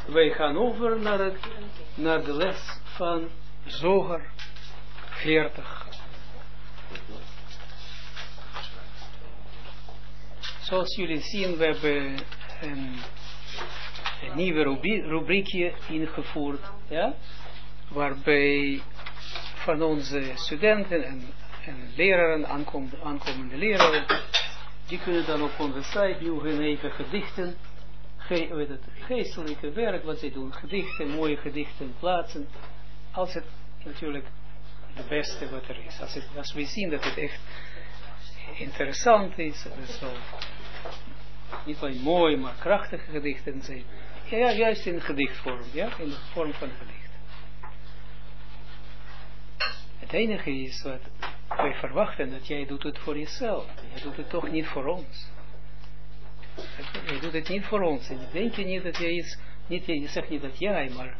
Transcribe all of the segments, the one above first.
wij gaan over naar de les van Zohar 40. Zoals jullie zien, we hebben een nieuwe rubriekje ingevoerd, ja? Waarbij van onze studenten en leraren, aankomende leraren, die kunnen dan op onze site nu hun eigen gedichten, geestelijke werk wat zij doen, gedichten, mooie gedichten plaatsen, als het natuurlijk het beste wat er is. Als we zien dat het echt interessant is, dat het zo niet alleen mooi, maar krachtige gedichten zijn. Ja, juist in gedichtvorm, ja, in de vorm van gedicht. Het enige is wat wij verwachten, dat jij doet het voor jezelf. Jij doet het toch niet voor ons. Jij doet het niet voor ons. En denk je niet dat jij iets, je zegt niet dat jij, maar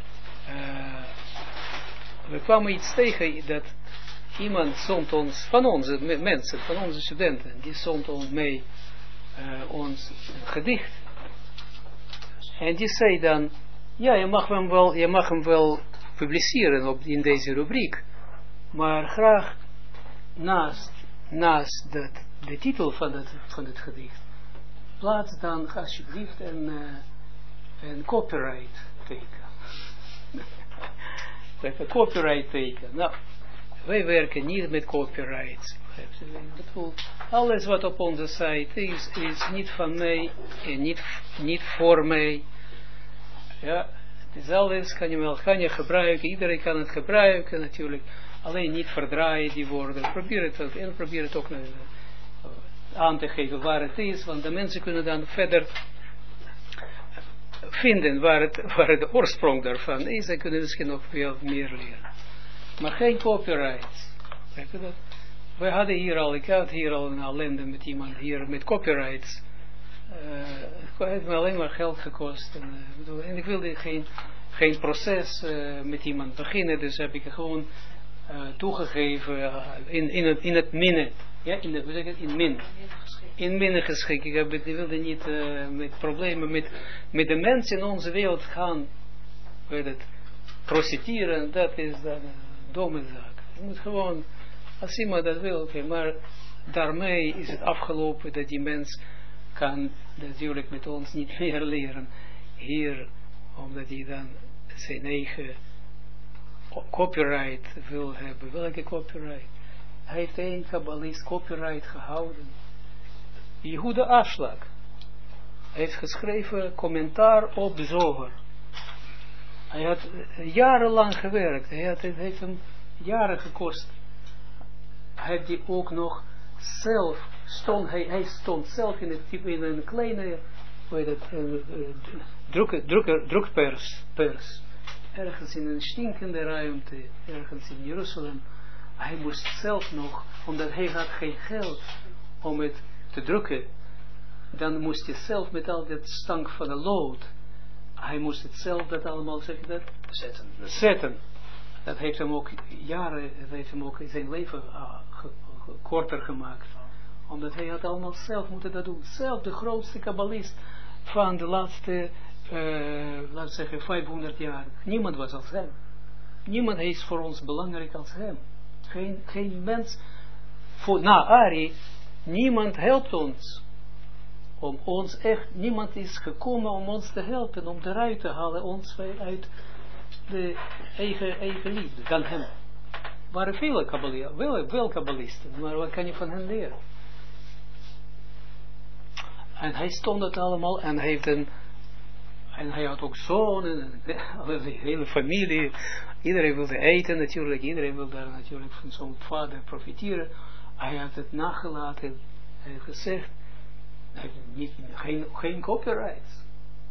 we kwamen iets tegen dat iemand zond ons, van onze mensen, van onze studenten, die zond ons mee ons een gedicht. En die zei dan, ja, je mag hem wel publiceren in deze rubriek, maar graag naast de titel van het gedicht, plaats dan alsjeblieft een copyright teken. Een copyright teken. Nou, wij werken niet met copyrights. Alles wat op onze site is niet van mij en niet voor mij. Ja, het is alles, kan je gebruiken, iedereen kan het gebruiken natuurlijk. Alleen niet verdraaien die woorden. Probeer het ook aan te geven waar het is, want de mensen kunnen dan verder vinden waar de oorsprong daarvan is en kunnen misschien nog veel meer leren. Maar geen copyright. Kijk je dat? Ik had hier al een ellende met iemand hier met copyrights. Het heeft me alleen maar geld gekost. En ik wilde geen proces met iemand beginnen, dus heb ik het gewoon toegegeven in het minne. Ja, in minne geschikt. Ik wilde niet met problemen met de mensen in onze wereld gaan prociteren. Dat is dan een domme zaak. Je moet gewoon, als iemand dat wil, oké, maar daarmee is het afgelopen dat die mens kan natuurlijk met ons niet meer leren. Hier, omdat hij dan zijn eigen copyright wil hebben. Welke copyright? Hij heeft één kabbalist copyright gehouden. Yehuda Ashlag heeft geschreven commentaar op Zohar. Hij had jarenlang gewerkt. Het heeft hem jaren gekost. Hij heeft die ook nog zelf hij stond zelf in een kleine drukpers. Ergens in een stinkende ruimte, ergens in Jeruzalem. Hij moest zelf nog, omdat hij had geen geld om het te drukken, dan moest hij zelf met al dat stank van de lood, hij moest het zelf dat allemaal, zeg je dat? Zetten. Dat heeft hem ook jaren, dat heeft hem ook zijn leven korter gemaakt. Omdat hij had allemaal zelf moeten dat doen. Zelf de grootste kabbalist van de laatste, laten we zeggen, 500 jaar. Niemand was als hem. Niemand is voor ons belangrijk als hem. Geen mens, na Ari, niemand helpt ons. Om ons echt, niemand is gekomen om ons te helpen, om eruit te halen, ons uit de eigen liefde, dan hem. Er waren vele kabbalisten, maar wat kan je van hen leren? En hij stond het allemaal, en hij had ook zonen, en de hele familie. Iedereen wilde eten natuurlijk, iedereen wilde daar natuurlijk van zo'n vader profiteren. Hij had het nagelaten, hij heeft gezegd, geen copyright.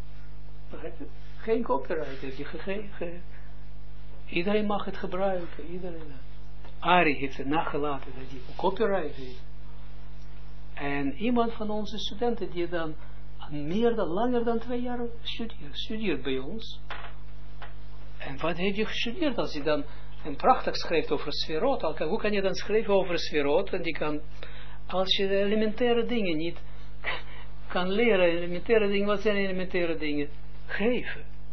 Geen copyright heeft hij gegeven. Iedereen mag het gebruiken, iedereen. Ari heeft het nagelaten dat hij copyright heeft. En iemand van onze studenten die dan langer dan 2 jaar studeert bij ons. En wat heeft hij gestudeerd als hij dan een prachtig schrijft over sferot? Hoe kan je dan schrijven over sferot? En die kan, als je de elementaire dingen niet kan leren, elementaire dingen, wat zijn elementaire dingen? Geven.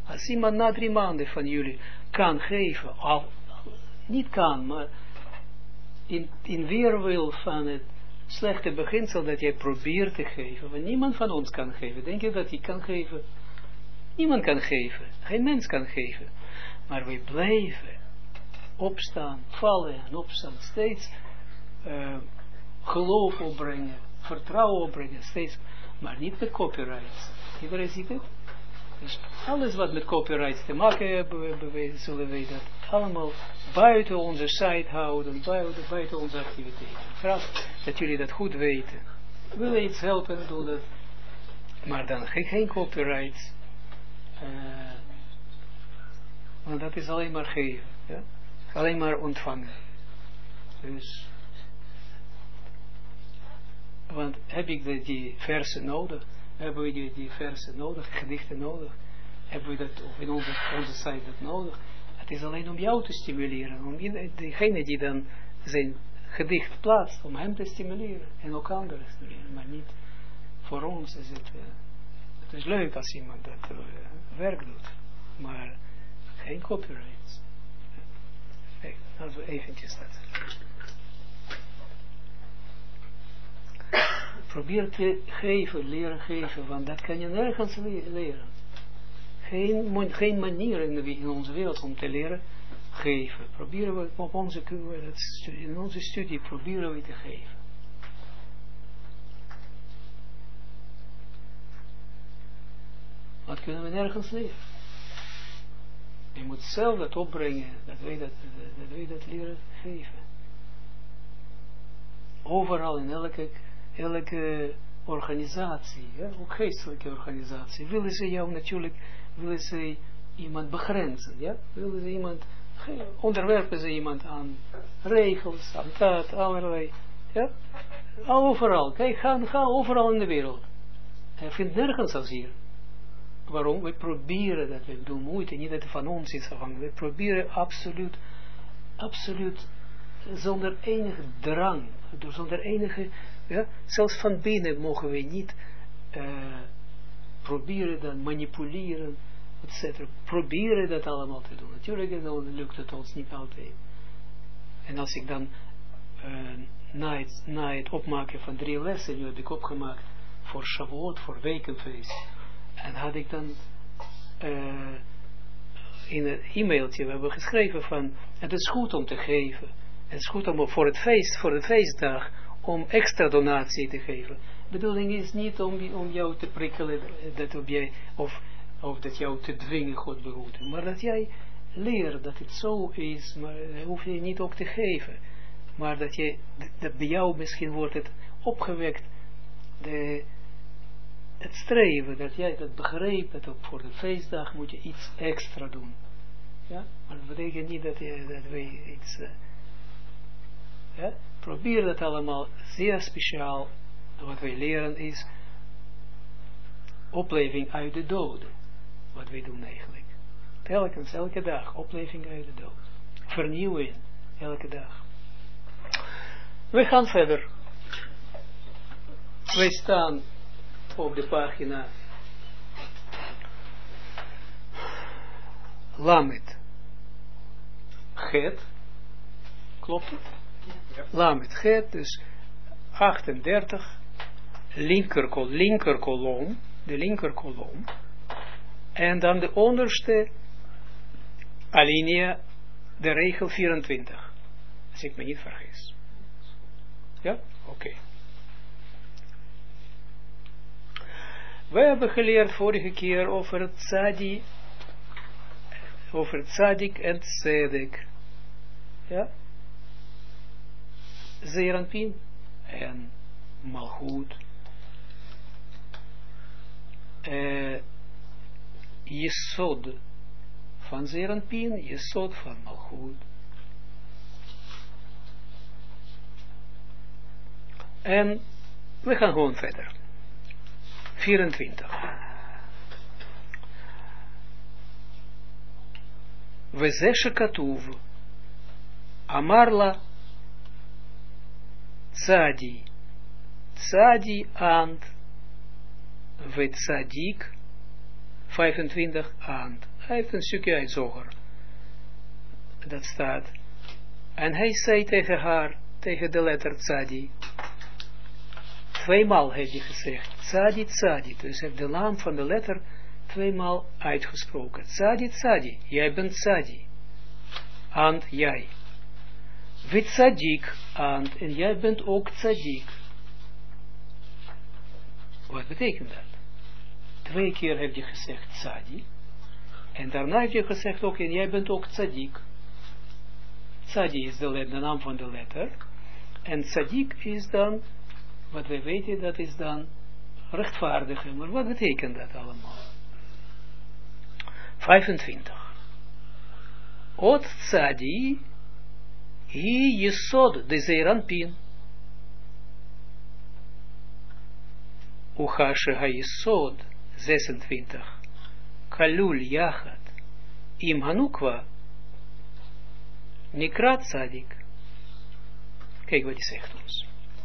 Als iemand na 3 maanden van jullie kan geven, niet kan, maar in weerwil van het slechte beginsel dat jij probeert te geven, want niemand van ons kan geven. Denk je dat hij kan geven? Niemand kan geven. Geen mens kan geven. Maar wij blijven opstaan, vallen en opstaan, steeds geloof opbrengen, vertrouwen opbrengen, steeds, maar niet met copyrights. Iedereen ziet het? Dus alles wat met copyrights te maken hebben, zullen wij dat allemaal buiten onze site houden, buiten onze activiteiten. Graag dat jullie dat goed weten. Willen iets helpen, doe dat. Maar dan geen copyrights. Want dat is alleen maar geven. Ja? Alleen maar ontvangen. Dus, want heb ik die versen nodig? Hebben we die versen nodig, gedichten nodig? Hebben we dat op in onze site dat nodig? Het is alleen om jou te stimuleren. Om degene die dan zijn gedicht plaatst, om hem te stimuleren. En ook anderen te stimuleren. Maar niet voor ons is het... het is leuk als iemand dat werk doet. Maar geen copyrights. Als we eventjes dat... Probeer te geven, leren geven, want dat kan je nergens leren. Geen manier in onze wereld om te leren geven. Proberen we op in onze studie proberen we te geven. Wat kunnen we nergens leren? Je moet zelf dat opbrengen, dat wij dat leren geven. Overal in elke organisatie, ja, ook geestelijke organisatie, willen ze jou natuurlijk, willen ze iemand begrenzen, ja, willen ze iemand, onderwerpen ze iemand aan regels, aan dat, allerlei, ja, overal, kijk, ga overal in de wereld. Hij vindt nergens als hier. Waarom? We proberen dat, we doen moeite, niet dat het van ons is afhankelijk, we proberen absoluut, zonder enige drang, zonder enige, ja, zelfs van binnen mogen we niet proberen dan manipuleren, etc. Proberen dat allemaal te doen. Natuurlijk dan lukt het ons niet altijd. En als ik dan na het opmaken van 3 lessen, nu heb ik opgemaakt voor Shavuot, voor wekenfeest, en had ik dan in een e-mailtje, we hebben geschreven van, het is goed om te geven. Het is goed om voor de feestdag, om extra donatie te geven. De bedoeling is niet om jou te prikkelen, of dat jou te dwingen God begroeten. Maar dat jij leert dat het zo is, maar hoef je niet ook te geven. Maar dat bij jou misschien wordt het opgewekt, het streven, dat jij dat begreep, dat ook voor de feestdag moet je iets extra doen. Ja? Maar dat betekent niet dat wij iets... ja? Probeer dat allemaal zeer speciaal. Wat wij leren is opleving uit de dood. Wat wij doen eigenlijk. Telkens, elke dag, opleving uit de dood. Vernieuwen, elke dag. We gaan verder. Wij staan op de pagina Lamet Het. Klopt het? Ja. Lamet Het, dus 38, linker kolom, de linker kolom, en dan de onderste alinea, de regel 24, als ik me niet vergis. Ja? Oké. We hebben geleerd vorige keer over het tzadik en tzedek. Ja? Zeer Anpin en Malchut. Yesod van Zeer Anpin, Yesod van Malchut. En we gaan gewoon verder. 24. Weze shekatuv Amarla Tzadi Tzadi Ant Vetzadik 25 Ant Hij heeft een stukje uit Zoger. Dat staat. En hij zei tegen haar, tegen de letter Tzadi. 2 maal heeft hij gezegd. Tzadi, Tzadi. Dus hij heeft de naam van de letter 2 maal uitgesproken. Tzadi, Tzadi. Jij bent Tzadi. And jij. Wit Tzadik. And. En jij bent ook Tzadik. Wat betekent dat? 2 keer heb je gezegd Tzadi. En daarna heb je gezegd ook, en jij bent ook Tzadik. Tzadi is de naam van de letter. En Tzadik is dan, wat wij weten, dat is dan rechtvaardige. Maar wat betekent dat allemaal? 25. Ot Tzadi, hi yesod de Zeiranpin. Uchashe ha yesod, 26. Kalul yachat, im hanukwa, Nikra Tzadik. Kijk wat hij zegt ons.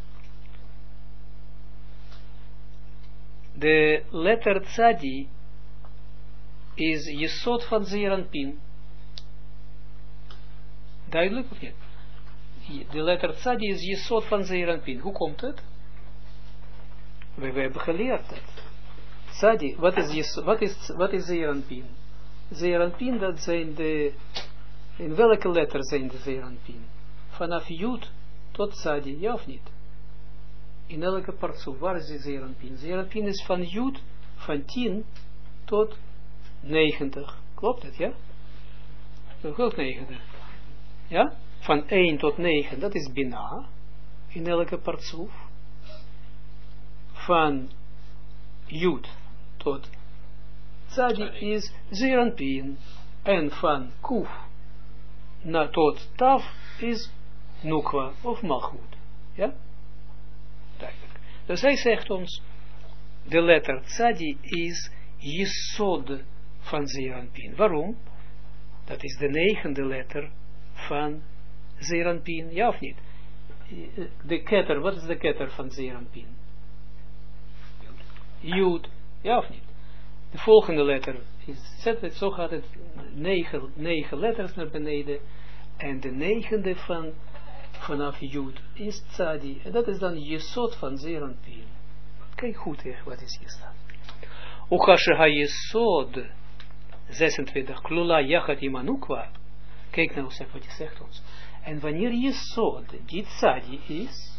De letter Tzadi is Jesod van Zeiranpin. Duidelijk of niet? De letter Tzadi is Jesod van Zeiranpin. Hoe komt het? We hebben geleerd dat. Tzadi, wat is Zeiranpin? Zeiranpin, dat zijn de... In welke letter zijn de Zeiranpin? Vanaf Jud tot Tzadi, ja of niet? In elke partsoef, waar is de Zeiranpin? Zeiranpin is van Jud, van 10 tot 90. Klopt het, ja? Dat klopt 90. Ja? Van 1 tot 9, dat is Bina. In elke partsoef. Van Jud tot Tzadi is Zeiranpin. En van Kuf tot Tav is Nukwa of Malchut. Ja? Duidelijk. Dus hij zegt ons, de letter Tzadi is Yesod van Zeiranpin. Waarom? Dat is de 9e letter van Zeiranpin. Ja of niet? De ketter, wat is de ketter van Zeiranpin? Jud. Ja of niet? De volgende letter is, zet het, zo gaat het 9 letters naar beneden. En de 9e vanaf Jud is Tzadi. En dat is dan Yesod van Zeiranpin. Kijk goed echt wat is hier staat. Uchashe ha Yesod 26. Klula yachat imanukwa. Kijk nou zeg wat hij zegt ons. En wanneer Yesod die Tzadi is,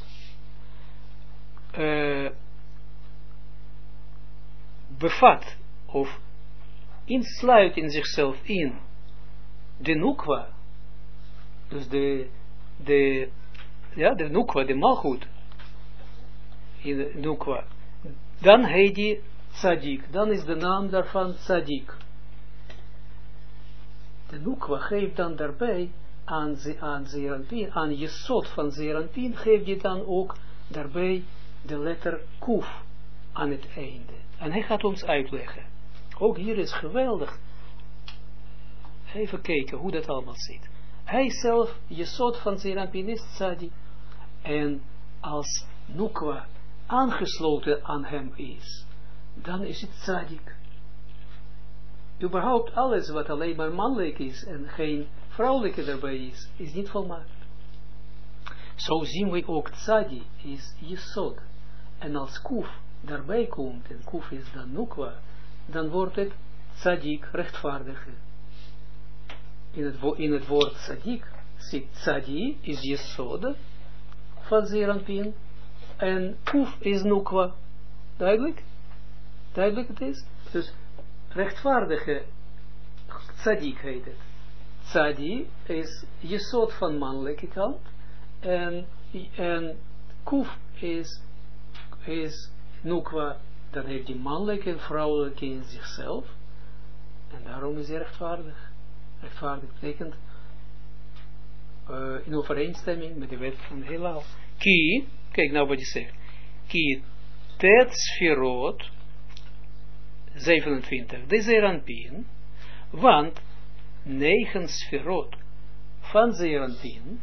bevat of insluit in zichzelf in de Nukwa, dus de Nukwa, de Malchut, in de Nukwa, dan heet die Tzadik, dan is de naam daarvan Tzadik. De Nukwa geeft dan daarbij aan Zeiranpin, aan Yesod van Zeiranpin, geeft die dan ook daarbij de letter Kuf aan het einde. En hij gaat ons uitleggen. Ook hier is geweldig. Even kijken hoe dat allemaal zit. Hij zelf, Yesod van Zeiranpin is Tzadi. En als Nukwa aangesloten aan hem is, dan is het Tzadik. Überhaupt alles wat alleen maar mannelijk is en geen vrouwelijke erbij is, is niet volmaakt. Zo zien we ook Tzadi is Yesod. En als Kuf daarbij komt, en Kuf is dan Nukwa, dan wordt het Tzadik, rechtvaardige. In het woord Tzadik zit Tzadi is Yesod van Zeiranpin en Kuf is Nukwa. Duidelijk? Duidelijk het is? Dus rechtvaardige Tzadik heet het. Tzadi is Yesod van mannelijke kant en Kuf is Nukwa, dan heeft die mannelijke en vrouwelijke in zichzelf en daarom is hij rechtvaardig. Rechtvaardig betekent in overeenstemming met de wet van het heelal. Ki, kijk nou wat hij zegt. Ki tet sferot 27, de Zeiranpin, want 9 sferot van Zeiranpin,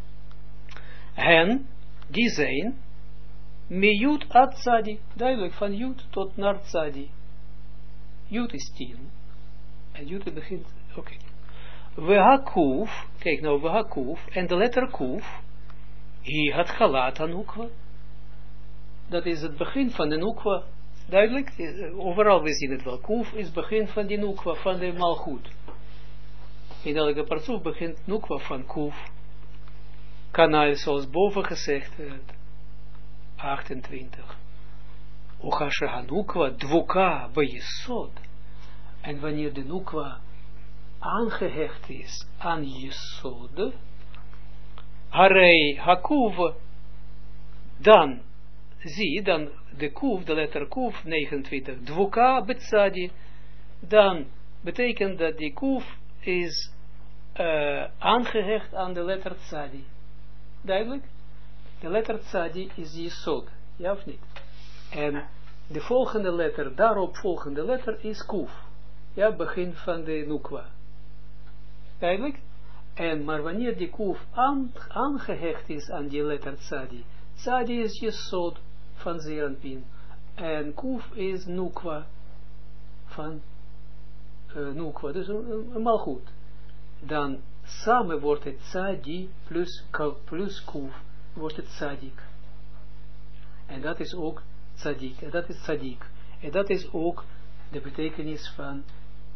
hen, die zijn, me Jud ad Tzadi, duidelijk van Jud tot naar Tzadi. Jud is 10, En Jute begint, oké. We hakuf, kijk nou, we hakuf, en de letter kuf, hier had galat aan Nukwa. Dat is het begin van de Nukwa. Duidelijk, overal we zien het wel. Kuf is het begin van die Nukwa, van de Malchut. In elke partsoef begint Nukwa van Kuf. Kanaal zoals boven gezegd werd. 28. Ochashe hanukwa dvuka bejisod. En wanneer de Nukwa aangehecht is aan Jesod, harei hakuv, dan zie, dan de kuf, de letter kuf, 29, dvuka betzadi, dan betekent dat die kuf is aangehecht aan de letter tzadi. Duidelijk? De letter tzadi is Jesod, ja of niet? En de volgende letter, daarop volgende letter is kuf. Ja, begin van de Nukwa. Duidelijk? En maar wanneer die kuf aangehecht is aan die letter tzadi, tzadi is Jesod van Zeranpin. En kuf is Nukwa van Nukwa. Dus helemaal goed. Dan samen wordt het tzadi plus kuf, wordt het tzadik. En dat is ook tzadik. En dat is tzadik. En dat is ook de betekenis van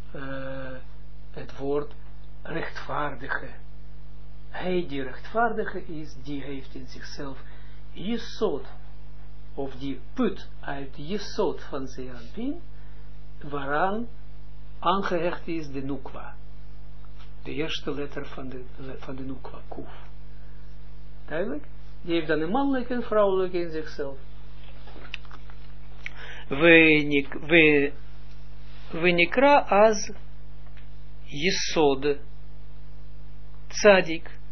het woord rechtvaardige. Hij die rechtvaardige is, die heeft in zichzelf Jesod, of die put uit Jesod van Zeranpin, waaraan aangehecht is de Nukwa. De eerste letter van de Nukwa, Kuf. Duidelijk? Die heeft dan een mannelijke en vrouwelijke in zichzelf. We nikra az Jesod Tzadik.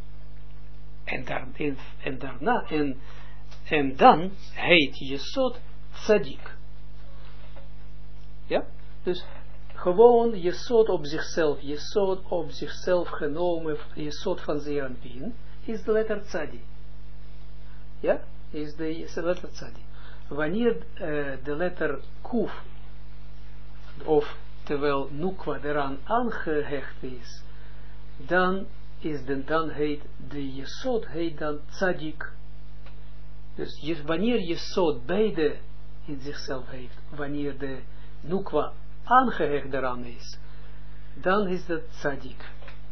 En dan heet Jesod Tzadik. Ja? Dus gewoon Jesod op zichzelf genomen, Jesod van Zeranpin, is de letter Tzadi. Ja? Is de letter Tzadi. Wanneer de letter Kuf, of terwijl Nukwa eraan aangehecht is, dan heet de Jesod heet dan Tzadik. Dus wanneer Jesod beide in zichzelf heeft, wanneer de Nukwa aangehecht eraan is, dan is dat Tzadik.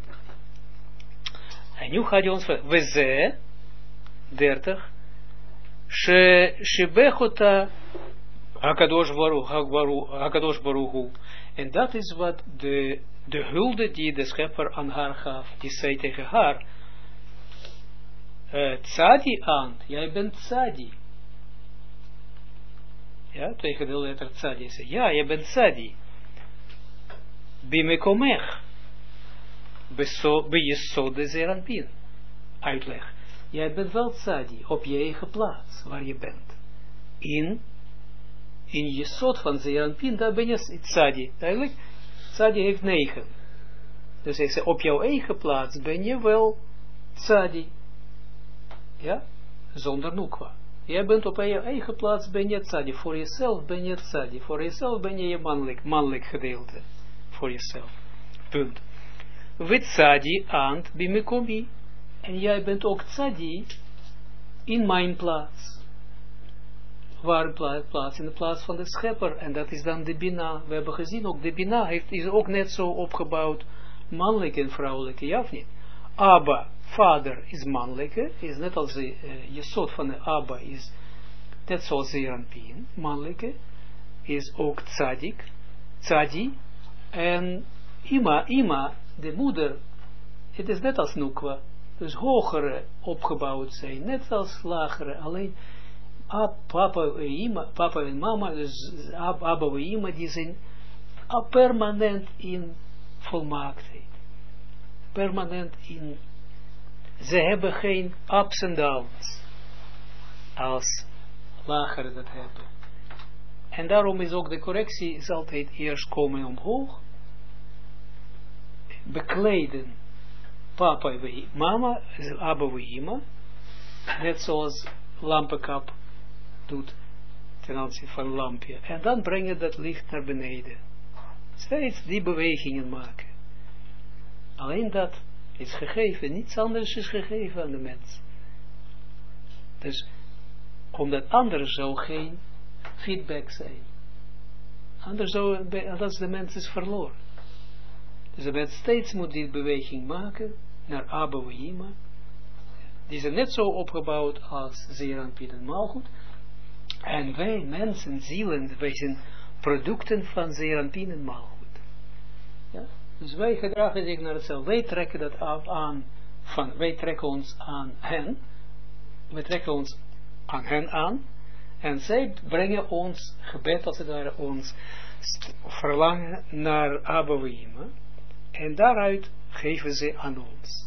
En nu gaat hij ons vragen, we ze, 30, Shebechota Hakadosh Baruch Hu. En dat is wat de hulde die de schepper aan haar gaf, die zei tegen haar, Tzadi aan, jij bent Tzadi. Ja, tegen de letter Tzadi. Zei, ja, jij bent Tzadi. Bimekomech. Beyesod de Zeranpin. Uitleg. Jij bent wel Tzadi, op je eigen plaats, waar je bent. In Jesod van Zeranpin, daar ben je Tzadi. Duidelijk? Tzadi heeft 9. Dus hij zegt, op jouw eigen plaats ben je wel Tzadi. Ja? Zonder Nukwa. Jij bent op je eigen plaats, ben je Tzadi. Voor jezelf ben je Tzadi. Voor jezelf ben je mannelijk gedeelte. Voor jezelf. Punt. Wit Tzadi aant bimikomi. En jij bent ook Tzadi in mijn plaats. Waar plaats? In de plaats van de schepper. En dat is dan de Bina. We hebben gezien ook, de Bina is ook net zo opgebouwd. Mannelijke en vrouwelijke, ja of niet? Abba, vader, is mannelijke. Is net als de Jesod van de Abba is net zoals Zeranpin. Mannelijke. Is ook Tzadik. Tzadi. En Ima, de moeder. Het is net als Nukwa. Dus hogere opgebouwd zijn. Net als lagere. Alleen papa en mama, dus Abba en Ima, die zijn permanent in volmaaktheid. Permanent in, ze hebben geen ups en downs, als lagere dat hebben. En daarom is ook de correctie, is altijd eerst komen omhoog, bekleden papa en mama, Abba en Ima, net zoals lampenkap doet ten aanzien van lampje. En dan brengen dat licht naar beneden. Steeds die bewegingen maken. Alleen dat is gegeven, niets anders is gegeven aan de mens. Dus, omdat anders zou geen feedback zijn. Anders zou, als de mens is verloren. Dus de mens steeds moet die beweging maken naar Abba Wehima. Die zijn net zo opgebouwd als Zeer Anpin en Malchut. En wij mensen, zielen, wij zijn producten van Zeer Anpin en Malchut. Ja? Dus wij gedragen zich naar hetzelfde. Wij trekken dat aan, wij trekken ons aan hen. Wij trekken ons aan hen aan. En zij brengen ons gebed, als het ware, ons verlangen naar Abba Wehima. En daaruit geven ze aan ons.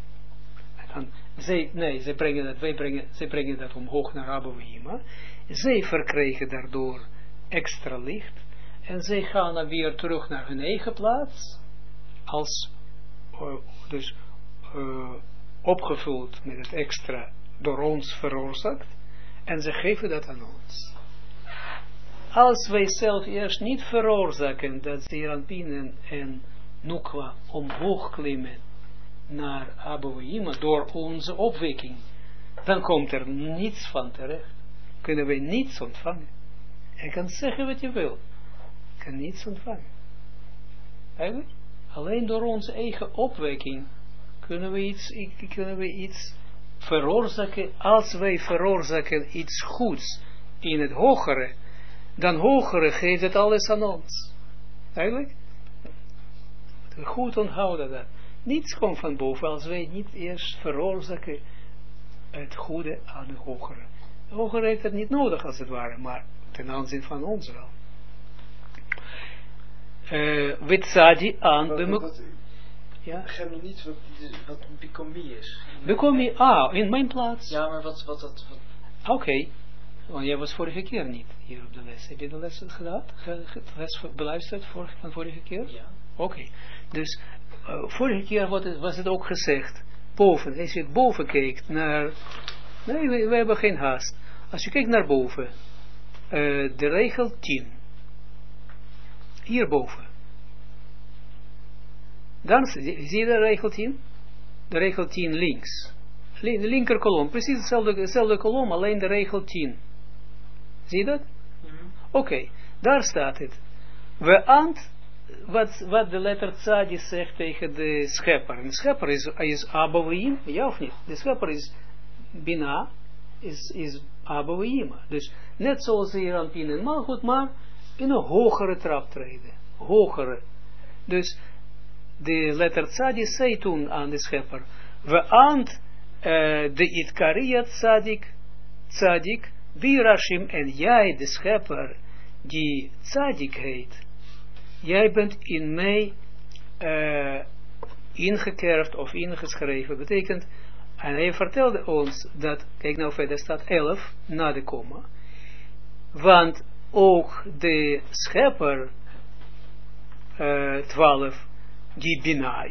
Zij brengen dat omhoog naar Abba Wehima. Zij verkrijgen daardoor extra licht. En zij gaan dan weer terug naar hun eigen plaats. Dus opgevuld met het extra door ons veroorzaakt. En ze geven dat aan ons. Als wij zelf eerst niet veroorzaken dat Zeer Anpin en Nukwa omhoog klimmen naar Abba Wehima door onze opwekking, dan komt er niets van terecht. Kunnen wij niets ontvangen. Je kan zeggen wat je wil. Je kan niets ontvangen. Eigenlijk? Alleen door onze eigen opwekking kunnen we iets veroorzaken. Als wij veroorzaken iets goeds in het hogere, dan hogere geeft het alles aan ons. Eigenlijk? Goed onthouden dat. Niets komt van boven als wij niet eerst veroorzaken het goede aan de hogere. De hogere heeft het niet nodig als het ware, maar ten aanzien van ons wel. Witzadi aan ja? Ik begrijp nog niet wat Bekomi is. Bekomi, in mijn plaats. Ja, maar wat Oké. Want jij was vorige keer niet hier op de les. Heb je de les gedaan? De les beluisterd van vorige keer? Ja. Oké. Dus vorige keer was het ook gezegd. Boven. Als je boven kijkt naar... Nee, we hebben geen haast. Als je kijkt naar boven. De regel 10. Hierboven. Dan zie je de regel 10? De regel 10 links. De linker kolom. Precies dezelfde kolom, alleen de regel 10. Zie je dat? Mm-hmm. Oké, daar staat het. We ant, wat de letter Tzadi zegt tegen de schepper. En de schepper is Abba Wehima, ja of niet? De schepper is Bina, is Abba Wehima. Dus net zoals Zeer Anpin en Malchut, maar in een hogere traptreden. Hogere. Dus de letter Tzadi zei toen aan de schepper. We ant de Itkariya Tzadik, Birashim, en jij, de schepper, die Tzadik heet, jij bent in mij ingekerfd of ingeschreven, betekent, en hij vertelde ons dat, kijk nou verder, staat 11 na de komma, want ook de schepper 12, die Bina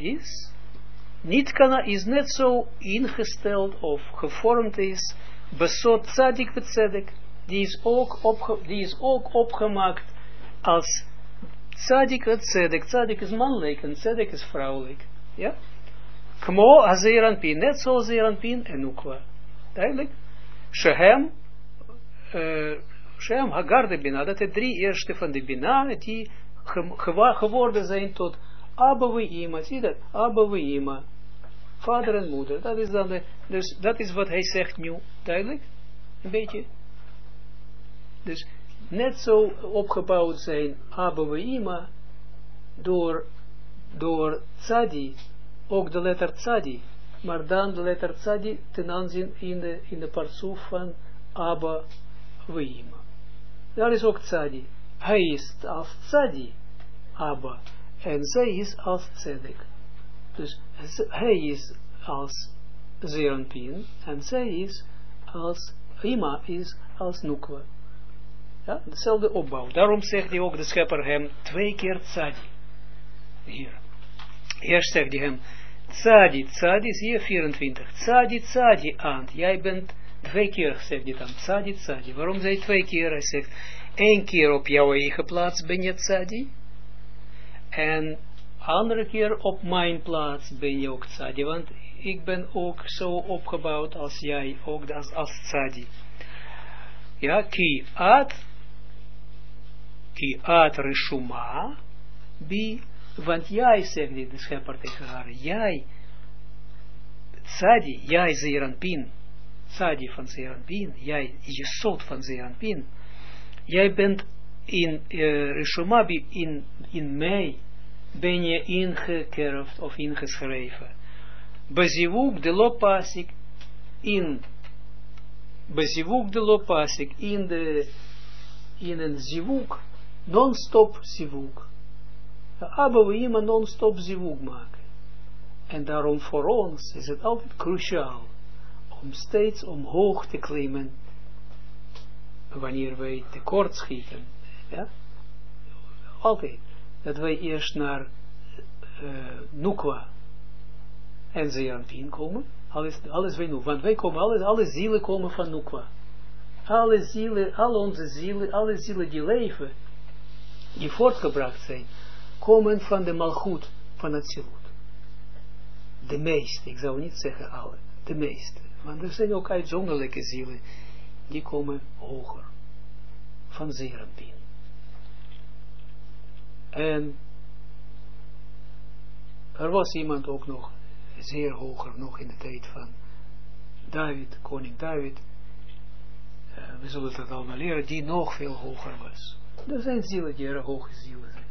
is net zo ingesteld of gevormd is, besot Tzadik betzedek, die is ook opgemaakt als Tzadik betzedek. Tzadik is mannelijk en tzedek is vrouwelijk. Ja? Kmo Zeer Anpin, net zo Zeer Anpin en Nukwa. Duidelijk? Shehem Hagar de Bina, dat de 3 eerste van de Bina, die geworden zijn tot Abba Wehima, zie dat? Abba Wehima. Vader en moeder, dat is dan dus dat is wat hij zegt nu, duidelijk? Een beetje. Dus net zo opgebouwd zijn Abba Wehima door Tzadi, ook de letter Tzadi, maar dan de letter Tzadi ten aanzien in de partsoef van Abba Wehima. Daar is ook Tzadi. Hij is als Tzadi, Abba, en zij is als Tzedek. Dus hij is als Zeer Anpin en zij is als Ima is als Nukwa. Ja, dezelfde opbouw. Daarom zegt hij ook de schepper hem 2 keer Tzadi. Hier. Eerst zegt hij hem Tzadi, Tzadi, zie je 24. Tzadi, Tzadi, Ant. Jij bent 2 keer, zegt hij dan. Tzadi, Tzadi. Waarom zei hij 2 keer? Hij zegt 1 keer op jouw eigen plaats ben je Tzadi. En andere keer op mijn plaats ben je ook tzadi. Want ik ben ook zo opgebouwd als jij, ook als tzadi. Ja, ki at reshuma bi, want jij, zegt de schepper tegen haar, jij, tzadi, jij Zeranpin, tzadi van Zeranpin, jij, jesod van Zeranpin, jij bent in reshuma bi, in mij, ben je ingekerfd of ingeschreven. Bezivuk de lopasik, bezivuk de lopasik, in een zivuk, non-stop zivuk. Abba we iemand non-stop zivuk maken. En daarom voor ons is het altijd cruciaal om steeds omhoog te klimmen wanneer wij tekort schieten. Ja? Altijd. Dat wij eerst naar Nukwa en Zeranpin komen. Alles wij nu. Want wij komen, alle zielen komen van Nukwa. Alle zielen, al onze zielen, alle zielen die leven, die voortgebracht zijn, komen van de Malchut, van het Zilut. De meeste, ik zou niet zeggen alle, de meeste. Want er zijn ook uitzonderlijke zielen, die komen hoger, van Zeranpin. En er was iemand ook nog, zeer hoger, nog in de tijd van David, koning David, we zullen dat allemaal leren, die nog veel hoger was. Er zijn zielen die erg hoge zielen zijn.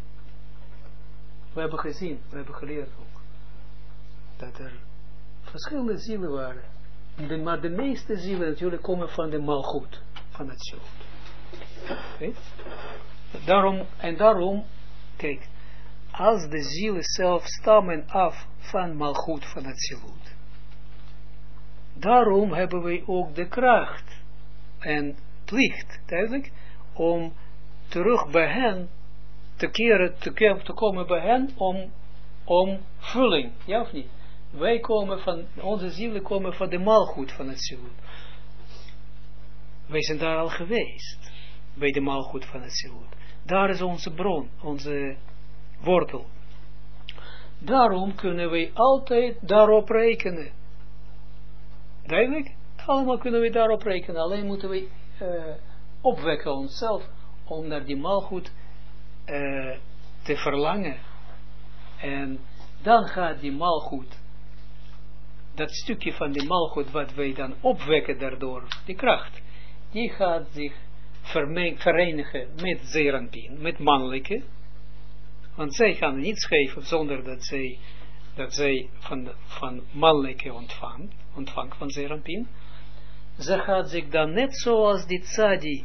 We hebben gezien, we hebben geleerd ook, dat er verschillende zielen waren. Maar de meeste zielen natuurlijk komen van de Malchut, van het Zilut. Okay? Daarom, kijk, als de zielen zelf stammen af van Malchut, van het Zilut, daarom hebben wij ook de kracht en plicht, duidelijk, om terug bij hen te komen bij hen om vulling, ja of niet? Wij komen van, onze zielen komen van de Malchut van het Zilut. Wij zijn daar al geweest, bij de Malchut van het Zilut. Daar is onze bron, onze wortel. Daarom kunnen wij altijd daarop rekenen. Duidelijk? Allemaal kunnen we daarop rekenen. Alleen moeten we opwekken onszelf om naar die Malchut te verlangen. En dan gaat die Malchut, dat stukje van die Malchut wat wij dan opwekken daardoor, die kracht, die gaat zich verenigen met Zeranpin, met mannelijke. Want zij gaan niets geven zonder dat zij van mannelijke ontvangt van Zeranpin. Ze gaat zich dan net zoals die tzadi,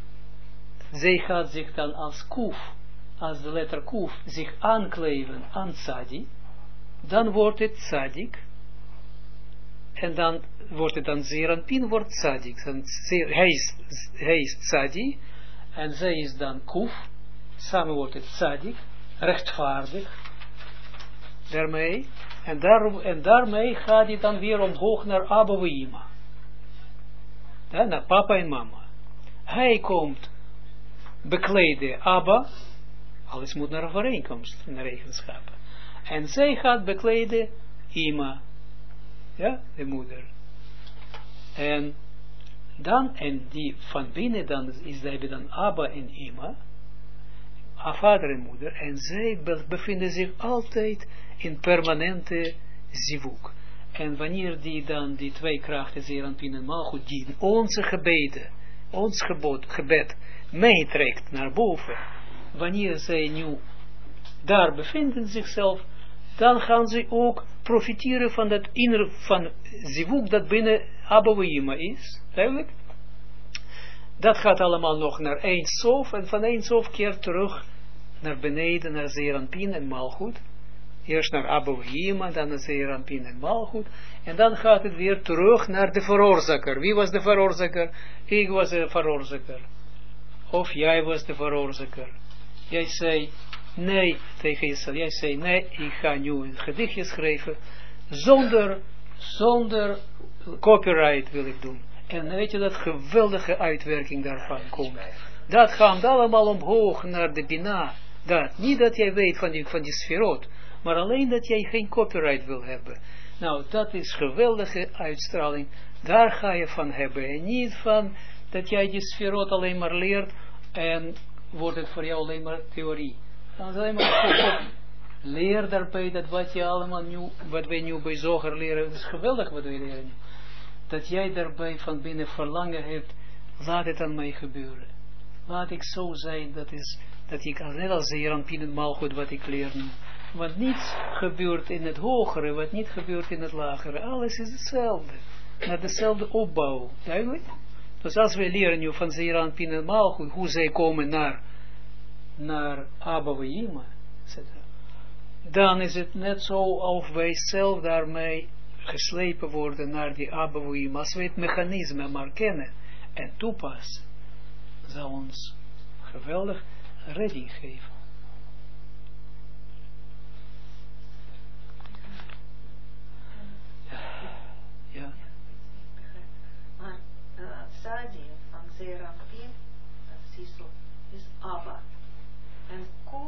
zij gaat zich dan als kuf, als de letter kuf, zich aankleven aan tzadi, dan wordt het tzadik, en dan wordt het dan Zeranpin, wordt tzadik. Hij is tzadi, en zij is dan kuf, samen wordt het tzadik, rechtvaardig, daarmee, en daarmee gaat hij dan weer omhoog naar Abba en Ima. Ja, naar papa en mama. Hij komt bekleden Abba, alles moet naar overeenkomst, naar eigenschappen. En zij gaat bekleden Ima, ja, de moeder. En dan, en die van binnen dan, hebben dan Abba en Ima, vader en moeder, en zij bevinden zich altijd in permanente zivuk. En wanneer die dan die twee krachten, Zeranpin en Malchut, die onze gebeden, ons gebed meetrekt naar boven, wanneer zij nu daar bevinden zichzelf, dan gaan ze ook profiteren van dat inner van zivuk dat binnen Abba en Ima is. Duidelijk? Dat gaat allemaal nog naar Ein Sof, en van Ein Sof keert terug naar beneden, naar Zeranpin en Malchut. Eerst naar Abba en Ima, dan naar Zeranpin en Malchut. En dan gaat het weer terug naar de veroorzaker. Wie was de veroorzaker? Ik was de veroorzaker. Of jij was de veroorzaker. Jij zei nee tegen jezelf. Jij zei nee, ik ga nu een gedichtje schrijven. Zonder copyright wil ik doen. En weet je dat geweldige uitwerking daarvan komt. Dat gaat allemaal omhoog naar de Bina. Dat. Niet dat jij weet van die sferot, maar alleen dat jij geen copyright wil hebben. Nou, dat is geweldige uitstraling. Daar ga je van hebben. En niet van dat jij die sferot alleen maar leert en wordt het voor jou alleen maar theorie. Dan is alleen maar leer daarbij dat wat je allemaal nu, wat wij nu bij Zoger leren, het is geweldig wat wij leren nu. Dat jij daarbij van binnen verlangen hebt, laat het aan mij gebeuren. Laat ik zo zijn, dat ik net als de Jeranpien en Malchut wat ik leer nu. Want niets gebeurt in het hogere, wat niet gebeurt in het lagere. Alles is hetzelfde. Naar dezelfde opbouw. Duidelijk? Dus als we leren nu van de Jeranpien en Malchut, hoe zij komen naar Abba Vayima, dan is het net zo of wij zelf daarmee geslepen worden naar die Abba Vayima. Als we het mechanisme maar kennen en toepassen, zal ons geweldig redding geven. Ja. Maar Sadi van Zeranpien, Sisel, is Abba. En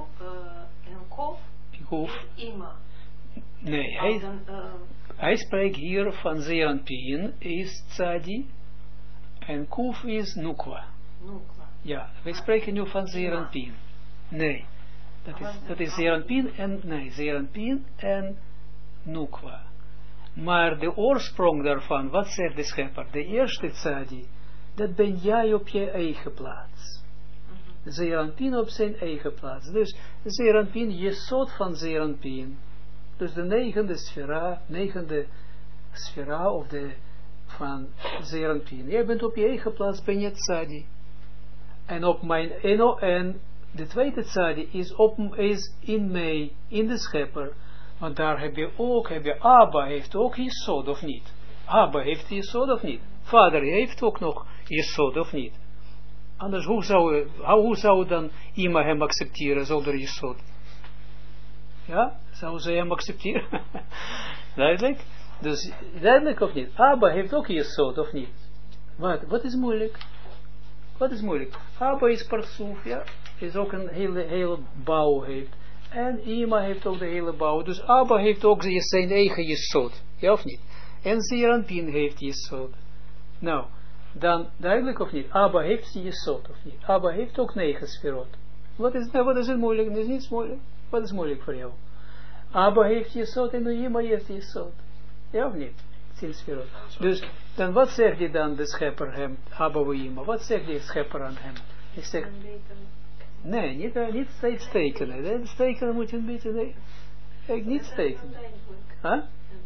Kof is Ima. Nee, hij spreekt hier van Zeranpien is Tzadi en Kuf is Nukwa. Ja, wij spreken nu van Zeranpien. Nee, dat is Zeranpien en Nukwa. Maar de oorsprong daarvan, wat zegt de schepper? De eerste Tzadi, dat ben jij op je eigen plaats. Zeranpien op zijn eigen plaats. Dus Zeranpien, je soort van Zeranpien. Dus de negende sfera of van Zeranpien. Jij bent op je eigen plaats, ben je Tzadi. En op mijn en de tweede Tzadi is in mij, in de schepper. Want daar heb je Abba heeft ook Jesod of niet? Abba heeft Jesod of niet? Vader heeft ook nog Jesod of niet? Anders, hoe zou dan Ima hem accepteren zonder Jesod? Ja, zou ze hem accepteren? Duidelijk? Dus, duidelijk of niet? Abba heeft ook Jesod of niet? Wat is moeilijk? Wat is moeilijk? Abba is Parsoef, ja, is ook een hele bouw heeft. En Ima heeft ook de hele bouw. Dus Abba heeft ook zijn eigen Jesod. Ja of niet? En Zeranpien heeft Jesod. Nou, dan duidelijk of niet? Abba heeft Jesod of niet? Abba heeft ook 9 sferot. Wat is het moeilijk? Dat is niets moeilijk. Wat is moeilijk voor jou? Abba heeft Jesod en Ima heeft Jesod. Ja of niet? 10 sferot. Dus, dan wat zegt hij dan de schepper hem? Abba Ima. Wat zegt de schepper aan hem? Hij zegt... Nee, niet steeds tekenen. Tekenen moet je een beetje... Nee, niet tekenen. Huh?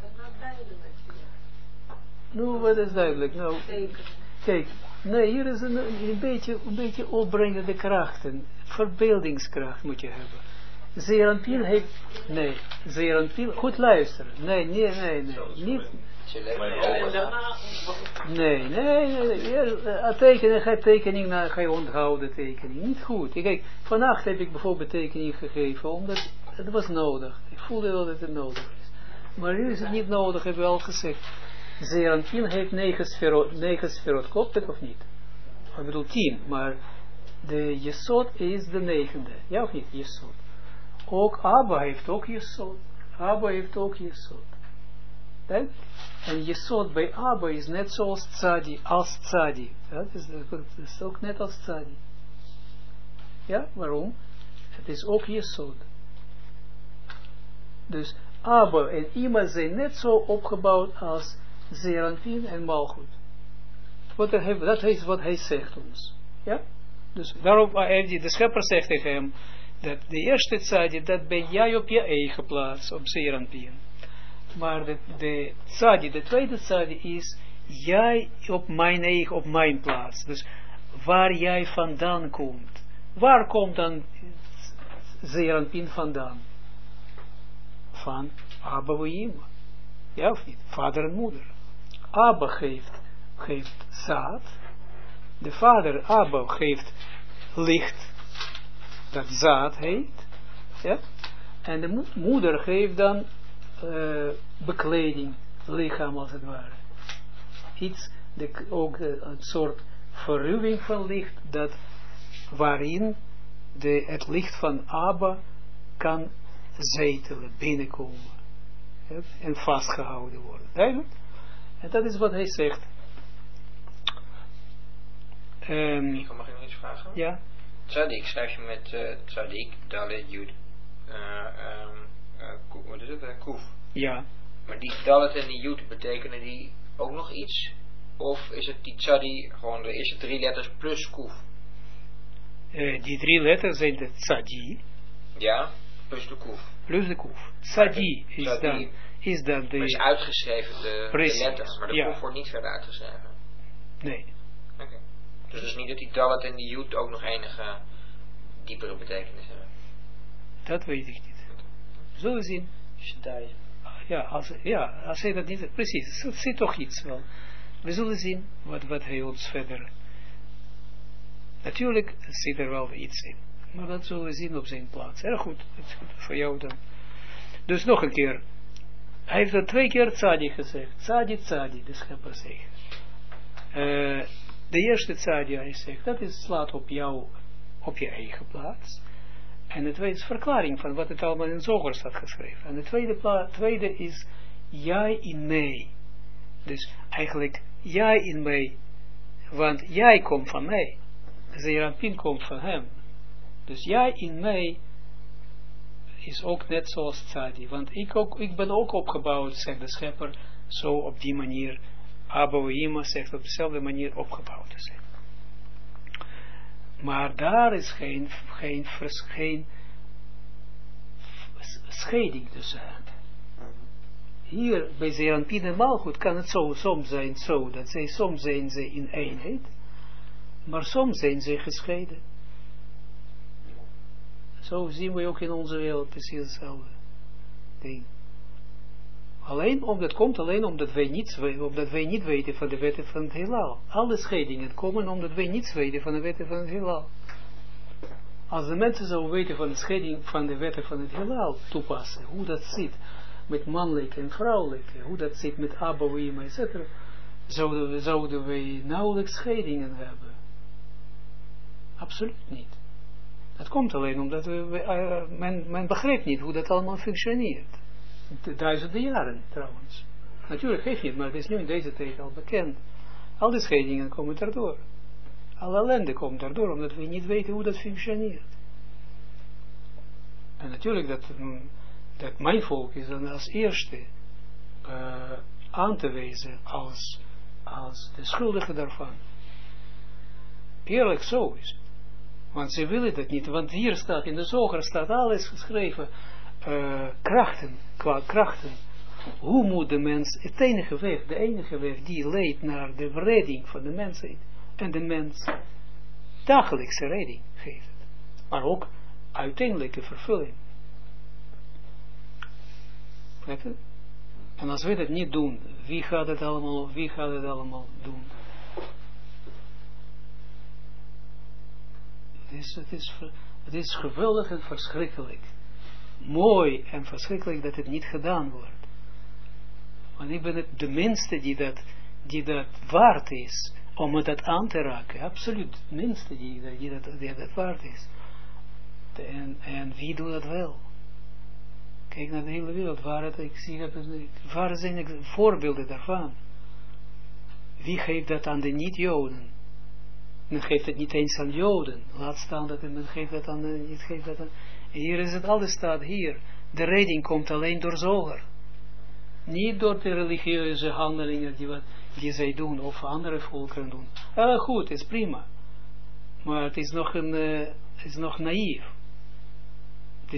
Nou, wat is duidelijk? Nou, kijk, nee, hier is een beetje opbrengende krachten. Verbeeldingskracht moet je hebben. Zeranpien heeft... Nee, Zeranpien... Goed luisteren. Nee, niet... Nee. Tekening, ga je onthouden tekening. Niet goed. Kijk, vannacht heb ik bijvoorbeeld tekening gegeven, omdat het was nodig. Ik voelde wel dat het nodig is. Maar nu is het niet nodig, heb ik al gezegd. Zeranpien heeft 9 sferot. Klopt het of niet? Ik bedoel 10, maar de Jesod is de 9e. Ja of niet? Jesod. Ook Abba heeft ook Jesod. En Jesod bij Abba is net zoals Tzadi. Ja, het is ook net als Tzadi. Ja, waarom? Het is ook Jesod. Dus Abba en Ima zijn net zo opgebouwd als Zeranpien en Malchut. Dat is wat hij zegt ons. Ja? Dus daarom, de schepper zegt tegen hem, dat de eerste Tzadi, dat ben jij op je eigen plaats, op Zeranpien. Maar de tweede Tzadi is, jij op mijn plaats. Dus waar jij vandaan komt. Waar komt dan Zeranpien vandaan? Van Abba Vayima. Ja of niet? Vader en moeder. Abba geeft zaad. De vader Abba geeft licht. Dat zaad heet. Ja? En de moeder geeft dan bekleding. Lichaam als het ware. Iets, ook een soort verruwing van licht. Dat waarin het licht van Abba kan zetelen, binnenkomen. En vastgehouden worden. Duidelijk? En dat is wat hij zegt. Nico, mag ik nog iets vragen? Ja. Tzadik schrijf je met tzadik, dalet, jud, wat is het? Kuf. Ja. Maar die dalet en die jud, betekenen die ook nog iets? Of is het die tzadi gewoon de eerste 3 letters plus kuf? Die 3 letters zijn de tzadi. Ja, plus de kuf. Plus de kuf. Tzadi is dan de... Maar is uitgeschreven de letter, maar de kuf wordt niet verder uitgeschreven. Nee. Oké. Dus het is niet dat die dalet en die jud ook nog enige diepere betekenis hebben? Dat weet ik niet. We zullen zien. Ja, als hij dat niet... Precies, het zit toch iets wel. We zullen zien wat hij ons verder... Natuurlijk zit er wel iets in. Maar dat zullen we zien op zijn plaats. Erg goed. Het is goed voor jou dan. Dus nog een keer. Hij heeft er 2 keer tzadi gezegd. Tzadi, de schepper zegt. De eerste tzadi, hij zegt, dat slaat op jou, op je eigen plaats. En de tweede is verklaring van wat het allemaal in Zoger staat geschreven. En de tweede is jij in mij. Dus eigenlijk jij in mij. Want jij komt van mij. Zeerampin komt van hem. Dus jij in mij is ook net zoals tzadi. Want ik ben ook opgebouwd, zegt de schepper, zo op die manier. Abba Ima zegt op dezelfde manier opgebouwd te zijn. Maar daar is geen scheiding tussen hen. Hier bij Zeerampin en Malchut kan het zo soms zijn zo, dat soms zijn ze in eenheid, maar soms zijn ze gescheiden. Zo zien we ook in onze wereld precies hetzelfde ding. Komt alleen omdat wij niet weten van de wetten van het heelal. Alle scheidingen komen omdat wij niets weten van de wetten van het heelal. Als de mensen zouden weten van de scheiding van de wetten van het heelal toepassen, hoe dat zit met mannelijke en vrouwelijke, hoe dat zit met Abba, Ima, etc., zouden wij nauwelijks scheidingen hebben. Absoluut niet. Dat komt alleen omdat men begrijpt niet hoe dat allemaal functioneert. Duizenden jaren trouwens. Natuurlijk geeft niet, maar het is nu in deze tijd al bekend. Al die scheidingen komen daardoor. Alle ellende komt daardoor, omdat we niet weten hoe dat functioneert. En natuurlijk dat mijn volk is dan als eerste aan te wijzen als de schuldige daarvan. Eerlijk zo is het. Want ze willen dat niet, want hier staat in de Zoger staat alles geschreven, qua krachten. Hoe moet de mens, de enige weg die leidt naar de redding van de mensheid, en de mens dagelijkse redding geeft. Maar ook uiteindelijke vervulling. En als we dat niet doen, wie gaat het allemaal doen? Het is geweldig en verschrikkelijk. Mooi en verschrikkelijk dat het niet gedaan wordt. Want ik ben het de minste die dat waard is om dat aan te raken. Absoluut. De minste die dat waard is. En wie doet dat wel? Kijk naar de hele wereld. Waar zijn voorbeelden daarvan? Wie geeft dat aan de niet-Joden? Men geeft het niet eens aan Joden. Laat staan dat men geeft dat aan de niet geeft dat aan. Hier is het, alles staat hier. De redding komt alleen door Zoger. Niet door de religieuze handelingen die zij doen, of andere volkeren doen. Goed, is prima. Maar het is nog naïef. Het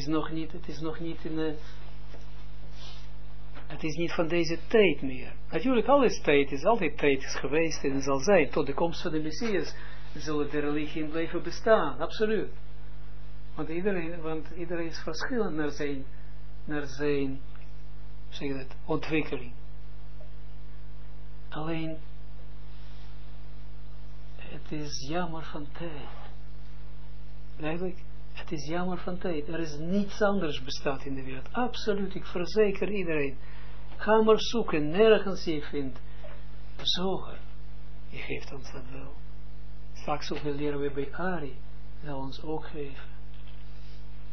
is niet van deze tijd meer. Natuurlijk, alles tijd is altijd tijd geweest en zal zijn. Tot de komst van de Messias zullen de religieën blijven bestaan. Absoluut. Want iedereen is verschillend naar zijn ontwikkeling. Alleen, het is jammer van tijd. Eigenlijk, het is jammer van tijd. Er is niets anders bestaat in de wereld. Absoluut, ik verzeker iedereen. Ga maar zoeken, nergens je vindt. Zoger, je geeft ons dat wel. Straks ook leren we bij Ari, zal ons ook geven.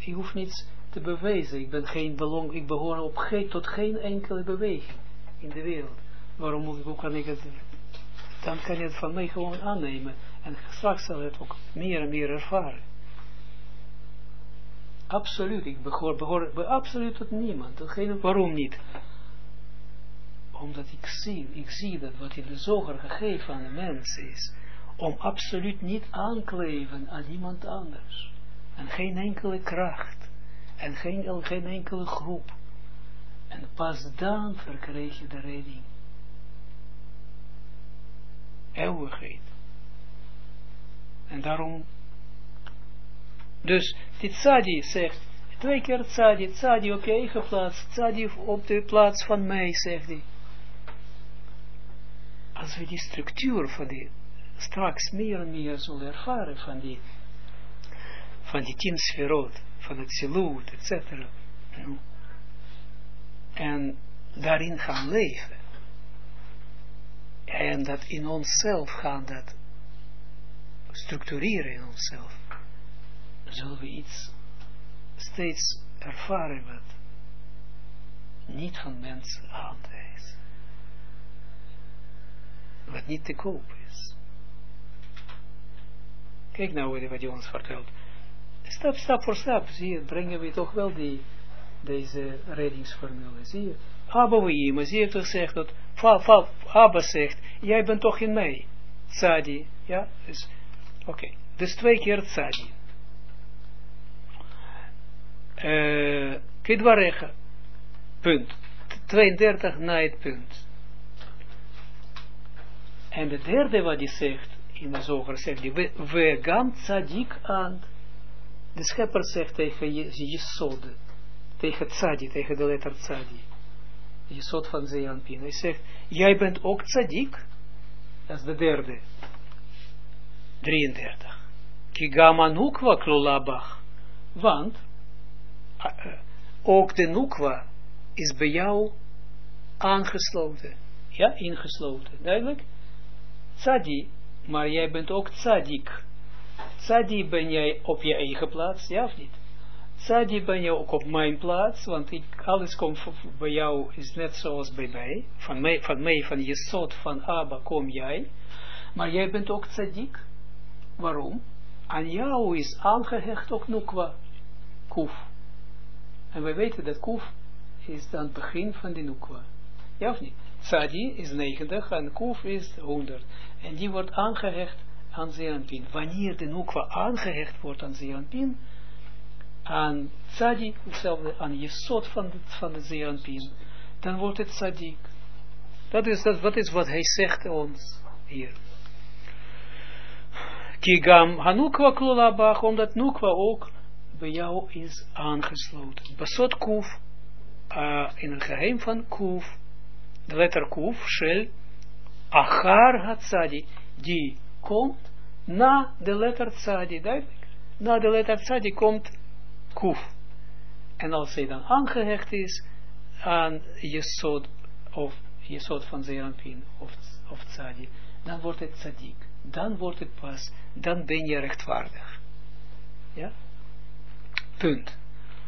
Ik hoef niets te bewijzen. Ik ben geen belang, ik behoor tot geen enkele beweging in de wereld. Hoe kan ik het? Dan kan je het van mij gewoon aannemen. En straks zal het ook meer en meer ervaren. Absoluut, ik behoor absoluut tot niemand. Waarom niet? Omdat ik zie dat wat in de zoger gegeven aan de mens is, om absoluut niet aankleven aan iemand anders. En geen enkele kracht. En geen enkele groep. En pas dan verkrijg je de redding. Eeuwigheid. En daarom, dus die tzadi zegt, 2 keer tzadi oké, geplaatst, tzadi op de plaats van mij, zegt hij. Als we die structuur van die, straks meer en meer zullen ervaren van die 10 sferot, van het zilut, etc. En daarin gaan leven. En dat in onszelf gaan dat structureren in onszelf. Zullen we iets steeds ervaren wat niet van mens hand is. Wat niet te koop is. Kijk nou wat hij ons vertelt. Stap voor stap, zie je, brengen we toch wel deze reddingsformule, zie je. Abba Weima, zie je toch zegt dat, Abba zegt, jij bent toch in mij. Tzadi, ja, dus, oké. Dus 2 keer tzadi. Kidwarecha, punt. 32 na het punt. En de derde wat hij zegt, in de zoger zegt hij, we gaan tzadik aan. De schepper zegt tegen Jesod, tegen tzadi, tegen de letter tzadi. Jesod van Zeeranpin. Hij zegt, jij bent ook tzadik. Dat is de derde. 33. Kigama nukwa klulabach. Want, ook de nukwa is bij jou aangesloten. Ja, ingesloten. Duidelijk? Tzadi, maar jij bent ook tzadik. Tzadi ben jij op je eigen plaats, ja of niet? Tzadi ben je ook op mijn plaats, want alles komt bij jou, is net zoals bij mij. Van Jesod, van Abba kom jij. Maar jij bent ook tzadik. Waarom? Aan jou is aangehecht ook nukwa, kuf. En wij weten dat kuf is dan het begin van de nukwa. Ja of niet? Tzadi is 90 en kuf is 100. En die wordt aangehecht aan Zeeranpin. Wanneer de nukwa aangehecht wordt aan Zeeranpin, aan tzadi, hetzelfde, aan Jesod van de Zeeranpin, dan wordt het tzadik. Dat is wat hij zegt ons hier. Kigam hanukwa klolabach, omdat nukwa ook bij jou is aangesloten. Basot kuf, in het geheim van kuf, de letter kuf, shel, achar ha tzadi, die komt na de letter tzadi, duidelijk. Na de letter tzadi komt kuf. En als hij dan aangehecht is aan Jesod, of Jesod van Zeeranpin, of tzadi, dan wordt het tzadik. Dan wordt het pas, dan ben je rechtvaardig. Ja? Punt.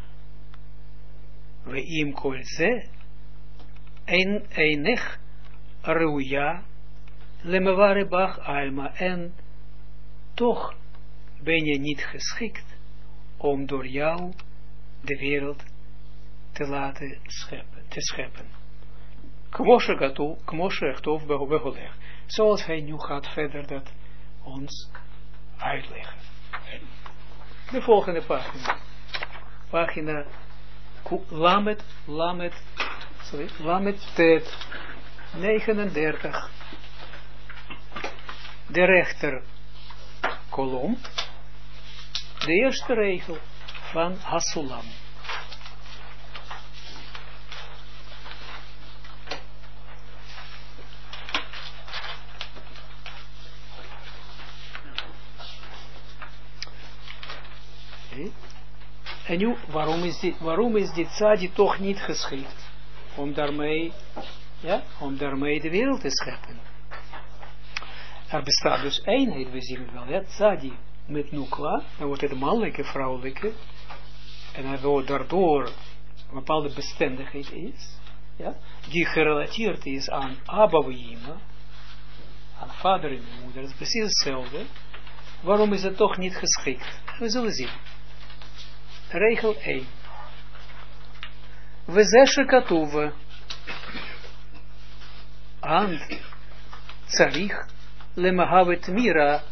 We im kol ze, einech ruya, lemeware bach alma, en toch ben je niet geschikt om door jou de wereld te laten scheppen. Kmoshe echtov beholeg. Zoals hij nu gaat verder dat ons uitleggen. De volgende pagina. Pagina Lamet Tet 39. De rechter kolom. De eerste regel van Hasulam. En nu, waarom is dit tzadi toch niet geschikt? Om daarmee de wereld te scheppen. Er bestaat dus eenheid, we zien het wel, ja, tzadi met nukwa, dan wordt het mannelijke, vrouwelijke, en daardoor een bepaalde bestendigheid is, ja, die gerelateerd is aan Abba V'Ima, aan vader en moeder, dat is precies hetzelfde. Waarom is het toch niet geschikt? We zullen zien. Regel 1. We zeshe katuwe ant tsarich lemahavet mira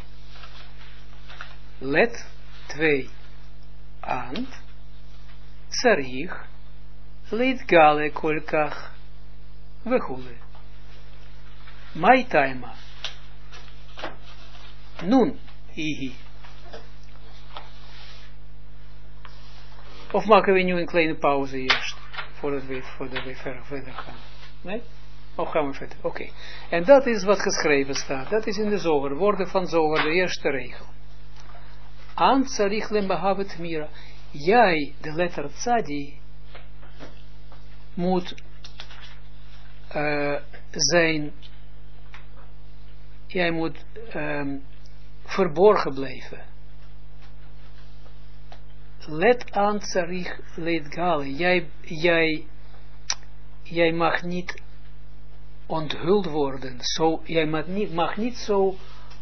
let 2 ant tsarich leit gale kolkach vechule mai taima nun ihi. Of maken we nu een kleine pauze eerst, voordat we verder gaan? Nee? Of gaan we verder? Oké. En dat is wat geschreven staat. Dat is in de zoger, woorden van zoger, de eerste regel. An tsarich lembahavet mira. Jij, de letter tzadi, moet zijn, jij moet verborgen blijven. Let aan tsarich let gale. Jij mag niet onthuld worden. Jij mag niet zo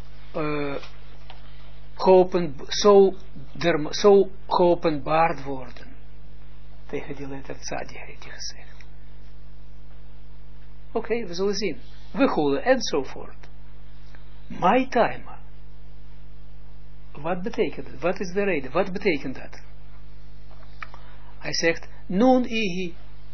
geopenbaard worden. Tegen die letter tzadi heeft hij gezegd. Oké, we zullen zien. We goelen enzovoort. My time. Wat betekent het? Wat is de reden? Wat betekent dat? Hij zegt, nun ihi.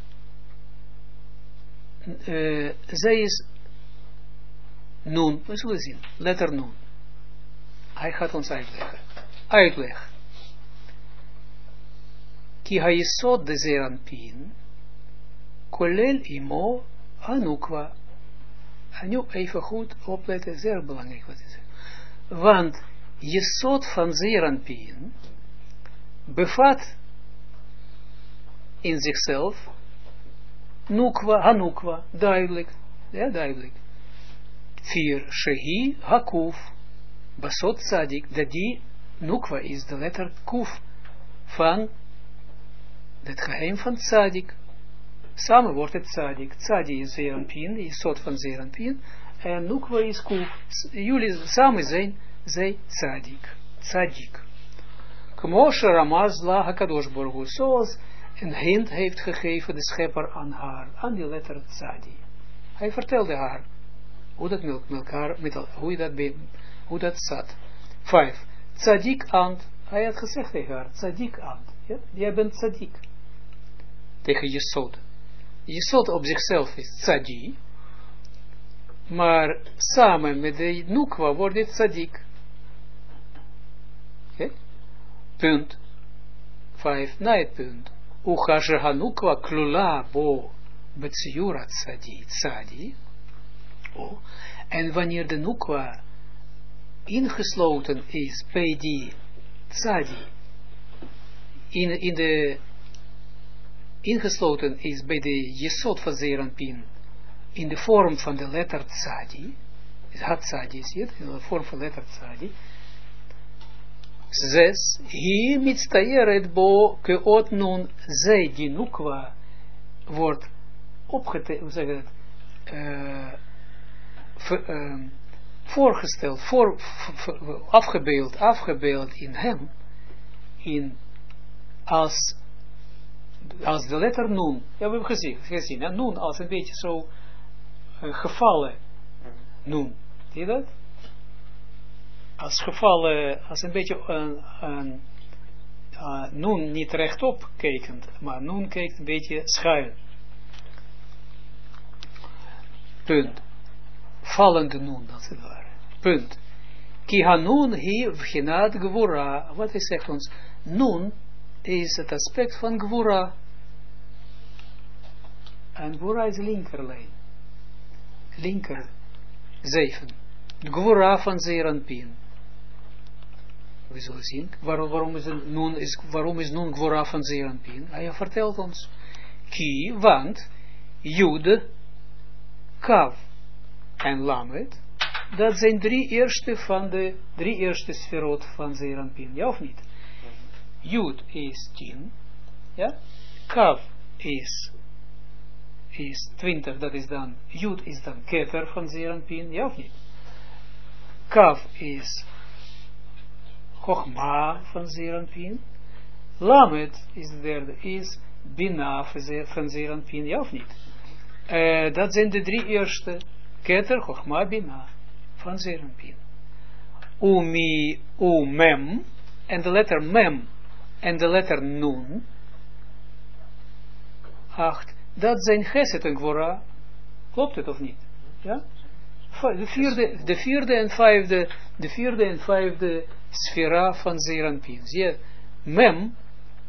Zij is nun. We zullen zien. Letter nun. Hij gaat ons uitleggen. Uitleg. Ki hayesod de zeranpin kolel imo anukwa. En nu even goed opletten. Zeer belangrijk wat is het. Want Jesod van zeranpin bevat in zichzelf nukwa, hanukwa, duidelijk, ja duidelijk. 4. Shehi hakuf basot tzadik, dat die nukwa is de letter kuf van het geheim van tzadik. Samen wordt het tzadik. Tzadi is zeranpin, Jesod van zeranpin, en nukwa is kuf. Jullie samen zijn zij tzadik. Kmoshe Ramaz la HaKadosh Baruch Hu, zoals een hint heeft gegeven de schepper aan haar, aan die letter tzadi. Hij vertelde haar hoe dat hoe dat zat. 5. Tzadik ant, hij had gezegd tegen haar, tzadik ant, ja? Jij bent tzadik. Tegen Jesod. Jesod op zichzelf is tzadi, maar samen met de nukwa wordt het tzadik. Okay. Punt 5, na het punt. Ucha hanukwa klula bo betsiura tzadi. Oh. En wanneer de nukwa ingesloten is bij die tzadi, ingesloten is bij de jesod van zeranpin, in de vorm van de letter tzadi, het tzadi is het, in de vorm van letter tzadi, 6. Hi mitstayeret bo keot nun zij die nukwa wordt voorgesteld, afgebeeld in hem, als de letter nun. Ja, we hebben gezien, ja, nun als een beetje zo gevallen nun. Zie je dat? Als gevallen, als een beetje nun niet rechtop kijkend, maar nun kijkt een beetje schuin. Punt. Vallende nun, als het ware. Punt. Ki hanun hi vchinat gvura. Wat hij zegt ons? Nun is het aspect van gvura. En gvura is linkerlijn. Linker 7. Gvura van zeranpin. We zullen zien. Waarom is nun gvura van zeranpin? Hij vertelt ons. Ki, want Jude, Kav en Lamed, dat zijn drie eerste sferot van zeranpin. Ja of niet? Yud is 10, ja, Kav is 20, dat is dan, Yud is dan Keter van Zeranpin, ja of niet? Kav is Chochma van Zeranpin, Lamed is de derde, is Bina van Zeranpin, ja of niet? Dat zijn de 3 eerste, Keter, Chochma, Bina van Zeranpin. Mem, en de letter Mem, en de letter Nun, 8, dat zijn Geset en Gvora, klopt het of niet? Ja? De vierde en vijfde sfera van Zeranpin. Zie je, Mem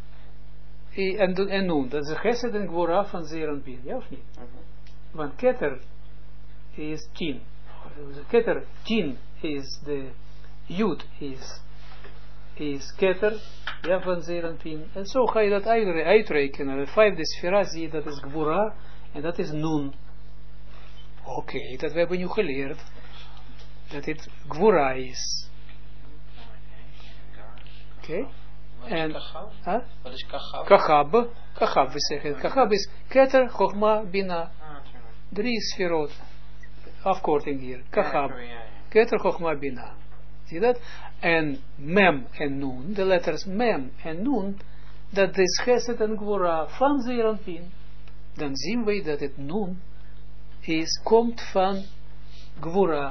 en Nun, dat is Geset en Gvora van Zeranpin, ja of niet? Want Keter is 10. Keter 10 is de Yud is Keter, ja, van Zeranpin. En zo ga je dat uitrekenen. De 5e sfera zie je, dat is Gvora en dat is Nun. Oké, dat we hebben nu geleerd dat het Gvora is. Oké. En wat is Kachab? Kachab, we zeggen. Kachab is Keter, Chochma, Bina. 3 sferot. Afkorting hier. Kachab. Keter, Chochma, Bina. Zie dat? En Mem en Nun, de letters Mem en Nun, dat is Geset en Gvora van Zeranpin. Dan zien we dat het Nun komt van Gvora.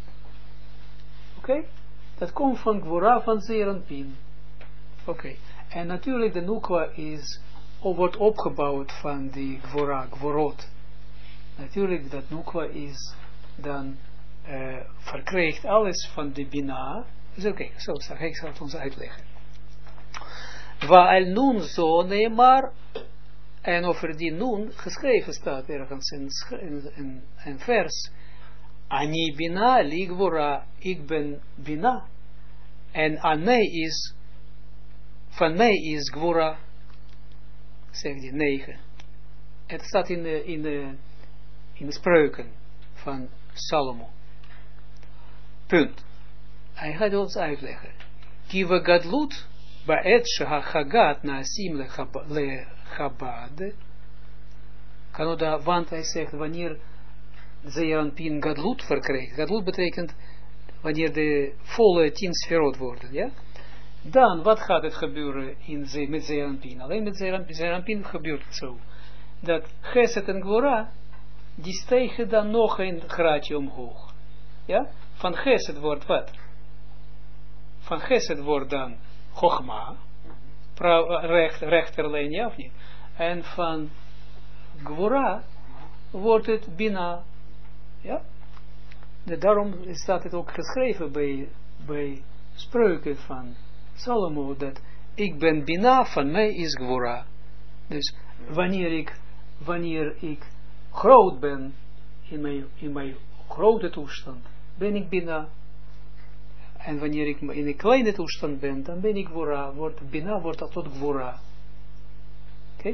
Oké? Dat komt van Gvora van Zeranpin. Oké. En natuurlijk de Nukwa wordt opgebouwd van die Gvora, Gvorot. Natuurlijk dat Nukwa is dan verkrijgt alles van de Bina. Dus oké, zo ik zal het ons uitleggen. Wa al Nun zo neemar, en over die Nun geschreven staat ergens in een vers. Ani Bina li Gvora, ik ben Bina. En aan mij is, van mij is Gvora, zegt die 9. Het staat in de spreuken van Salomo. Punt. Hij gaat ons uitleggen. Kiva gadlut ba'et shehachagat na'asim lechabad. Kanoda, want hij zegt wanneer Zeranpin gadlut verkrijgt. Gadlut betekent wanneer de volle 10 sferot worden. Ja? Dan, wat gaat het gebeuren met Zeranpin? Alleen met Zeranpin gebeurt het zo. Dat Geset en Gvora, die stijgen dan nog een graadje omhoog. Ja? Van Geset wordt wat? Van Geset wordt dan Chochma, rechterlijn, ja of niet? En van Gvora wordt het Bina. Ja? Daarom staat het ook geschreven bij spreuken van Salomo, dat ik ben Bina, van mij is Gvora. Dus wanneer ik groot ben, in mijn grote toestand, ben ik Bina. En wanneer ik in een kleine toestand ben, dan ben ik Gvora. Bina wordt dat tot Gvora. Oké?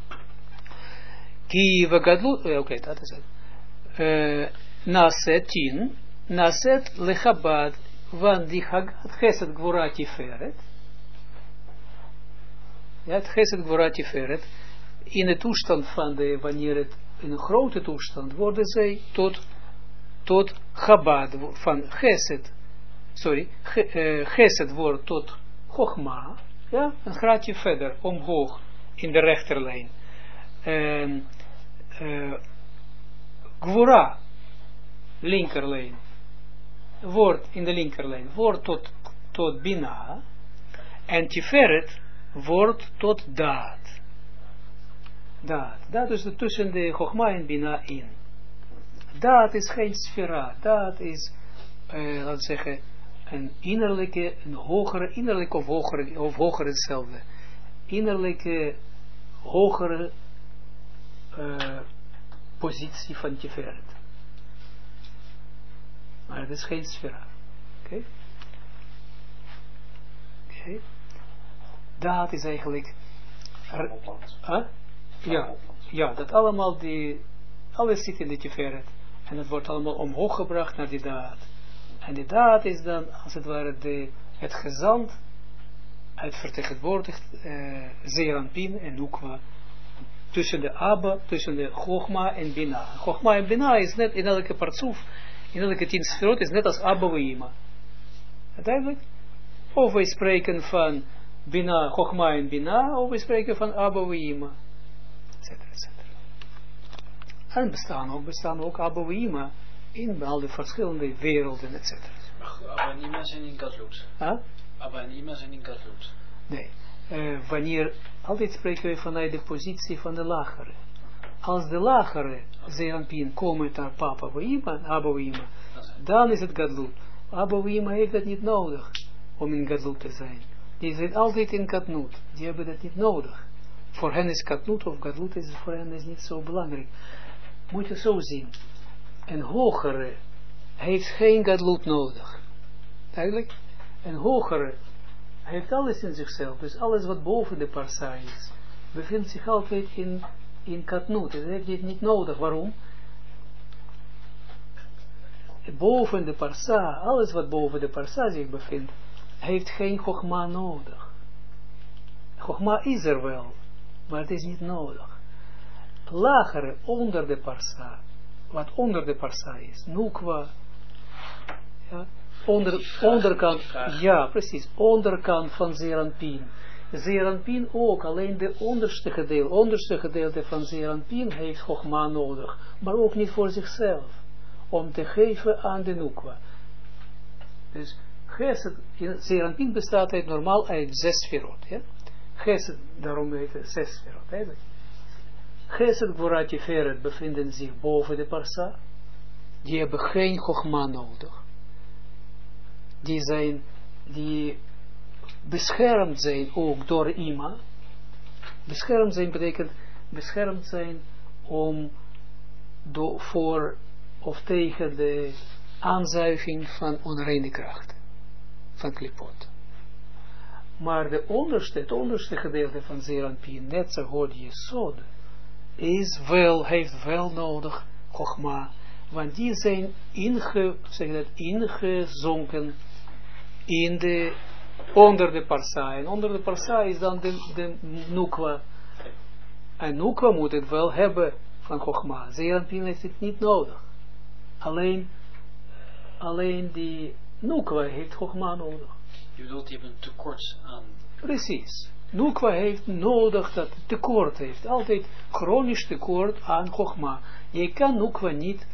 Oké, dat is het. Naset 10. Naset lechabad. Want die Geset Gvora Tiferet. Ja, het Geset Gvora Tiferet. In de toestand van wanneer het in een grote toestand worden zij tot Chabad van Geset. Sorry, Geset wordt tot Chochma. Ja, een graadje verder, omhoog, in de rechterlijn. Gvora, linkerlijn, wordt in de linkerlijn, wordt tot Bina. En Tiferet wordt tot Daad. Dat is tussen de Chochma en Bina in. Daad is geen sfera. Daad is, laten we zeggen, een innerlijke, een hogere, innerlijke of hogere hetzelfde. Innerlijke, hogere positie van Tiferet. Maar het is geen sfera. Oké? Oké. Daad is eigenlijk... Ja, dat allemaal alles zit in de Tiferet. En het wordt allemaal omhoog gebracht naar die daad. En die daad is dan, als het ware, het gezant het vertegenwoordigt Zeranpin en Nukwa tussen de Abba, tussen de Chogma en Bina. Chogma en Bina is net in elke partsoef, in elke 10 sferot is net als Abba en Ima. Duidelijk? Of wij spreken van Bina, Chogma en Bina, of wij spreken van Abba en Ima. Etcetera, etcetera. En bestaan ook Abba en Ima in al de verschillende werelden, etcetera. Maar Abba en Ima zijn in Gadlut. Huh? Abba en Ima zijn in Gadlut. Nee. Wanneer, altijd spreken we vanuit de positie van de lagere. Als de lagere Zeranpin komen naar Papa Waima, Abba Waima, dan is het Gadlut. Abba Waima heeft dat niet nodig om in Gadlut te zijn. Die zijn altijd in Katnut. Die hebben dat niet nodig. Voor hen is Katnut of Gadlut is voor hen is niet zo belangrijk. Moet je zo zien. Een hogere heeft geen Gadlut nodig. Duidelijk? Een hogere heeft alles in zichzelf. Dus alles wat boven de parsa is, bevindt zich altijd in Katnut. Dat heeft dit niet nodig. Waarom? Boven de parsa, alles wat boven de parsa zich bevindt, heeft geen Chogma nodig. Chogma is er wel, maar het is niet nodig. Lagere, onder de parsa, wat onder de parsa is, Nukwa, ja, onderkant, ja precies, onderkant van Zeranpin. Zeranpin ook, alleen de onderste gedeelte van Zeranpin heeft Chogma nodig, maar ook niet voor zichzelf, om te geven aan de Nukwa. Dus Gesed, Zeranpin bestaat normaal uit 6 sferot, ja? Gesed, daarom heet het 6 sferot, eigenlijk. Gesed, Gvura, Tiferet bevinden zich boven de parsa, die hebben geen Chogma nodig. Die beschermd zijn ook door Ima. Beschermd zijn betekent beschermd zijn om voor of tegen de aanzuiging van onreine krachten, van klipot. Maar het onderste gedeelte van Zeranpin, net zo hoort Jesod, heeft wel nodig Chogma, want die zijn ingezonken onder de parsa. En onder de parsa is dan de Nukwa. En Nukwa moet het wel hebben van Chogma. Zeranpin heeft het niet nodig. Alleen die Nukwa heeft Chogma nodig. Je bedoelt, die hebben een tekort aan... Precies. Nukwa heeft nodig dat het tekort heeft. Altijd chronisch tekort aan Chogma. Je kan Nukwa niet,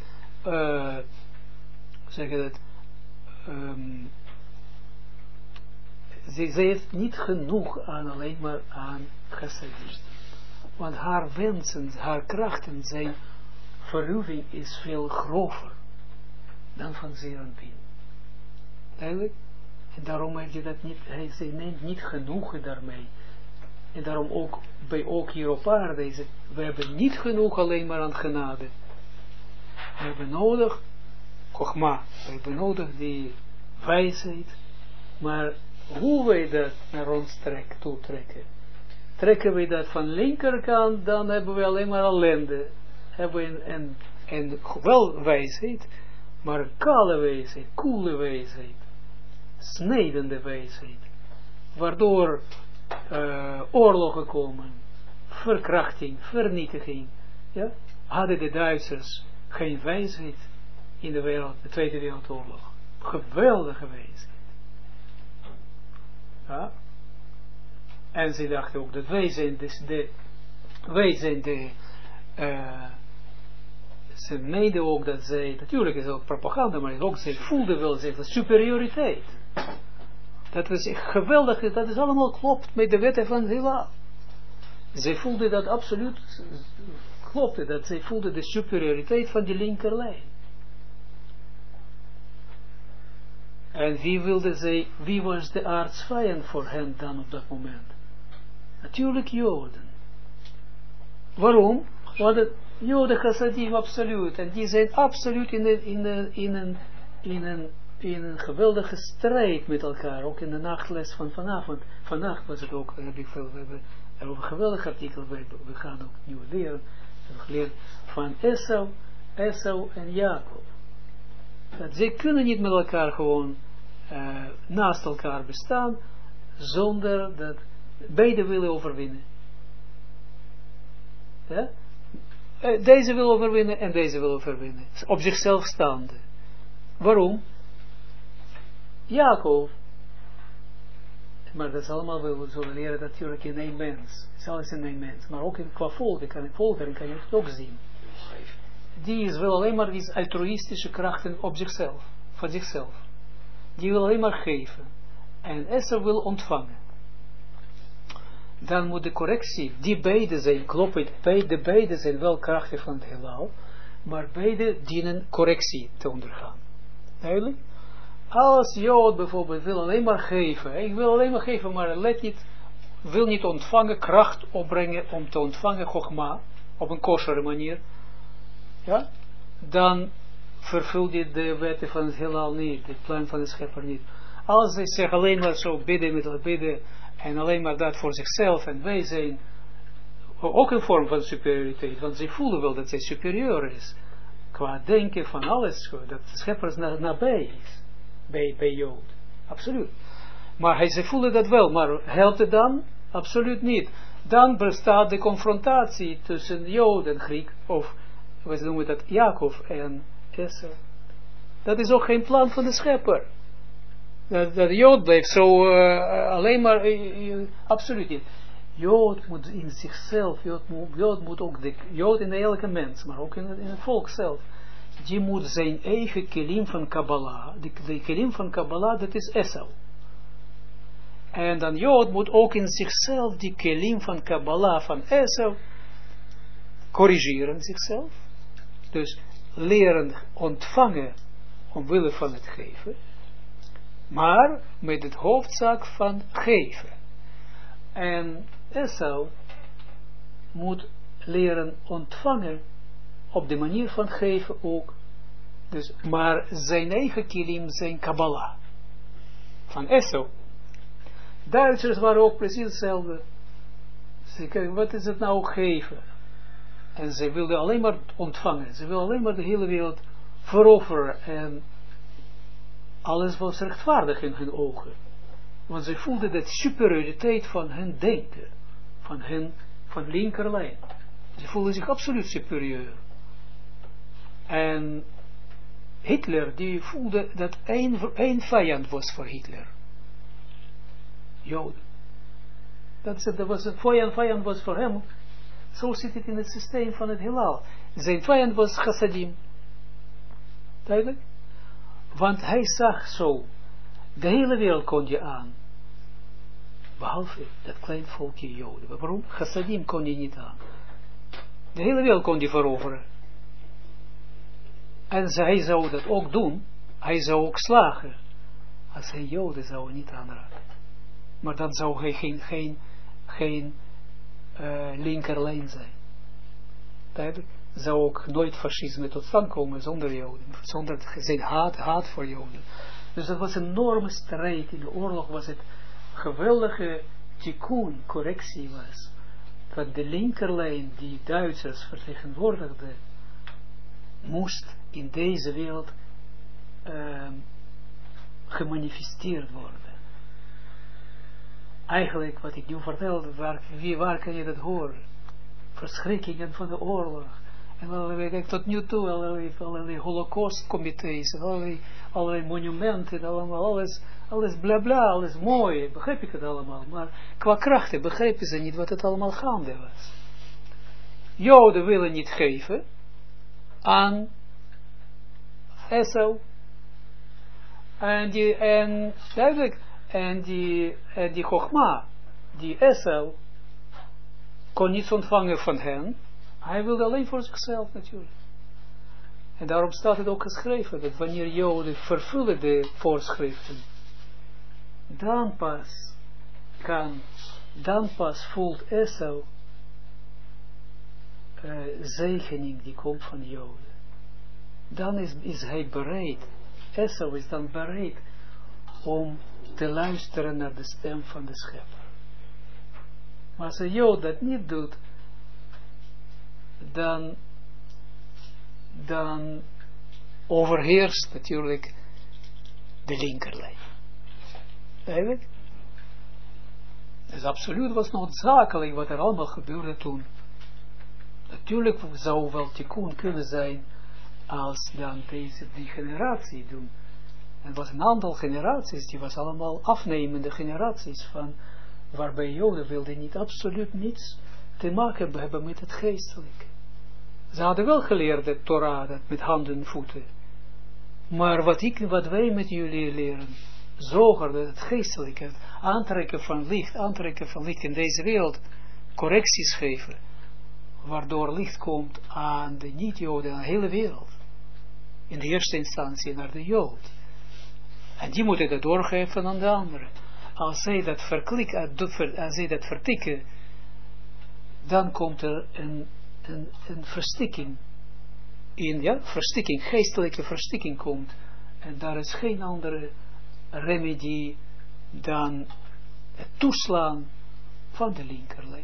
ze heeft niet genoeg aan alleen maar aan chassadim. Want haar wensen, haar krachten zijn, verruwing is veel grover dan van Zeranpin. Duidelijk? En daarom heeft je dat niet, ze neemt niet genoegen daarmee. En daarom ook hier op aarde is het, we hebben niet genoeg alleen maar aan genade. We hebben nodig Chogma, we hebben nodig die wijsheid, maar hoe wij dat naar ons toetrekken. Trekken we dat van linkerkant, dan hebben we alleen maar ellende. Hebben we een wel wijsheid, maar kale wijsheid, koele wijsheid, snijdende wijsheid, waardoor oorlogen komen, verkrachting, vernietiging. Ja? Hadden de Duitsers geen wijsheid in de wereld, de Tweede Wereldoorlog. Geweldige wijsheid. Ja? En ze dachten ook dat wij zijn ze meden ook dat zij, natuurlijk is het ook propaganda, maar ook zij voelden wel zich de superioriteit. Dat was geweldig, dat is allemaal klopt met de wetten van Hillel. Zij voelden dat absoluut, klopte dat, zij voelden de superioriteit van die linkerlijn. En wie was de aardsvijand voor hen dan op dat moment? Natuurlijk Joden. Waarom? Want het Joden chassadim absoluut. En die zijn absoluut in een geweldige strijd met elkaar. Ook in de nachtles van vanavond. Vannacht was het ook, we hebben een geweldig artikel, we gaan ook nu leren. We hebben geleerd van Esau en Jacob. Dat zij kunnen niet met elkaar gewoon naast elkaar bestaan, zonder dat beide willen overwinnen. Ja? Deze wil overwinnen en deze wil overwinnen. Op zichzelf staande. Waarom? Jacob. Maar dat is allemaal, we zullen leren natuurlijk in één mens. Het is alles in één mens. Maar ook qua volkeren kan je het ook zien. Die is wel alleen maar die altruïstische krachten op zichzelf. Van zichzelf. Die wil alleen maar geven. En Esau wil ontvangen. Dan moet de correctie, die beide zijn, klopt het, beide zijn wel krachten van het heelal, maar beide dienen correctie te ondergaan. Duidelijk? Als Jood bijvoorbeeld wil alleen maar geven, ik wil alleen maar geven, maar wil niet ontvangen, kracht opbrengen om te ontvangen chogma, op een kosher manier, ja, dan vervult dit de wetten van het heelal niet, het plan van de schepper niet. Als hij zich alleen maar zo bidden en alleen maar dat voor zichzelf en wij zijn ook een vorm van superioriteit, want ze voelen wel dat zij superieur is, qua denken van alles, dat de schepper nabij is, bij Jood, absoluut. Maar ze voelen dat wel, maar helpt het dan? Absoluut niet. Dan bestaat de confrontatie tussen Jood en Griek, of we noemen dat Jacob en Esau. Dat is ook geen plan van de schepper. Dat Jood blijft zo alleen maar, absoluut niet. Jood moet in zichzelf, Jood moet ook, Jood in elke mens, maar ook in het volk zelf, die moet zijn eigen kelim van Kabbalah, de kelim van Kabbalah, dat is Esau. En dan Jood moet ook in zichzelf die kelim van Kabbalah van Esau corrigeren zichzelf. Dus leren ontvangen omwille van het geven, maar met het hoofdzaak van geven. En Esau moet leren ontvangen op de manier van geven ook, dus, maar zijn eigen kilim, zijn Kabbalah van Esau. Duitsers waren ook precies hetzelfde. Ze kijken, wat is het nou geven? En ze wilden alleen maar ontvangen. Ze wilden alleen maar de hele wereld veroveren. En alles was rechtvaardig in hun ogen. Want ze voelden de superioriteit van hun denken. Van linkerlijn. Ze voelden zich absoluut superieur. En Hitler, die voelde dat één vijand was voor Hitler. Joden. Dat was een vijand was voor hem. Zo zit het in het systeem van het heelal. Zijn vijand was chassadim. Duidelijk? Want hij zag zo, de hele wereld kon je aan. Behalve dat klein volkje Joden. Waarom? Chassadim kon je niet aan. De hele wereld kon je veroveren. En hij zou dat ook doen. Hij zou ook slagen. Als hij Joden zou niet aanraken. Maar dan zou hij geen linkerlijn zijn. Duidelijk? Zou ook nooit fascisme tot stand komen zonder Joden. Zonder zijn haat voor Joden. Dus dat was een enorme strijd. In de oorlog was het geweldige tikkun, correctie was. Dat de linkerlijn die Duitsers vertegenwoordigde, moest in deze wereld gemanifesteerd worden. Eigenlijk, wat ik nu vertelde, waar kan je dat horen? Verschrikkingen van de oorlog. En allerlei, tot nu toe, allerlei holocaustcomité's, allerlei monumenten, alles bla bla, alles mooi, begrijp ik het allemaal. Maar qua krachten begrijpen ze niet wat het allemaal gaande was. Joden willen niet geven aan Esau. En duidelijk, en die Chogma, die Esau, kon niets ontvangen van hen. Hij wilde alleen voor zichzelf natuurlijk. En daarom staat het ook geschreven, dat wanneer Joden vervullen de voorschriften, dan pas voelt Esau zegening die komt van Joden. Dan is hij bereid, Esau is dan bereid om te luisteren naar de stem van de schepper. Maar als een Jood dat niet doet, dan overheerst natuurlijk de linkerlijn. Eigenlijk? Dus absoluut was noodzakelijk wat er allemaal gebeurde toen. Natuurlijk zou wel tikkun kunnen zijn als dan die generatie doen. Er was een aantal generaties, die was allemaal afnemende generaties van, waarbij Joden wilden niet absoluut niets te maken hebben met het geestelijke. Ze hadden wel geleerd de Torah, dat met handen en voeten. Maar wat wij met jullie leren, zoger, dat het geestelijke, het aantrekken van licht in deze wereld, correcties geven, waardoor licht komt aan de niet-Joden, aan de hele wereld. In de eerste instantie naar de Jood. En die moeten dat doorgeven aan de anderen. Als zij dat vertikken, dan komt er een verstikking in, ja, verstikking, geestelijke verstikking komt. En daar is geen andere remedie dan het toeslaan van de linkerlijn.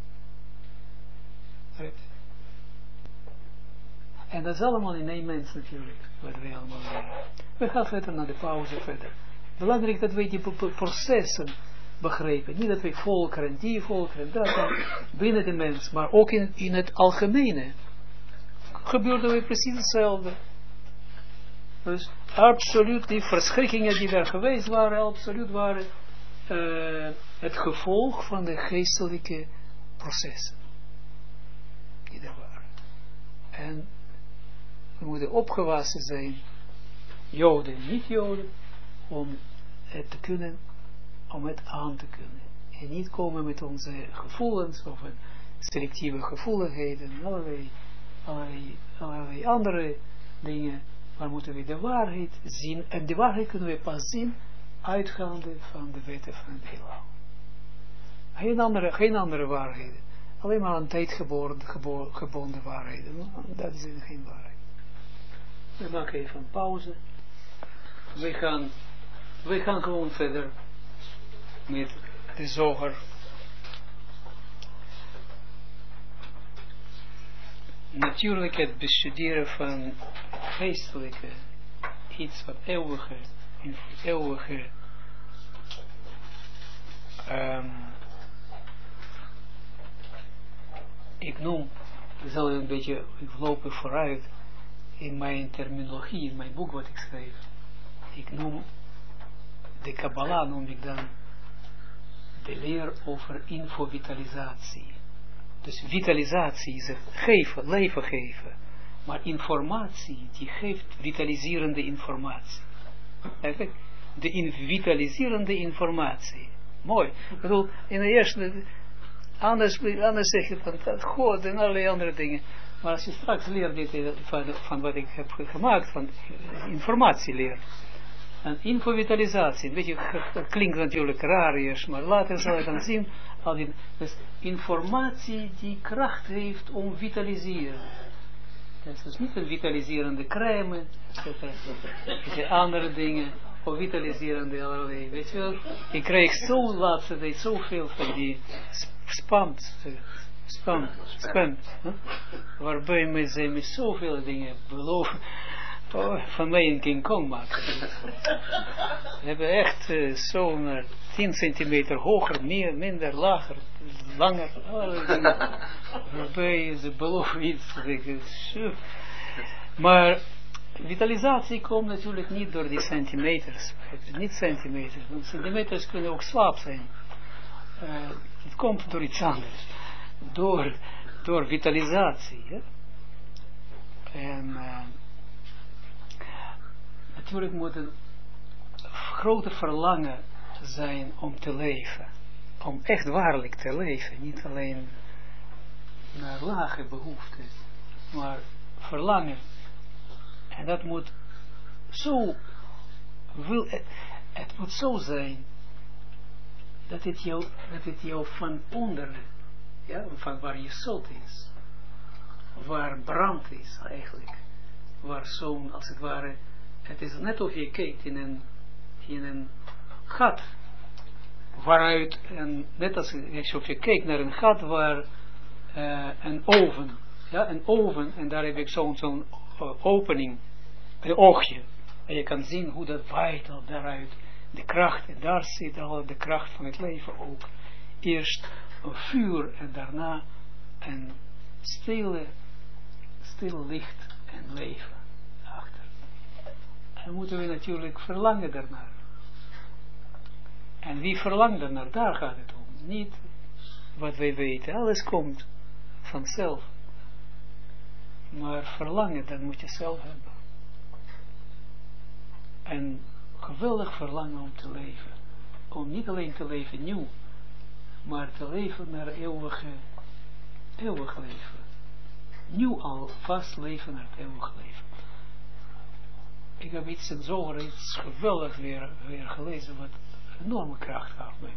En dat is allemaal in één mens natuurlijk, wat wij allemaal leren. We gaan verder naar de pauze verder. Belangrijk dat wij die processen begrijpen. Niet dat wij volkeren, die volkeren, dat binnen de mens, maar ook in het algemene. Gebeurde weer precies hetzelfde. Dus absoluut die verschrikkingen die daar geweest waren, absoluut waren het gevolg van de geestelijke processen. Die er waren. En we moeten opgewassen zijn, Joden en niet-Joden, om het te kunnen, om het aan te kunnen. En niet komen met onze gevoelens, of selectieve gevoeligheden, allerlei andere dingen, maar moeten we de waarheid zien, en de waarheid kunnen we pas zien, uitgaande van de wetten van het heelal. Geen andere waarheden. Alleen maar aan tijd gebonden waarheden. Dat is geen waarheid. We maken even een pauze. We gaan gewoon verder met de zoger. Natuurlijk het bestuderen van geestelijke, iets wat eeuwige, ik noem, zal een beetje lopen vooruit in mijn terminologie, in mijn boek wat ik schreef. Ik noem de Kabbalah, noem ik dan de leer over infovitalisatie. Dus vitalisatie is het geven, leven geven. Maar informatie, die geeft vitaliserende informatie. Eigenlijk, de vitaliserende informatie. Mooi. Ik bedoel, in de eerste, anders zeg je van God en allerlei andere dingen. Maar als je straks leert dit van wat ik heb gemaakt, van informatieleer. En infovitalisatie, een beetje, dat klinkt natuurlijk raar eerst, maar later zal je dan zien, dus informatie die kracht heeft om vitaliseren. Dat is dus niet een vitaliserende crème, andere dingen, of vitaliserende allerlei, weet je wel. Ik krijg zo laatste tijd zoveel van die spam, waarbij ze met zoveel dingen beloven. Van mij een King Kong maken. We hebben echt zo'n 10 centimeter hoger, minder, lager, langer. Waarbij ze beloven iets. Maar vitalisatie komt natuurlijk niet door die centimeters. Niet centimeters. Want centimeters kunnen ook slaap zijn. Het komt door iets anders. Door vitalisatie. Hè? En natuurlijk moet een grote verlangen zijn om te leven. Om echt waarlijk te leven. Niet alleen naar lage behoeften. Maar verlangen. En dat moet zo... Het moet zo zijn dat het jou van onder, ja, van waar je zot is. Waar brand is eigenlijk. Waar zo'n, als het ware... Het is net of je kijkt in een gat, waaruit, net als je kijkt naar een gat waar een oven, ja, een oven, en daar heb ik zo'n opening, een oogje, en je kan zien hoe dat waait al daaruit, de kracht, en daar zit al de kracht van het leven ook eerst een vuur en daarna een stil licht en leven achter. En moeten we natuurlijk verlangen daarnaar. En wie verlangt daarnaar, daar gaat het om. Niet wat wij weten, alles komt vanzelf. Maar verlangen, dat moet je zelf hebben. En geweldig verlangen om te leven. Om niet alleen te leven nieuw, maar te leven naar eeuwig leven. Nieuw al, vast leven naar het eeuwig leven. Ik heb iets in Zoger, iets geweldig weer gelezen, wat enorme kracht gaf mij.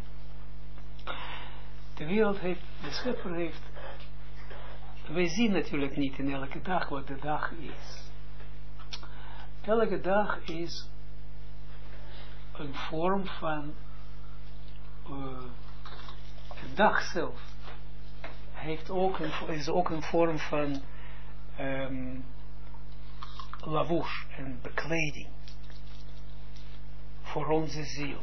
De wereld heeft, de schepper heeft, wij zien natuurlijk niet in elke dag wat de dag is. Elke dag is een vorm van de dag zelf. Heeft ook is ook een vorm van lavouche en bekleding voor onze ziel.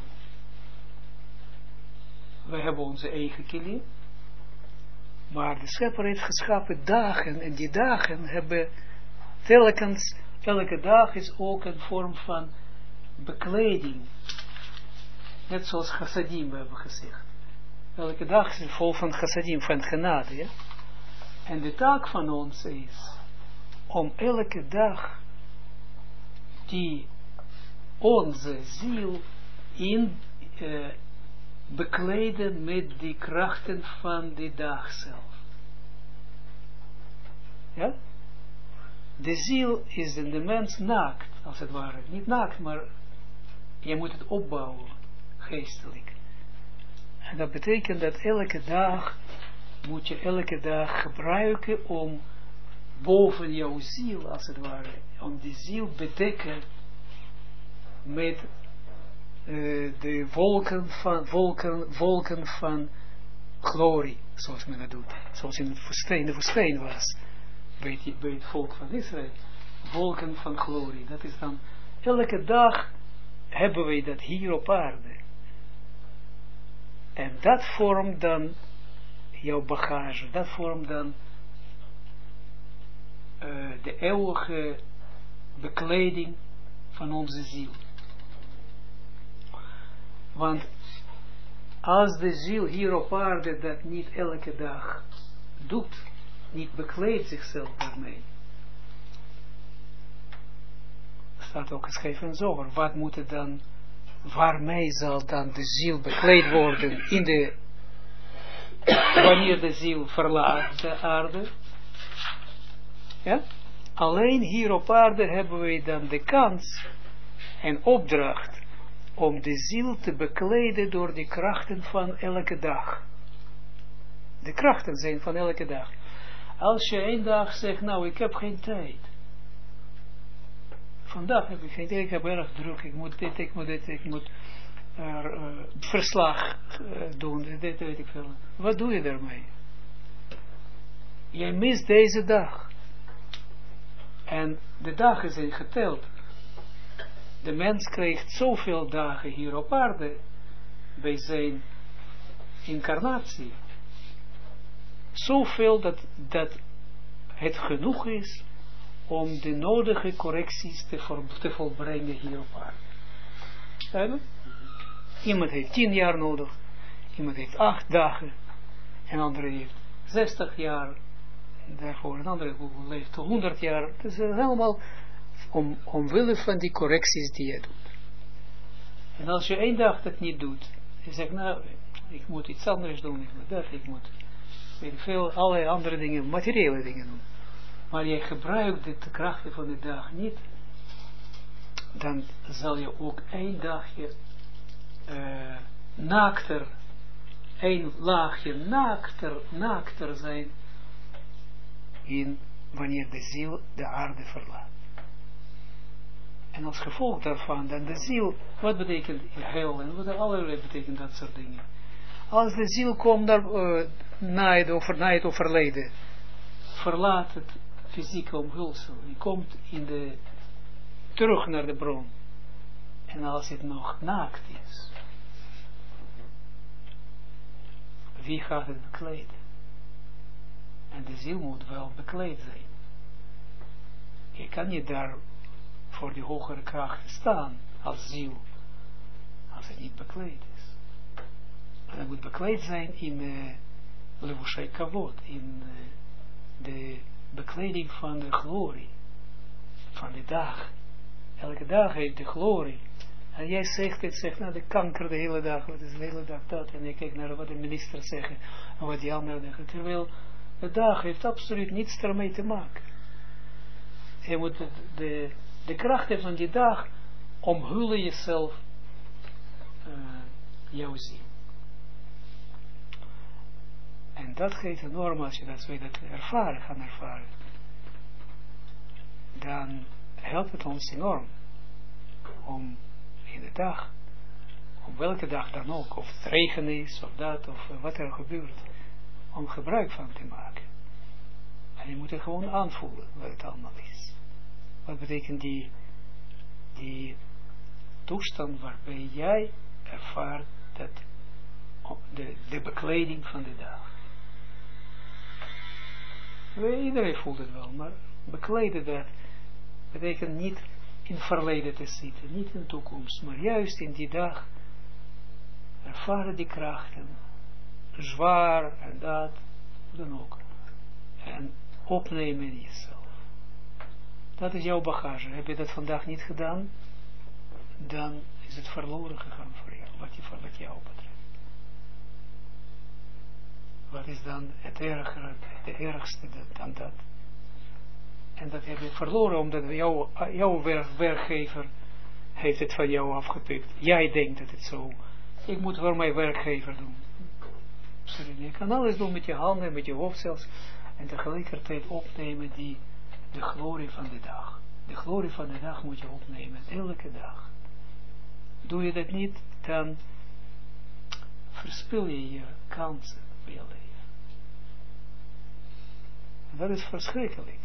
We hebben onze eigen kilim, maar de schepper heeft geschapen dagen en die dagen hebben telkens, elke dag is ook een vorm van bekleding. Net zoals chassadim we hebben gezegd. Elke dag is vol van chassadim, van genade. Ja? En de taak van ons is om elke dag die onze ziel in bekleden met die krachten van die dag zelf. Ja? De ziel is in de mens naakt, als het ware. Niet naakt, maar je moet het opbouwen, geestelijk. En dat betekent dat elke dag, moet je elke dag gebruiken om boven jouw ziel, als het ware, om die ziel bedekken met de wolken van glorie, zoals men dat doet. Zoals in de woestijn was, bij het volk van Israël. Wolken van glorie, dat is dan, elke dag hebben wij dat hier op aarde. En dat vormt dan jouw bagage, dat vormt dan de eeuwige bekleding van onze ziel. Want als de ziel hier op aarde dat niet elke dag doet, niet bekleedt zichzelf daarmee, staat ook geschreven in Zoger, wat moet het dan, waarmee zal dan de ziel bekleed worden wanneer de ziel verlaat de aarde? Ja? Alleen hier op aarde hebben wij dan de kans en opdracht om de ziel te bekleden door de krachten van elke dag. De krachten zijn van elke dag. Als je een dag zegt, nou ik heb geen tijd. Vandaag heb ik geen tijd, ik heb erg druk, ik moet dit, ik moet verslag doen, dit weet ik veel. Wat doe je daarmee? Jij mist deze dag. En de dagen zijn geteld. De mens krijgt zoveel dagen hier op aarde bij zijn incarnatie. Zoveel dat het genoeg is om de nodige correcties te volbrengen hier op aarde. Iemand heeft 10 jaar nodig, iemand heeft 8 dagen, en andere heeft 60 jaar, daarvoor een andere leeft 100 jaar. Het is helemaal omwille van die correcties die je doet. En als je 1 dag dat niet doet, je zegt, nou, ik moet iets anders doen, ik moet dat, ik moet allerlei andere dingen, materiële dingen doen. Maar je gebruikt de krachten van de dag niet, dan zal je ook 1 dagje naakter, 1 laagje naakter zijn wanneer de ziel de aarde verlaat. En als gevolg daarvan, dan de ziel, wat betekent hel en wat allerlei betekent dat soort dingen. Als de ziel komt na het overlijden, verlaat het fysieke omhulsel en komt terug naar de bron. En als het nog naakt is, wie gaat het bekleden? En de ziel moet wel bekleed zijn. Je kan niet daar voor die hogere krachten staan als ziel, als het niet bekleed is. En het moet bekleed zijn in Levushay Kavod, in de bekleding van de glorie, van de dag. Elke dag heeft de glorie. En jij zegt nou de kanker de hele dag, wat is de hele dag dat? En je kijkt naar wat de minister zeggen, en wat die anderen zeggen. Terwijl de dag heeft absoluut niets ermee te maken. Je moet de krachten van die dag omhullen jezelf, jouw ziel. En dat geeft enorm, als je dat gaan ervaren, dan helpt het ons enorm om in de dag, op welke dag dan ook, of het regen is, of dat, of wat er gebeurt, om gebruik van te maken. En je moet het gewoon aanvoelen, wat het allemaal is. Wat betekent die toestand waarbij jij ervaart dat de bekleding van de dag. Iedereen voelt het wel, maar bekleden dat betekent niet in verleden te zitten, niet in de toekomst, maar juist in die dag ervaren die krachten, zwaar en dat, dan ook. En opnemen in jezelf. Dat is jouw bagage. Heb je dat vandaag niet gedaan, dan is het verloren gegaan voor jou, wat jou betreft. Wat is dan het ergste dan dat? En dat heb je verloren, omdat jouw werkgever heeft het van jou afgepikt. Jij denkt dat het zo, ik moet voor mijn werkgever doen. Absoluut. Je kan alles doen met je handen, met je hoofd zelfs, en tegelijkertijd opnemen de glorie van de dag. De glorie van de dag moet je opnemen, elke dag. Doe je dat niet, dan verspil je je kansen in je leven. En dat is verschrikkelijk.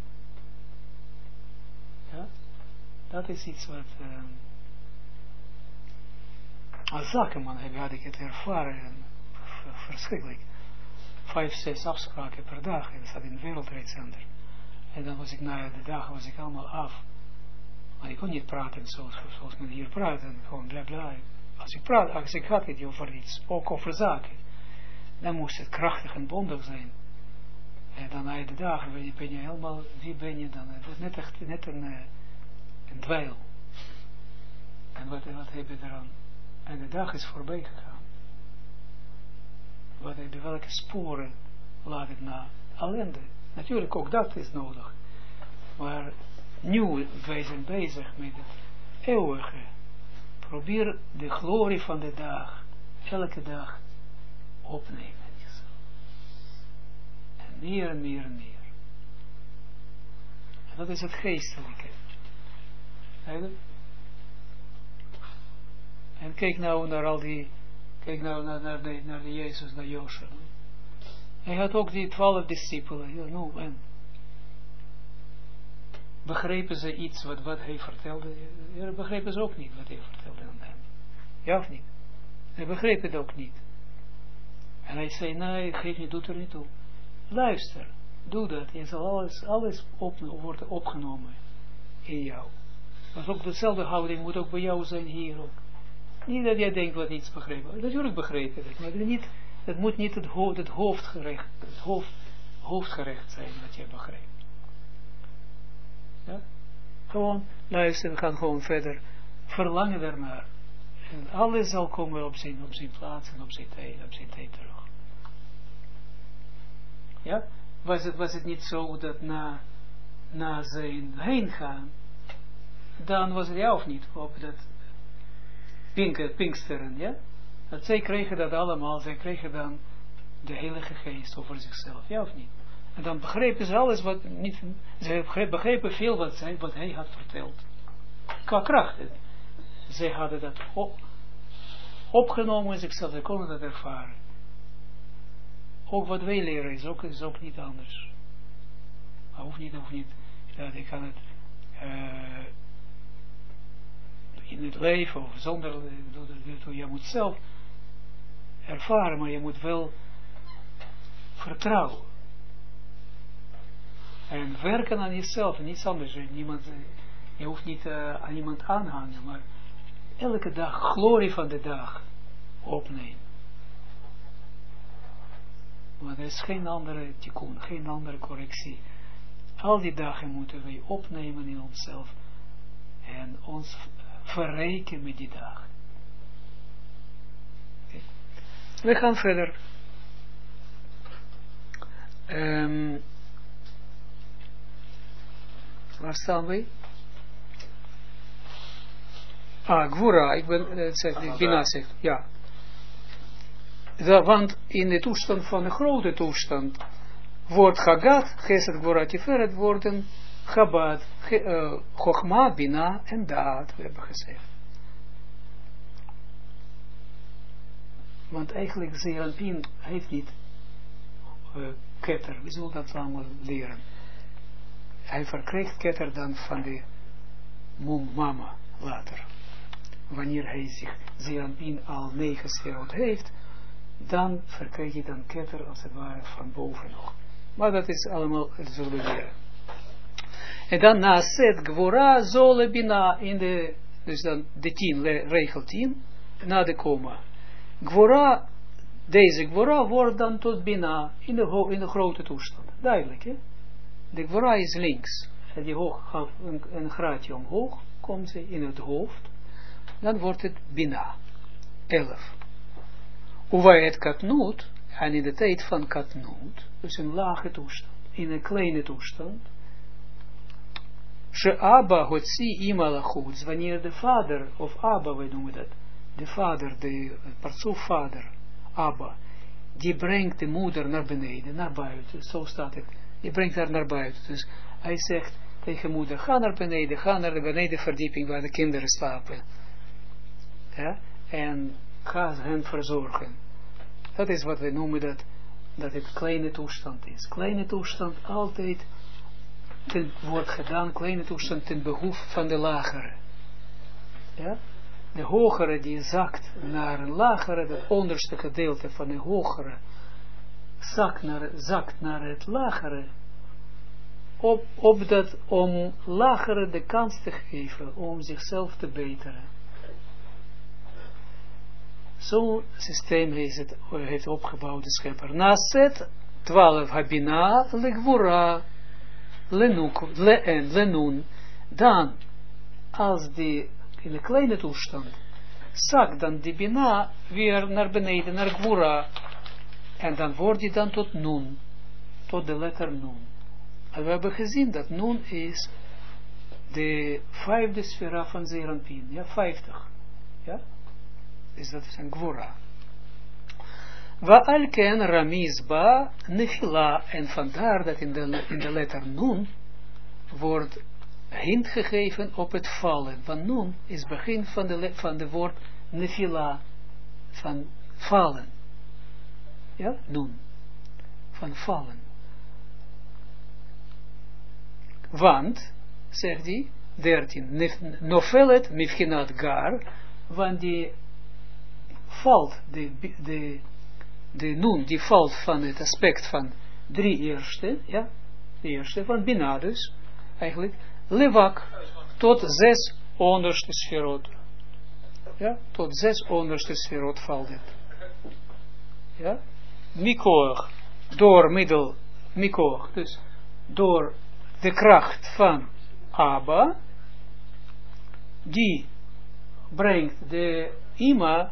Ja? Dat is iets wat als zakenman had ik het ervaren, verschrikkelijk. 5, 6 afspraken per dag, en dat staat in het wereldreiscenter. En dan was ik na de dag allemaal af. Maar ik kon niet praten zoals men hier praat, en gewoon bla bla. Als ik had het over iets, ook over zaken, dan moest het krachtig en bondig zijn. En dan na de dag ben je helemaal, wie ben je dan? Het was net een dweil. En wat heb je eraan? En de dag is voorbij gegaan. Welke sporen laat het na? Ellende. Natuurlijk ook dat is nodig. Maar nu wij zijn bezig met het eeuwige. Probeer de glorie van de dag elke dag opnemen. En meer en meer en meer. En dat is het geestelijke. Eigenlijk. En kijk nou naar al die, kijk nou naar de Jezus, naar Joshua. Hij had ook die 12 discipelen. Ja, nou, en begrepen ze iets wat hij vertelde? Ja, begrepen ze ook niet wat hij vertelde aan hem. Ja of niet? Hij begreep het ook niet. En hij zei, nee, geef niet, doet er niet toe. Luister, doe dat. Je zal alles wordt opgenomen in jou. Want ook dezelfde houding moet ook bij jou zijn hier ook. Niet dat jij denkt wat iets begrepen. Natuurlijk begrepen het, maar het moet niet het hoofdgerecht zijn dat je begrijpt. Ja? Gewoon luister, we gaan gewoon verder verlangen daarnaar. En alles zal komen op zijn plaats en op zijn tijd terug. Ja? Was het niet zo dat na zijn heen gaan, dan was het ja of niet op dat Pinksteren, ja? Dat zij kregen dat allemaal, zij kregen dan de Heilige Geest over zichzelf, ja of niet? En dan begrepen ze alles wat niet, ze begrepen veel wat hij had verteld. Qua krachten. Zij hadden dat opgenomen in zichzelf, zij konden dat ervaren. Ook wat wij leren is ook niet anders. Maar hoeft niet. Ja, ik kan het in het leven of zonder, je moet zelf ervaren, maar je moet wel vertrouwen. En werken aan jezelf, niets anders. Je hoeft niet aan iemand aanhangen, maar elke dag, glorie van de dag, opnemen. Want er is geen andere tikkun, geen andere correctie. Al die dagen moeten wij opnemen in onszelf en ons verrijken met die dag. Okay. We gaan verder. Waar staan we? Gwura, Bina zegt, ja. Want in de toestand van de grote toestand wordt Chagat, Chesed, Gwura, Tiferet worden Chabad, Chochma, Bina en Daad, we hebben gezegd. Want eigenlijk Zeranpien heeft niet Keter, we zullen dat allemaal leren. Hij verkrijgt Keter dan van de mama later. Wanneer hij zich Zeranpien al 9 sferot heeft, dan verkrijg je dan Keter als het ware van boven nog. Maar dat is allemaal, dat zullen we leren. En dan na Set Gwora Zole Bina in de, dus dan de 10, regel 10, na de komma. Gwora, deze Gwora wordt dan tot Bina in de grote toestand. Duidelijk, hè? De Gwora is links. En die hoog, een graadje omhoog, komt ze in het hoofd. Dan wordt het Bina. 11. Hoewel het Katnoot, en in de tijd van Katnoot, dus een lage toestand, in een kleine toestand, She'aba hotzi ima lachuts, wanneer de vader, of Abba, wij noemen dat, de vader, de partsoef vader, Abba, die brengt de moeder naar beneden, naar buiten, zo staat het, die brengt haar naar buiten, dus hij zegt tegen moeder, ga naar de benedenverdieping waar de kinderen slapen, ja, en ga hen verzorgen. Dat is wat we noemen dat het kleine toestand is. Kleine toestand altijd wordt gedaan, kleine toestand ten behoeve van de lagere. Ja? De hogere die zakt naar een lagere, het onderste gedeelte van de hogere zakt naar het lagere, om lagere de kans te geven om zichzelf te beteren. Zo'n systeem heeft opgebouwd de schepper. Naset 12 habina legvura lenun. Dan, als die in de kleine toestand zakt dan die bina weer naar beneden, naar gwura. En dan wordt die dan tot nun. Tot de letter nun. En we hebben gezien dat nun is de 5e sfera van Zeranpien. Ja, 50. Ja. Dus dat is een gwura. Wa'alken ramizba nefila. En vandaar dat in de letter nun wordt hint gegeven op het vallen. Want nun is begin van de woord nefila. Van vallen. Ja, nun. Van vallen. Want, zegt hij, 13, nofelet mifchinat gar, want die valt, de nun, die valt van het aspect van 3 eerste, ja, de eerste van Bina dus, eigenlijk, levak, tot 6 onderste sferot. Ja, tot 6 onderste sferot valt het. Ja, mikoor, door middel, mikoor, dus door de kracht van Abba, die brengt de ima,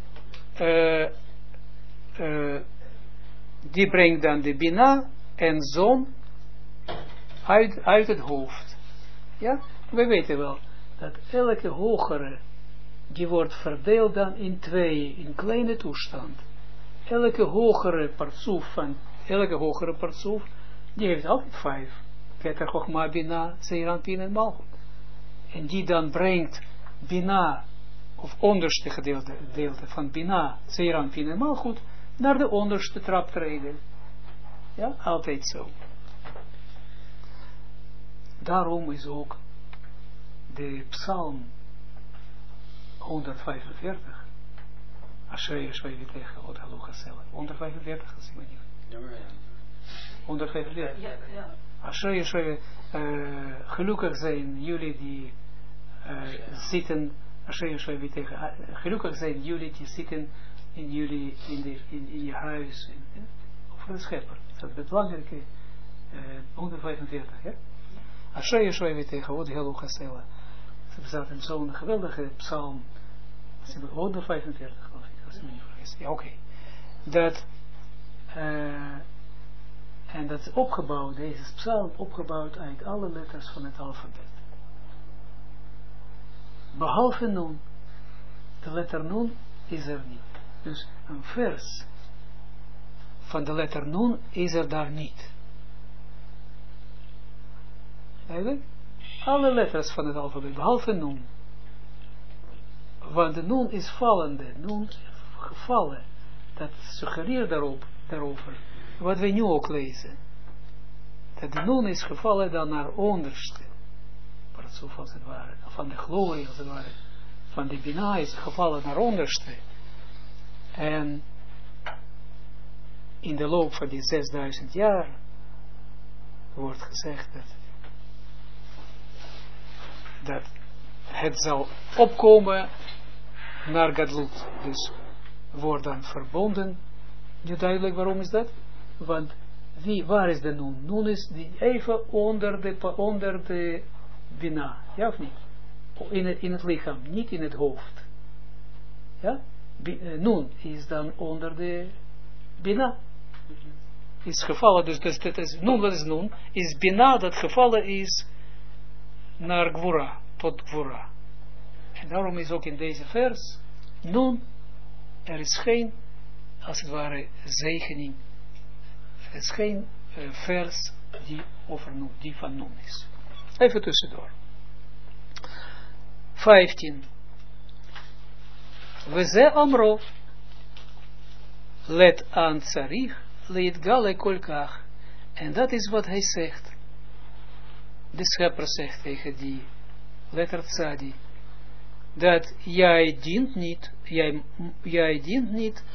die brengt dan de Bina en zon uit het hoofd. Ja, we weten wel dat elke hogere, die wordt verdeeld dan in 2, in kleine toestand. Elke hogere partsoef, die heeft altijd 5. Keter, Chochma, Bina, Zeranpien en Malchut. En die dan brengt Bina, of onderste gedeelte van Bina, Zeranpien en Malchut, naar de onderste traptreden. Ja, altijd zo. Daarom is ook de Psalm 145, Ashrei Yeshua Vitecha, Od Halucha Sela. 145, als ik me niet. 145. Ja. Ashrei Yeshua, gelukkig zijn jullie die zitten, Ashrei Yeshua Vitecha, gelukkig zijn jullie die zitten in jullie, in je huis, voor de schepper. Dat is het belangrijke, 145, ja? Ashrei Yeshua Vitecha, Od Halucha Sela. Er staat in zo'n geweldige psalm, 145, geloof ik, als ik me niet vergis. Ja, oké. Dat, en dat is opgebouwd, deze psalm opgebouwd uit alle letters van het alfabet. Behalve Nun. De letter Nun is er niet. Dus een vers van de letter Nun is er daar niet. Eigenlijk? Alle letters van het alfabet, behalve Nun. Want de Nun is vallende, Nun gevallen. Dat suggereert daarover, wat wij nu ook lezen. Dat de Nun is gevallen dan naar onderste. Partsuf als het ware, van de glorie als het ware. Van de Bina is gevallen naar onderste. En in de loop van die 6000 jaar wordt gezegd dat het zal opkomen naar Gadlut. Dus wordt dan verbonden. Nu duidelijk waarom is dat? Want waar is de Nun? Nun is even onder de Bina. Ja of niet? In het lichaam, niet in het hoofd. Ja? Nun is dan onder de Bina. Is gevallen, dus dat is Nun, wat is Nun? Is Bina dat gevallen is naar Gwura, tot Gwura. En daarom is ook in deze vers, Nun, er is geen, als het ware, zegening. Er is geen vers die over Nun, die van Nun is. Even tussendoor. 15. Weze Amro, let aan Tsarich, leed gale kolkach. En dat is wat hij zegt. De schepper zegt tegen die letter Tzadi, dat jij dient niet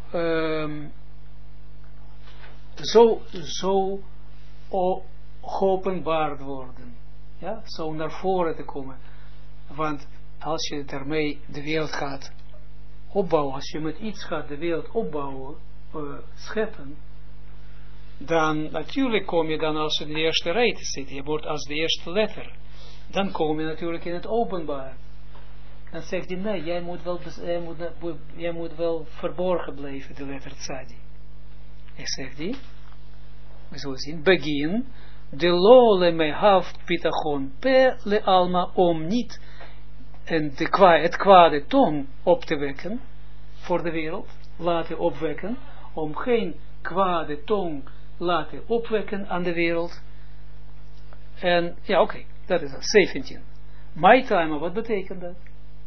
zo geopenbaard worden. Ja, zo naar voren te komen. Want als je daarmee de wereld gaat opbouwen, als je met iets gaat de wereld opbouwen, scheppen, dan natuurlijk kom je dan als in de eerste rij te zitten. Je wordt als de eerste letter. Dan kom je natuurlijk in het openbaar. Dan zegt hij, nee, jij moet wel verborgen blijven, de letter Tzadi. En zegt hij, we zullen zien, begin, de lo le mehav pitachon pe le alma, om niet het kwade tong op te wekken, voor de wereld, laten opwekken, om geen kwade tong laten opwekken aan de wereld. En, ja, oké, dat is het, 17. My time, wat betekent dat?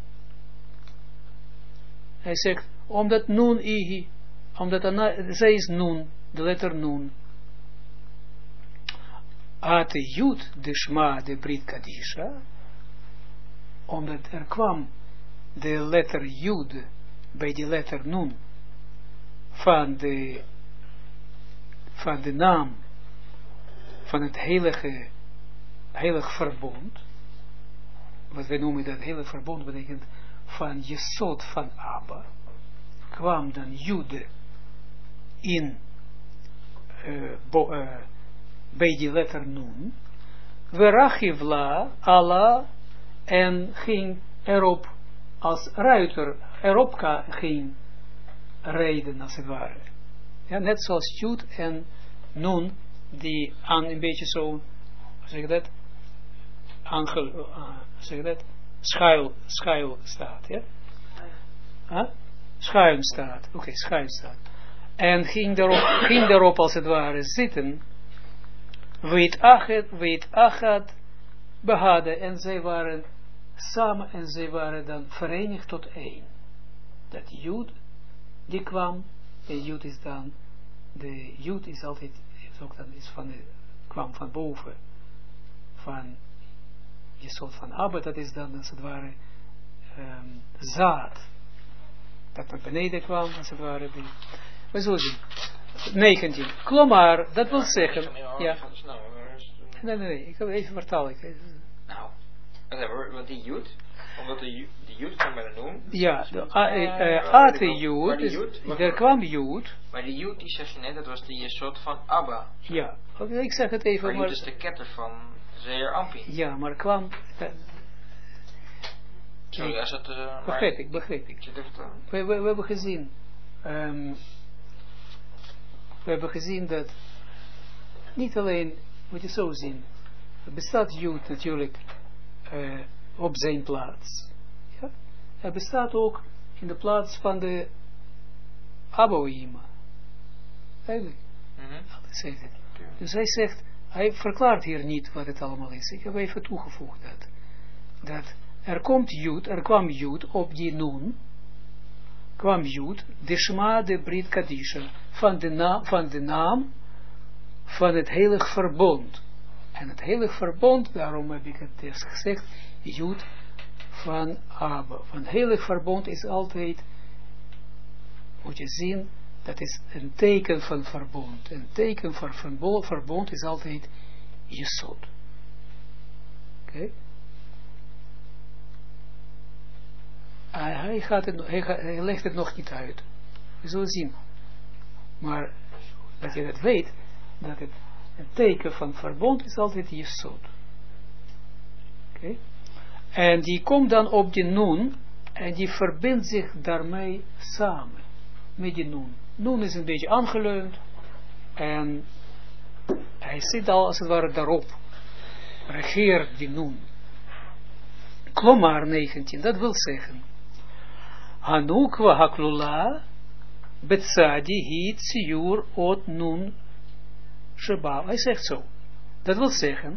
Hij zegt, omdat nun ihi, omdat zij is nun, de letter nun. Ate jud de shma de Brit Kadisha, omdat er kwam de letter jud bij die letter nun van de naam van het heilig verbond. Wat wij noemen dat heilig verbond betekent van Jesod van Abba, kwam dan Jude in bij die letter Nun, Verachivla Allah, en ging erop als ruiter erop ging rijden als het ware. Ja, net zoals Jud en Nun die aan een beetje zo, zeg je dat, schuil staat, ja? Schuin staat, oké, schuin staat. En ging daarop als het ware zitten, weet achat behade, en zij waren samen en zij waren dan verenigd tot één. Dat Jud, die kwam, en Jud is dan, de Jud is altijd, kwam van boven, van je soort van Abba, dat is dan als het ware zaad. dat naar beneden kwam, als het ware. We zullen zien. 19. Klomar, dat wil zeggen, ja. Nee, ik heb even vertalen. Nou, want die Jood, omdat de Jood kwam bij de noem. Ja, de Jood, er kwam Jood. Maar die Jood, die zeg je net, dat was die soort van Abba. Ja, ik zeg het even. Maar Jood is de ketter van Zeer Ampin. Ja, maar kwam... Sorry, als het... begreep ik. We hebben gezien... we hebben gezien dat... Niet alleen, moet je zo zien... Er bestaat Jood natuurlijk... op zijn plaats. Ja? Er bestaat ook in de plaats van de Aboïma. Eigenlijk. Dus hij zegt, hij verklaart hier niet wat het allemaal is. Ik heb even toegevoegd dat er kwam Jood op die Nun, kwam Jood, de Shema de Brit Kadisha, van de naam van het heilig verbond. En het heilig verbond, daarom heb ik het eerst gezegd, Jood van Abba. Want het heilig verbond is altijd, moet je zien, dat is een teken van verbond. Een teken van verbond is altijd Jesod. Oké? Hij legt het nog niet uit. We zullen zien. Maar dat je dat weet, dat het een teken van verbond is altijd Jesod. Oké? En die komt dan op die Nun en die verbindt zich daarmee samen. Met die Nun. Nun is een beetje aangeleund en hij zit al als het ware daarop. Regeert die Nun. Klomar 19, dat wil zeggen. Hanukwa haklula betsadi hi tsiur ot Nun sheba. Hij zegt zo. Dat wil zeggen.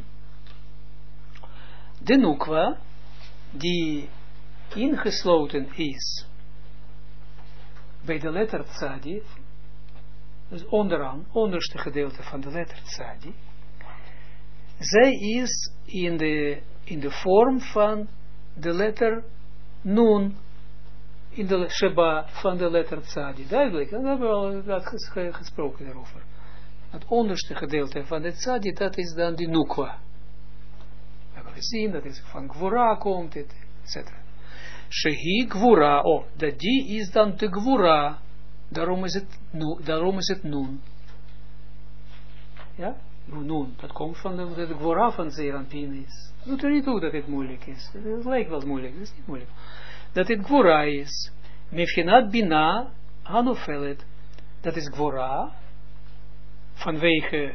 De Nukwa die ingesloten is bij de letter Tzadi, dus onderaan, onderste gedeelte van de letter Tzadi, zij is in de vorm van de letter Nun, in de Sheba van de letter Tzadi. Duidelijk, we hebben al gesproken daarover. Het onderste gedeelte van de Tzadi, dat is dan die Nukwa. We hebben gezien dat het van Gwura komt, etc. Shehi Gwura, dat die is dan de Gwura, daarom is het Nun. Ja? Nun, dat komt van de Gwura van Zeer Ampin is. Doet er niet toe dat het moeilijk is. Het lijkt wel moeilijk, het is niet moeilijk. Dat het Gwura is. Mevchinat Bina Hanofelet, dat is Gwura, vanwege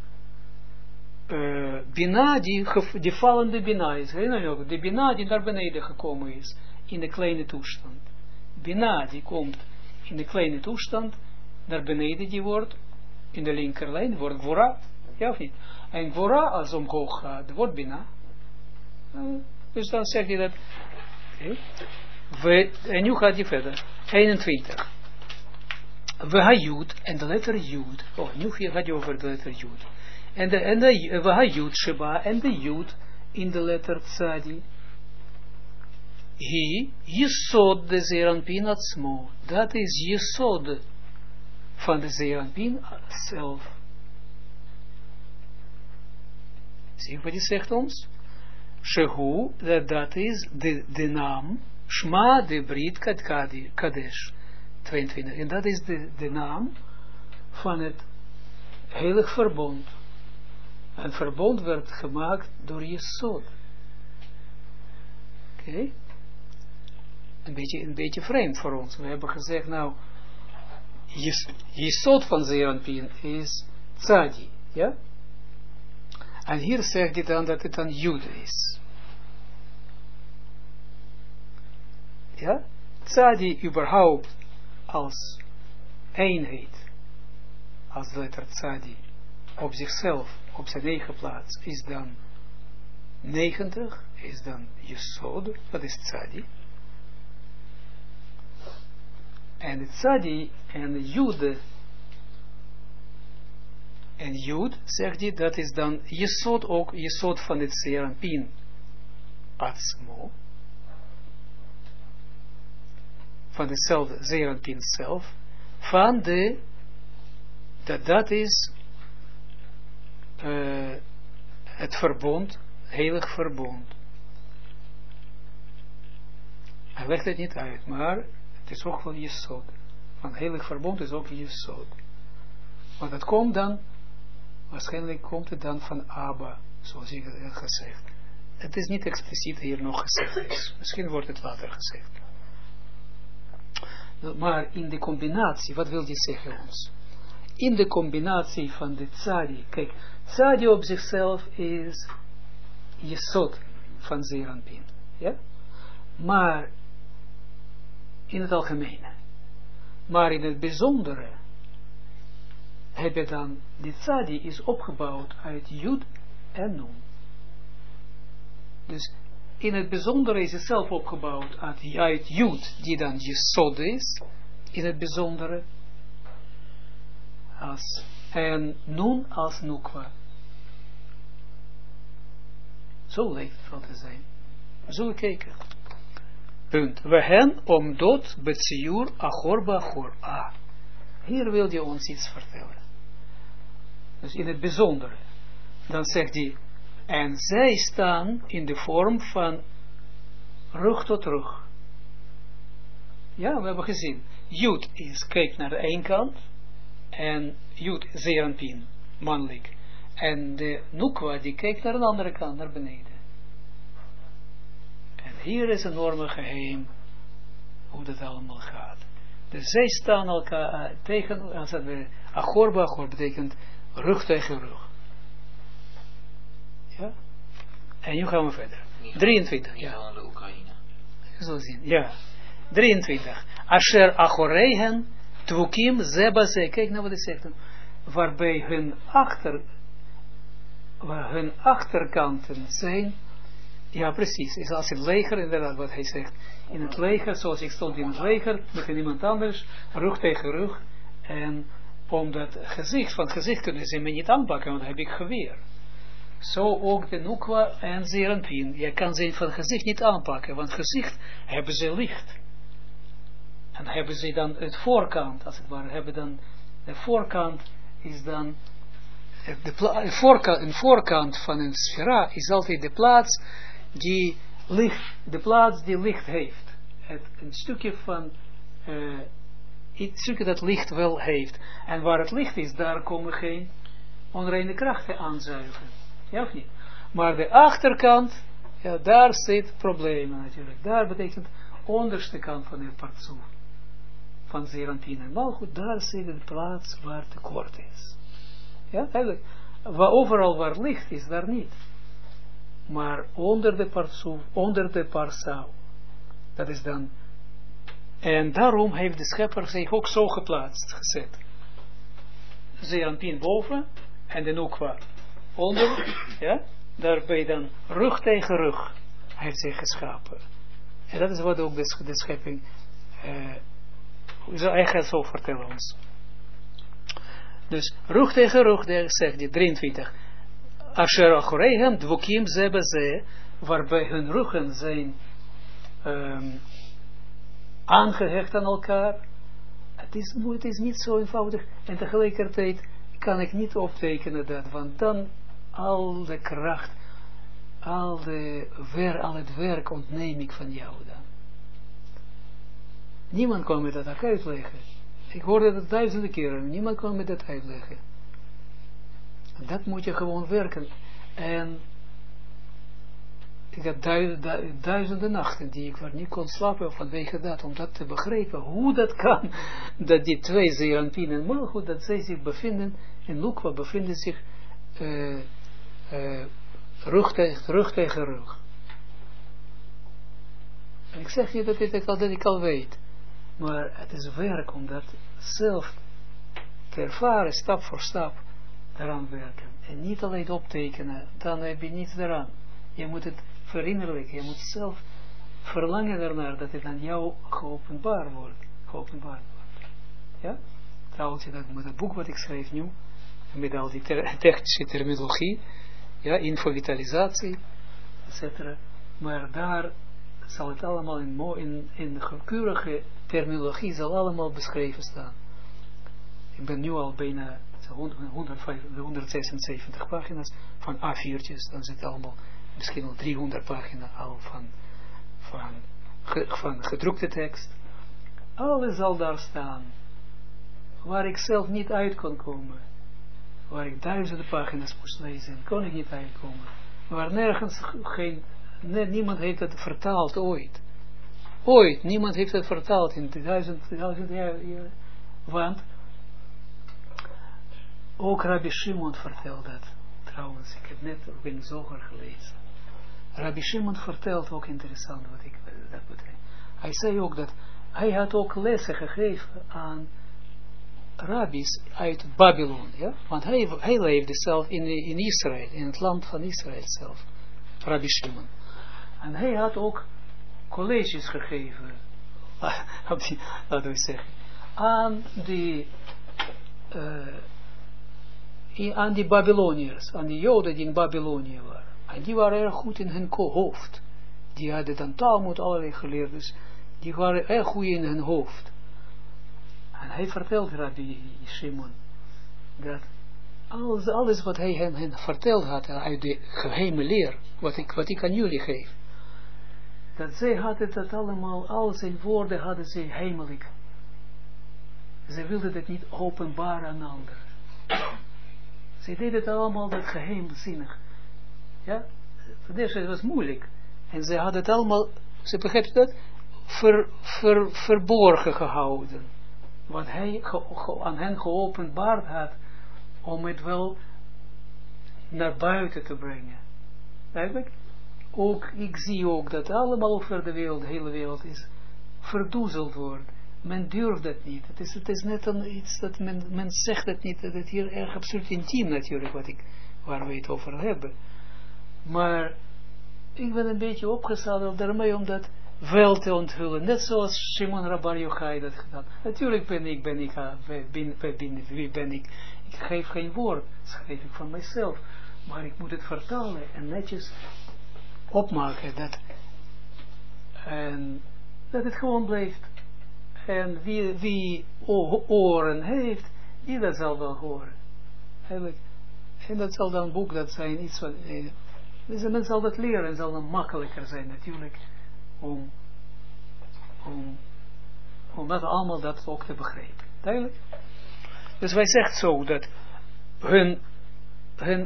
Bina, die vallende Bina is. De Bina die naar beneden gekomen is. In de kleine toestand. Bina die komt in de kleine toestand naar beneden, die wordt in de linkerlijn, wordt Gwura, ja of niet? En Gwura als omhoog gaat, wordt Bina. Dus dan zegt hij dat. En nu gaat hij verder. 21. We ha-Jud, en de letter Jud. Nu gaat hij over de letter Jud. En we ha-Jud Sheba, en de Jud in de letter Tzadi. Jesod de Zeranpin atzmo. Dat is Jesod van de Zeranpin zelf. Zie je wat hij zegt ons? Shehu, dat is de naam, Shma de Brit Kadesh. 22. En dat is de naam van het heilig verbond. Een verbond werd gemaakt door Jesod. Oké? Een beetje vreemd voor ons. We hebben gezegd, nou, Jesod van Zeranpin is Tzadi, ja? En hier zegt hij dan dat het dan Jude is. Ja? Tzadi überhaupt als eenheid, als letter Tzadi, op zichzelf, op zijn eigen plaats, is dan 90, is dan Jesod, dat is Tzadi. En het Tzadi en Jude en Jud, zegt hij, dat is dan Jesod ook, Jesod van het Zeranpin Atzmo. van dezelfde Zeranpin zelf, van de, dat is het verbond, heilig verbond. Hij legt het niet uit, maar het is ook wel Jesod. Van heilig verbond is ook Jesod. Want het komt dan, waarschijnlijk komt het dan van Abba, zoals ik heb gezegd. Het is niet expliciet hier nog gezegd. Misschien wordt het later gezegd. Maar in de combinatie, wat wil je zeggen ons? In de combinatie van de tzadi, kijk, tzadi op zichzelf is Jesod van Zeranpin. Ja? Maar in het algemene. Maar in het bijzondere heb je dan, die tzadi is opgebouwd uit Jud en Nun. Dus in het bijzondere is het zelf opgebouwd uit Jud, die dan Jesod is, in het bijzondere, en Nun als Nukwa. Zo lijkt het wel te zijn. We zullen kijken. Punt. We hen omdot betsiur achor bachor. Hier wil je ons iets vertellen. Dus in het bijzondere. Dan zegt hij, en zij staan in de vorm van rug tot rug. Ja, we hebben gezien. Jud kijkt naar de ene kant. En Jud, Zeranpin, mannelijk. En de Nukwa, die kijkt naar de andere kant, naar beneden. En hier is een enorme geheim, hoe dat allemaal gaat. Dus zij staan elkaar tegen, als het weer, achor bachor betekent rug tegen rug. Ja? En nu gaan we verder. 23, ja. Aan de Oekraïne. Je zal zien, ja. 23. Asher achorehen tvukim zebaze. Kijk nou wat hij zegt. Waarbij hun achterkanten zijn. Ja, precies. Is als het leger, inderdaad wat hij zegt. In het leger, zoals ik stond in het leger, met iemand anders, rug tegen rug. En om dat gezicht kunnen ze me niet aanpakken, want dan heb ik geweer. Zo ook de Nukwa en Zeranpin. Je kan ze van gezicht niet aanpakken, want gezicht hebben ze licht. En hebben ze dan het voorkant, als het ware, hebben dan, de voorkant is dan, een voorkant van een sfera is altijd de plaats die licht heeft. Een stukje van, het stukje dat licht wel heeft. En waar het licht is, daar komen geen onreine krachten aanzuigen. Ja of niet? Maar de achterkant, ja, daar zit problemen natuurlijk. Daar betekent onderste kant van het partsoef. Van Zeranpin en Malchut, daar zit de plaats waar tekort is. Ja, eigenlijk. Overal waar licht is, daar niet. Maar onder de partsoef, onder de parsa, dat is dan. En daarom heeft de schepper zich ook zo geplaatst, gezet. Zeranpin boven en de Nukwa onder, ja, daarbij dan rug tegen rug heeft zich geschapen. En dat is wat ook de schepping hij gaat zo vertellen ons. Dus rug tegen rug, daar zegt hij 23. Asher achoreihem dvokim ze beze, waarbij hun ruggen zijn aangehecht aan elkaar. Het is niet zo eenvoudig. En tegelijkertijd kan ik niet optekenen dat, want dan al de kracht, al het werk ontneem ik van jou dan. Niemand kan me dat ook uitleggen. Ik hoorde dat duizenden keren. Niemand kan me dat uitleggen. En dat moet je gewoon werken. En ik heb duizenden nachten die ik niet kon slapen vanwege dat. Om dat te begrijpen. Hoe dat kan. Dat die twee Zeranpin en Malchut. Dat zij zich bevinden. In Nukwa bevinden zich rug tegen rug. En ik zeg niet dat ik al weet. Maar het is werk om dat zelf te ervaren, stap voor stap, eraan werken. En niet alleen optekenen, dan heb je niets eraan. Je moet het verinnerlijken, je moet zelf verlangen ernaar dat het aan jou geopenbaard wordt. Ja? Trouwens, met het boek wat ik schrijf nu, met al die technische terminologie, ja, infovitalisatie, etc. Maar daar zal het allemaal in keurige terminologie zal allemaal beschreven staan. Ik ben nu al bijna 176 pagina's van A4'tjes, dan zit allemaal misschien al 300 pagina's al van gedrukte tekst. Alles zal daar staan, waar ik zelf niet uit kon komen, waar ik duizenden pagina's moest lezen, kon ik niet uitkomen, waar nergens niemand heeft het vertaald ooit, niemand heeft het vertaald in 1000 jaar, want ook Rabbi Shimon vertelt dat, trouwens, ik heb net ook in Zoger gelezen. Rabbi Shimon vertelt ook interessant wat ik dat betreft. Hij zei ook dat hij had ook lessen gegeven aan rabbis uit Babylon, ja? Want hij leefde zelf in Israël, in het land van Israël zelf, Rabbi Shimon. En hij had ook colleges gegeven, laten we zeggen, aan die Babyloniërs, aan die Joden die in Babylonië waren. En die waren erg goed in hun hoofd. Die hadden dan Talmud allerlei geleerd, dus die waren erg goed in hun hoofd. En hij vertelt Rabbi Shimon dat alles wat hij hen verteld had uit de geheime leer, wat ik aan jullie geef, dat zij hadden dat allemaal, al zijn woorden hadden zij heimelijk. Zij wilden het niet openbaar aan anderen. Zij deden het allemaal dat geheimzinnig. Ja, voor deze het was moeilijk. En ze hadden het allemaal, ze begrepen dat, verborgen gehouden. Wat hij aan hen geopenbaard had, om het wel naar buiten te brengen. Eigenlijk, ook, ik zie ook dat allemaal over de wereld, de hele wereld is verdoezeld wordt. Men durft dat niet. Het is net iets dat men zegt het niet, dat het hier erg absoluut intiem natuurlijk, waar we het over hebben. Maar ik ben een beetje opgesteld daarmee om dat wel te onthullen. Net zoals Shimon Rabbar Yochai dat gedaan. Natuurlijk wie ben ik? Ik geef geen woord, dat schrijf ik van mijzelf. Maar ik moet het vertalen en netjes opmaken dat het gewoon blijft. En wie oren heeft, die dat zal wel horen. Eigenlijk. En dat zal dan boek dat zijn, iets van, dus men zal dat leren en zal dan makkelijker zijn natuurlijk, om dat allemaal dat ook te begrijpen. Duidelijk? Dus wij zeggen zo, dat hun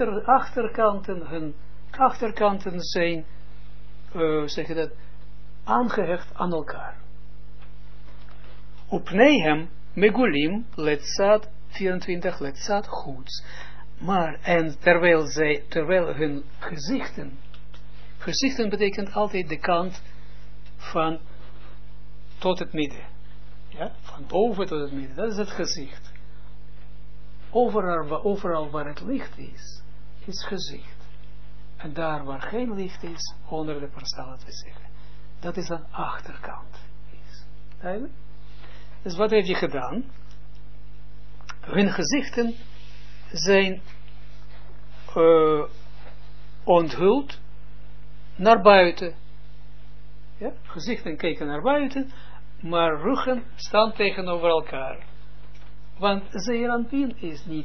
achterkanten zijn, zeg je dat, aangehecht aan elkaar. Op Nehem, Megulim, Letzad, 24, Letzad, Goeds. Maar, en terwijl hun gezichten betekent altijd de kant van tot het midden. Ja, van boven tot het midden, dat is het gezicht. Overal waar het licht is gezicht. En daar waar geen licht is, 100%, laten we zeggen. Dat is een achterkant. Duidelijk? Dus wat heeft hij gedaan? Hun gezichten zijn onthuld naar buiten. Ja? Gezichten kijken naar buiten, maar ruggen staan tegenover elkaar. Want Zeir Anpin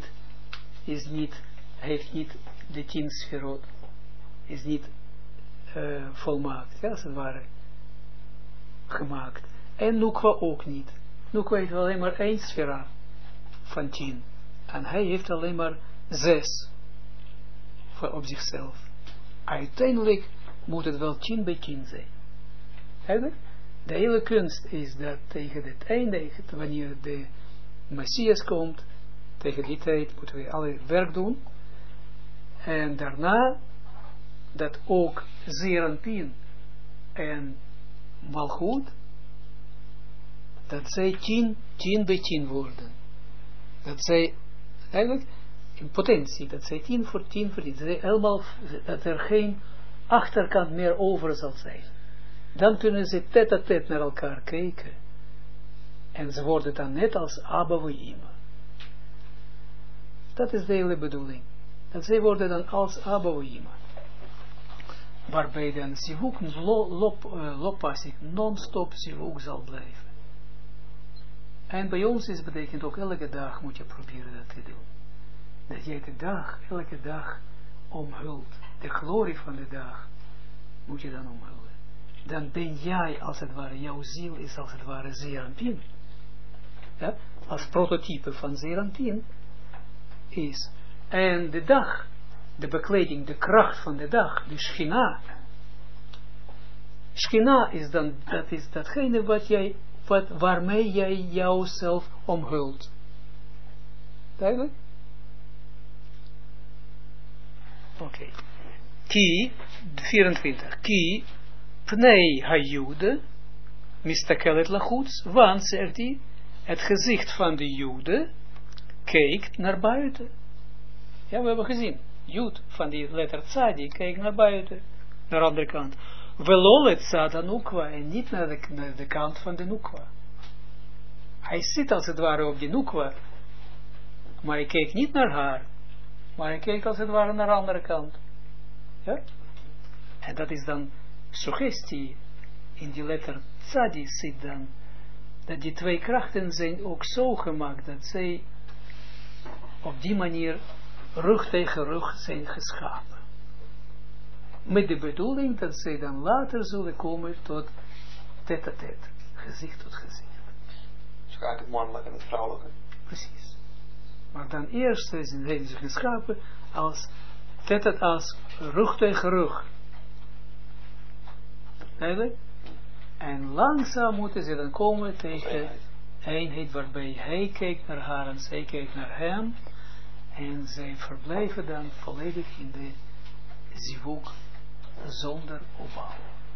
heeft niet de 10 sferot, is niet volmaakt, ja, als het ware, gemaakt. En Nukwa ook niet. Nukwa heeft alleen maar 1 sfera van 10. En hij heeft alleen maar 6 op zichzelf. Uiteindelijk moet het wel 10 bij 10 zijn. Eigenlijk, de hele kunst is dat tegen het einde, wanneer de Messias komt, tegen die tijd moeten we alle werk doen. En daarna, dat ook Zeir Anpin en Malchut, dat zij 10 bij 10 worden. Dat zij, eigenlijk, in potentie, dat zij 10 voor 10 helemaal, dat er geen achterkant meer over zal zijn. Dan kunnen ze tête-à-tête naar elkaar kijken. En ze worden dan net als Abba en Ima. Dat is de hele bedoeling. Dat zij worden dan als Abba en Ima. waarbij dan zivuk loppasik non-stop zivuk zal blijven. En bij ons is betekent ook elke dag moet je proberen dat te doen. Dat jij elke dag omhult. De glorie van de dag moet je dan omhullen. Dan ben jij als het ware, jouw ziel is als het ware Zeranpin. Ja? Als prototype van Zeranpin is. En de dag, de bekleding, de kracht van de dag, de Schina. Schina is dan, dat is datgene waarmee jij jouzelf omhult. Duidelijk? Oké. Ki, 24. Ki, pnei ha-jude, mistakelet lachuts, want, zegt hij, het gezicht van de jude kijkt naar buiten. Ja, we hebben gezien. Jud van die letter tzadi kijkt naar buiten, naar de andere kant. Velolet tzad nukwa en niet naar de kant van de nukwa. Hij zit als het ware op die nukwa, maar hij kijkt niet naar haar, maar hij kijkt als het ware naar de andere kant. Ja? En dat is dan suggestie in die letter tzadi zit dan, dat die twee krachten zijn ook zo gemaakt, dat zij op die manier rug tegen rug zijn geschapen. Met de bedoeling dat zij dan later zullen komen tot tête-à-tête, gezicht tot gezicht. Dus eigenlijk het mannelijke en het vrouwelijke. Precies. Maar dan eerst zijn ze geschapen als tête-à-tête, als rug tegen rug. Eigenlijk? En langzaam moeten ze dan komen tegen eenheid waarbij hij kijkt naar haar en zij kijkt naar hem. En zij verblijven dan volledig in de zivuk zonder opbouw.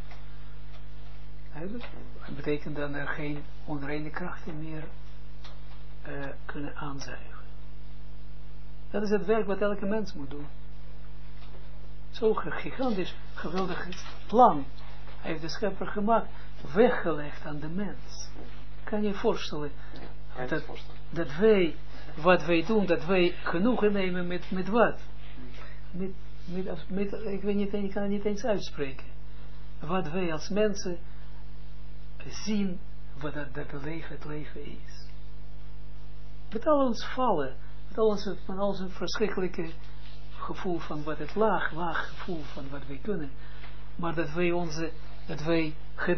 Dat betekent dat er geen onreine krachten meer kunnen aanzuigen. Dat is het werk wat elke mens moet doen. Zo'n gigantisch, geweldig plan heeft de schepper gemaakt, weggelegd aan de mens. Kan je je voorstellen dat wij, wat wij doen, dat wij genoegen nemen met wat? Ik weet niet, ik kan het niet eens uitspreken. Wat wij als mensen zien, wat het leven is. Met al ons vallen, met al ons verschrikkelijke gevoel van wat het laag gevoel van wat wij kunnen. Maar dat wij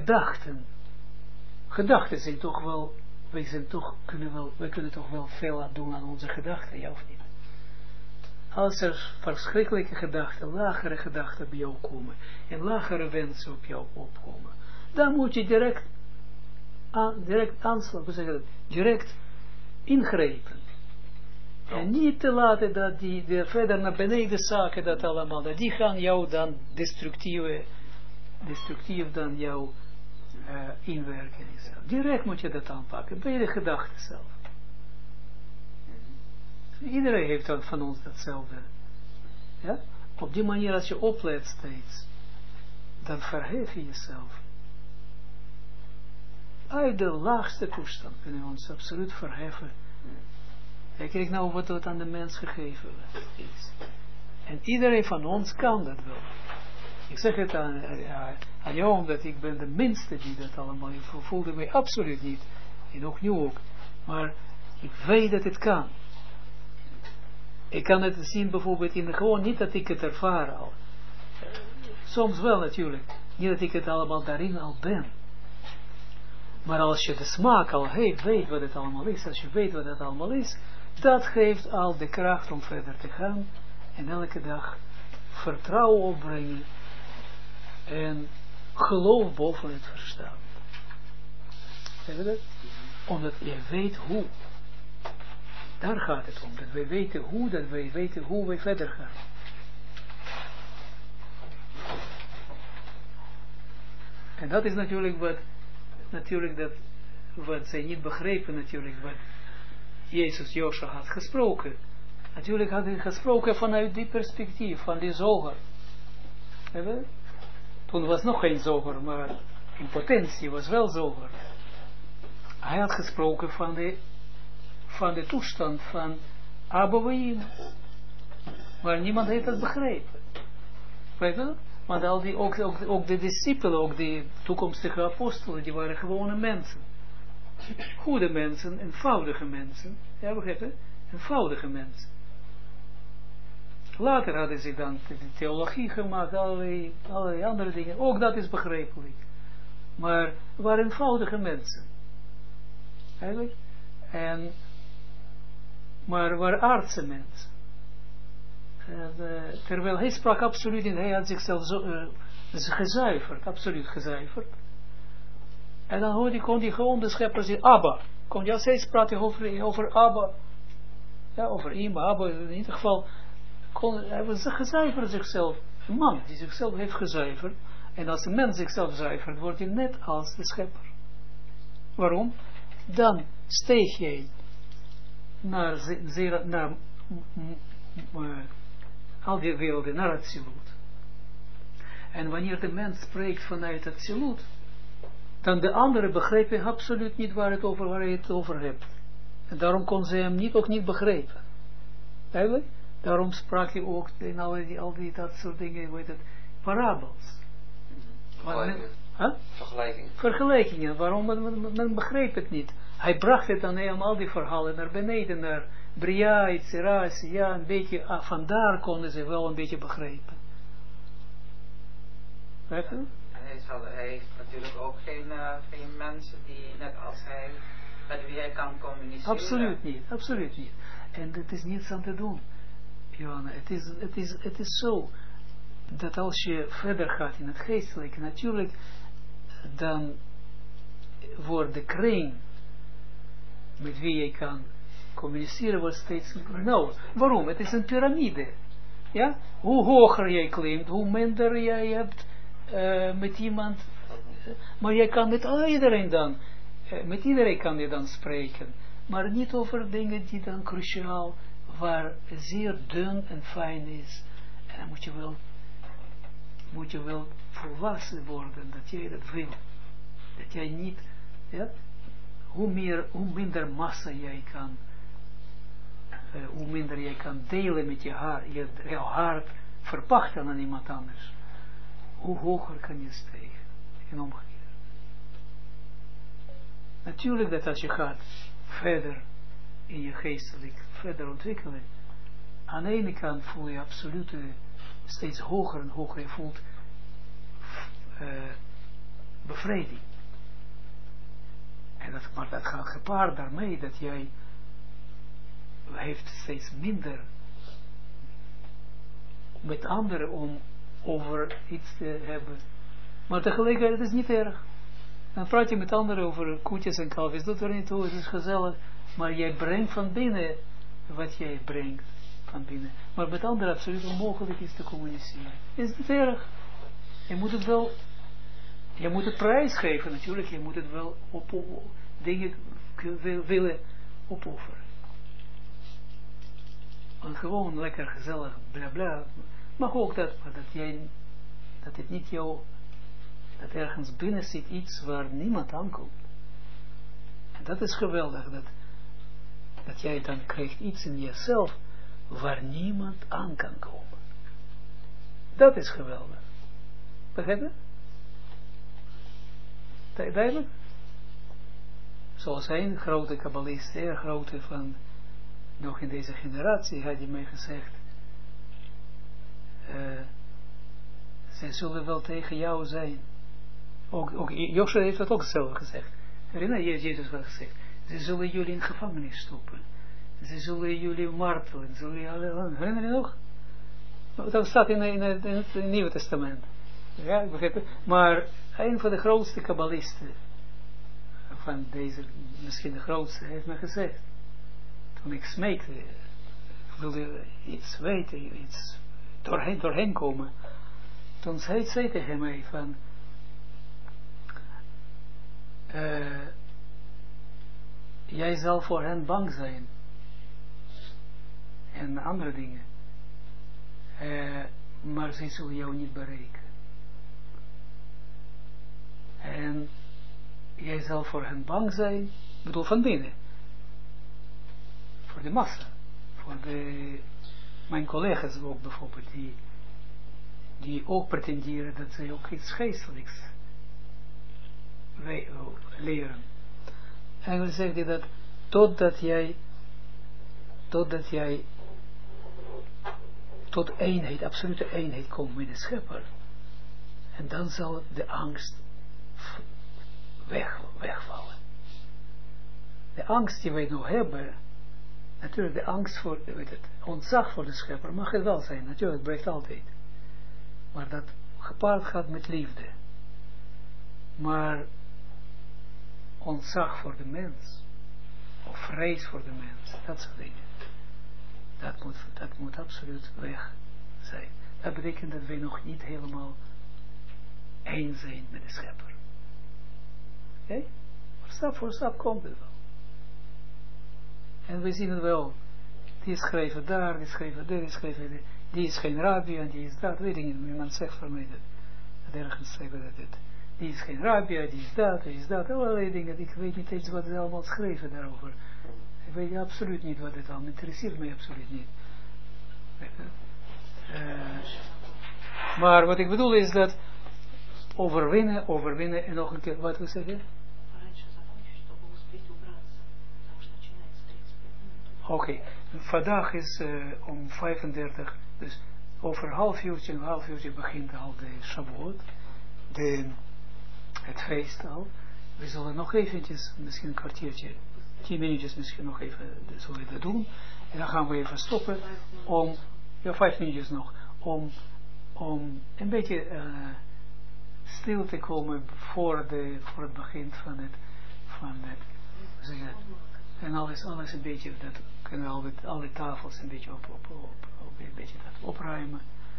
gedachten zijn toch wel, wij kunnen toch wel veel aan doen aan onze gedachten, ja of niet? Als er verschrikkelijke gedachten, lagere gedachten bij jou komen, en lagere wensen op jou opkomen, dan moet je direct aanslaan, direct ingrijpen. Ja. En niet te laten dat die verder naar beneden zaken, dat allemaal, dat die gaan jou dan destructief dan jou inwerken. Direct moet je dat aanpakken, bij de gedachten zelf. Iedereen heeft van ons datzelfde. Ja? Op die manier, als je oplet steeds, dan verhef je jezelf. Uit de laagste toestand kunnen we ons absoluut verheffen. Kijk nou wat aan de mens gegeven is. En iedereen van ons kan dat wel. Ik zeg het aan jou, omdat ik ben de minste die dat allemaal, ik voelde mij absoluut niet. En ook nu ook. Maar ik weet dat het kan. Ik kan het zien bijvoorbeeld gewoon niet dat ik het ervaar al. Soms wel natuurlijk. Niet dat ik het allemaal daarin al ben. Maar als je de smaak al heeft, weet wat het allemaal is. Als je weet wat het allemaal is, dat geeft al de kracht om verder te gaan. En elke dag vertrouwen opbrengen. En geloof boven het verstand. Zeg je dat? Omdat je weet hoe. Daar gaat het om. Dat wij weten hoe wij verder gaan. En dat is natuurlijk wat zij niet begrepen natuurlijk, wat Jezus Joshua had gesproken. Natuurlijk had hij gesproken vanuit die perspectief, van die zoger. Toen was nog geen zoger, maar in potentie was wel zoger. Hij had gesproken van de toestand van Abouim. Maar niemand heeft dat begrepen. Weet je? Want al die, ook de discipelen, ook de toekomstige apostelen, die waren gewone mensen. Goede mensen, eenvoudige mensen. Ja, begrijp je? Eenvoudige mensen. Later hadden ze dan de theologie gemaakt, allerlei andere dingen. Ook dat is begrijpelijk. Maar waren eenvoudige mensen. Eigenlijk. Maar waren aardse mensen. Terwijl hij sprak absoluut niet, hij had zichzelf gezuiverd, absoluut gezuiverd. En dan kon hij gewoon de schepper zeggen, Abba. Kon je steeds praten over Abba. Ja, over Ima, Abba. In ieder geval, hij was gezuiverd zichzelf. Een man die zichzelf heeft gezuiverd. En als een mens zichzelf zuivert, wordt hij net als de schepper. Waarom? Dan steeg jij naar al die werelden, naar Atsilut. En wanneer de mens spreekt vanuit Atsilut, dan de anderen begrijpen absoluut niet waar hij het over hebt. En daarom kon ze hem ook niet begrijpen. Eigenlijk? Daarom sprak hij ook in al die dat soort dingen, hoe heet het, parabels. Vergelijkingen. Waarom? Men begreep het niet. Hij bracht het dan al die verhalen naar beneden, naar Bria, Itzera, ja, een beetje, vandaar konden ze wel een beetje begrijpen. Weet je? Hij heeft natuurlijk ook geen mensen die, net als hij, met wie hij kan communiceren. Absoluut niet. En het is niets aan te doen. Johanna, het is zo, dat als je verder gaat in het geestelijke, natuurlijk, dan wordt de kring met wie je kan communiceren wordt steeds nauwer. Waarom? Het is een piramide. Ja? Hoe hoger jij klimt, hoe minder jij hebt met iemand. Maar jij kan met iedereen dan, met iedereen kan je dan spreken. Maar niet over dingen die dan cruciaal, waar zeer dun en fijn is. En dan moet je wel volwassen worden, dat jij dat wil. Dat jij niet, ja, hoe minder massa jij kan, hoe minder jij kan delen met jouw hart verpachten aan iemand anders, hoe hoger kan je stijgen en omgekeerd. Natuurlijk dat als je gaat verder in je geestelijk verder ontwikkelen, aan de ene kant voel je absoluut steeds hoger en hoger, je voelt bevrediging. Maar dat gaat gepaard daarmee dat jij heeft steeds minder met anderen om over iets te hebben. Maar tegelijkertijd het is niet erg. Dan praat je met anderen over koetjes en kalfjes, dat er niet toe, het is gezellig. Maar jij brengt van binnen wat jij brengt van binnen. Maar met anderen absoluut onmogelijk is te communiceren. Is niet erg. Je moet het wel, je moet het prijsgeven natuurlijk, je moet het wel dingen willen opofferen. En gewoon lekker gezellig, bla bla. Maar ook dat het niet jou, dat ergens binnen zit iets waar niemand aankomt. En dat is geweldig, dat jij dan krijgt iets in jezelf waar niemand aan kan komen. Dat is geweldig. Begrijp je? Duidelijk? Zoals een grote kabbalist, zeer grote van, nog in deze generatie, had hij mij gezegd, zij zullen wel tegen jou zijn. Ook Joshua heeft dat ook zelf gezegd. Herinner je, Jezus had gezegd, ze zullen jullie in gevangenis stoppen. Ze zullen jullie martelen. Herinner je nog? Dat staat in het Nieuwe Testament. Ja, begrijp je? Maar een van de grootste kabbalisten van deze, misschien de grootste, heeft me gezegd, toen ik smeekte, wilde iets weten, iets doorheen komen, toen zei tegen mij van, jij zal voor hen bang zijn en andere dingen, maar zij zullen jou niet bereiken. En jij zal voor hen bang zijn, bedoel van binnen, voor de massa, voor mijn collega's ook bijvoorbeeld, die ook pretenderen dat zij ook iets geestelijks leren. En dan zegt hij dat totdat jij tot eenheid, absolute eenheid komt met de schepper. En dan zal de angst wegvallen. De angst die wij nog hebben, natuurlijk de angst voor, ontzag voor de schepper, mag het wel zijn, natuurlijk, het blijft altijd. Maar dat gepaard gaat met liefde. Maar ontzag voor de mens, of vrees voor de mens, dat soort dingen. Dat moet absoluut weg zijn. Dat betekent dat wij nog niet helemaal één zijn met de schepper. Oké? Maar stap voor stap komt het wel. En we zien het wel. Die schrijven daar, die schrijven daar, die schrijven daar. Die is geen rabbi en die is dat. Weet ik niet, iemand zegt voor mij dat ergens zeggen dat dit. Die is geen rabbi, die is dat, die is dat. Allerlei dingen. Ik weet niet eens wat ze allemaal schrijven daarover. Ik weet absoluut niet wat het allemaal interesseert mij absoluut niet. Maar wat ik bedoel is dat overwinnen en nog een keer, wat we zeggen? Oké, vandaag is om 35, dus over een half uurtje begint al de Shavuot, het feest al. We zullen nog eventjes, misschien een kwartiertje, 10 minuutjes misschien nog even, zullen we dat doen. En dan gaan we even stoppen om, 5 minuutjes nog, om een beetje stil te komen voor het begin van het en alles een beetje, dat kunnen we alle tafels een beetje een beetje dat opruimen.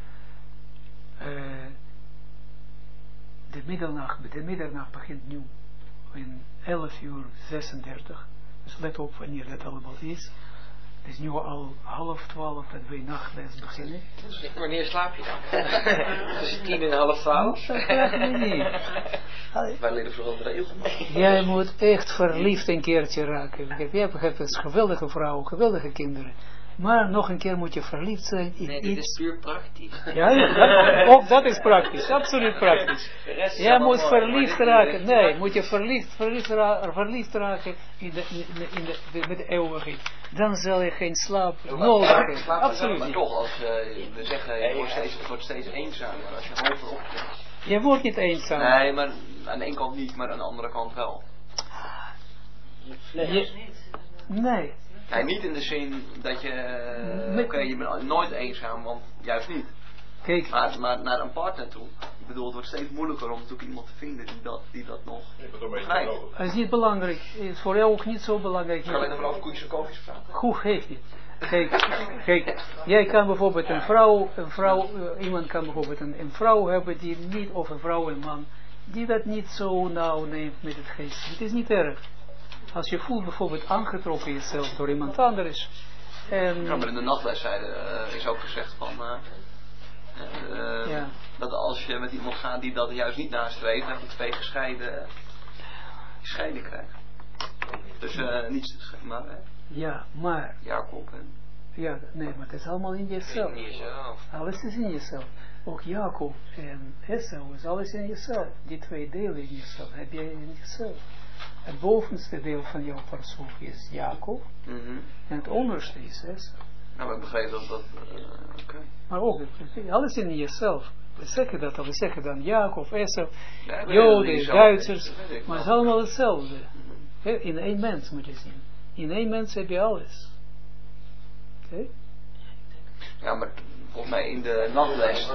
De middernacht begint nu in 11:36. Dus let op wanneer dat allemaal is. Het is nu al 11:30 dat we nachtles beginnen. Wanneer slaap je dan? Tussen 10 en 11:30? Dat vraag me niet. Wij leren vooral de regels. Jij moet echt verliefd een keertje raken. Je hebt een geweldige vrouw, geweldige kinderen. Maar nog een keer moet je verliefd zijn in nee, iets. dit is puur praktisch. Ja, ook dat is praktisch, absoluut praktisch. Jij moet verliefd raken, nee, moet je verliefd raken met de eeuwigheid. Dan zal je geen slaap nodig hebben, absoluut Maar niet. toch, als we zeggen, je wordt steeds eenzamer als je hoger opkomt. Je wordt niet eenzaam. Nee, maar aan de ene kant niet, maar aan de andere kant wel. Nee. Nee, niet in de zin dat je, je bent nooit eenzaam, want juist niet. Kijk. Maar naar een partner toe. Ik bedoel, het wordt steeds moeilijker om natuurlijk iemand te vinden die dat nog begrijpt. Het is niet belangrijk, het is voor jou ook niet zo belangrijk. Ik ga alleen maar over koekjes en koffies praten. Goed, geeft niet. Kijk, jij kan bijvoorbeeld iemand kan bijvoorbeeld een vrouw hebben die niet, of een vrouw en man, die dat niet zo nauw neemt met het geest. Het is niet erg. Als je voelt bijvoorbeeld aangetrokken jezelf door iemand anders. Ja, maar in de nachtles is ook gezegd van, dat als je met iemand gaat die dat juist niet nastreeft, dat je 2 gescheiden krijgt. Dus niets, maar ja, maar. Jacob en... Ja, nee, maar het is allemaal in jezelf. In jezelf. Alles is in jezelf. Ook Jacob en Esau is alles in jezelf. Die 2 delen in jezelf heb je in jezelf. Het bovenste deel van jouw persoon is Jacob. En het onderste is Esau. Nou, ik begreep dat oké. Maar ook, alles in jezelf. We zeggen dat al, we zeggen dan Jacob, Esau, Ja, Joden, Duitsers. Maar Maar het is allemaal hetzelfde. In 1 mens moet je zien. In 1 mens heb je alles. Oké? Ja, maar volgens mij in de nachtles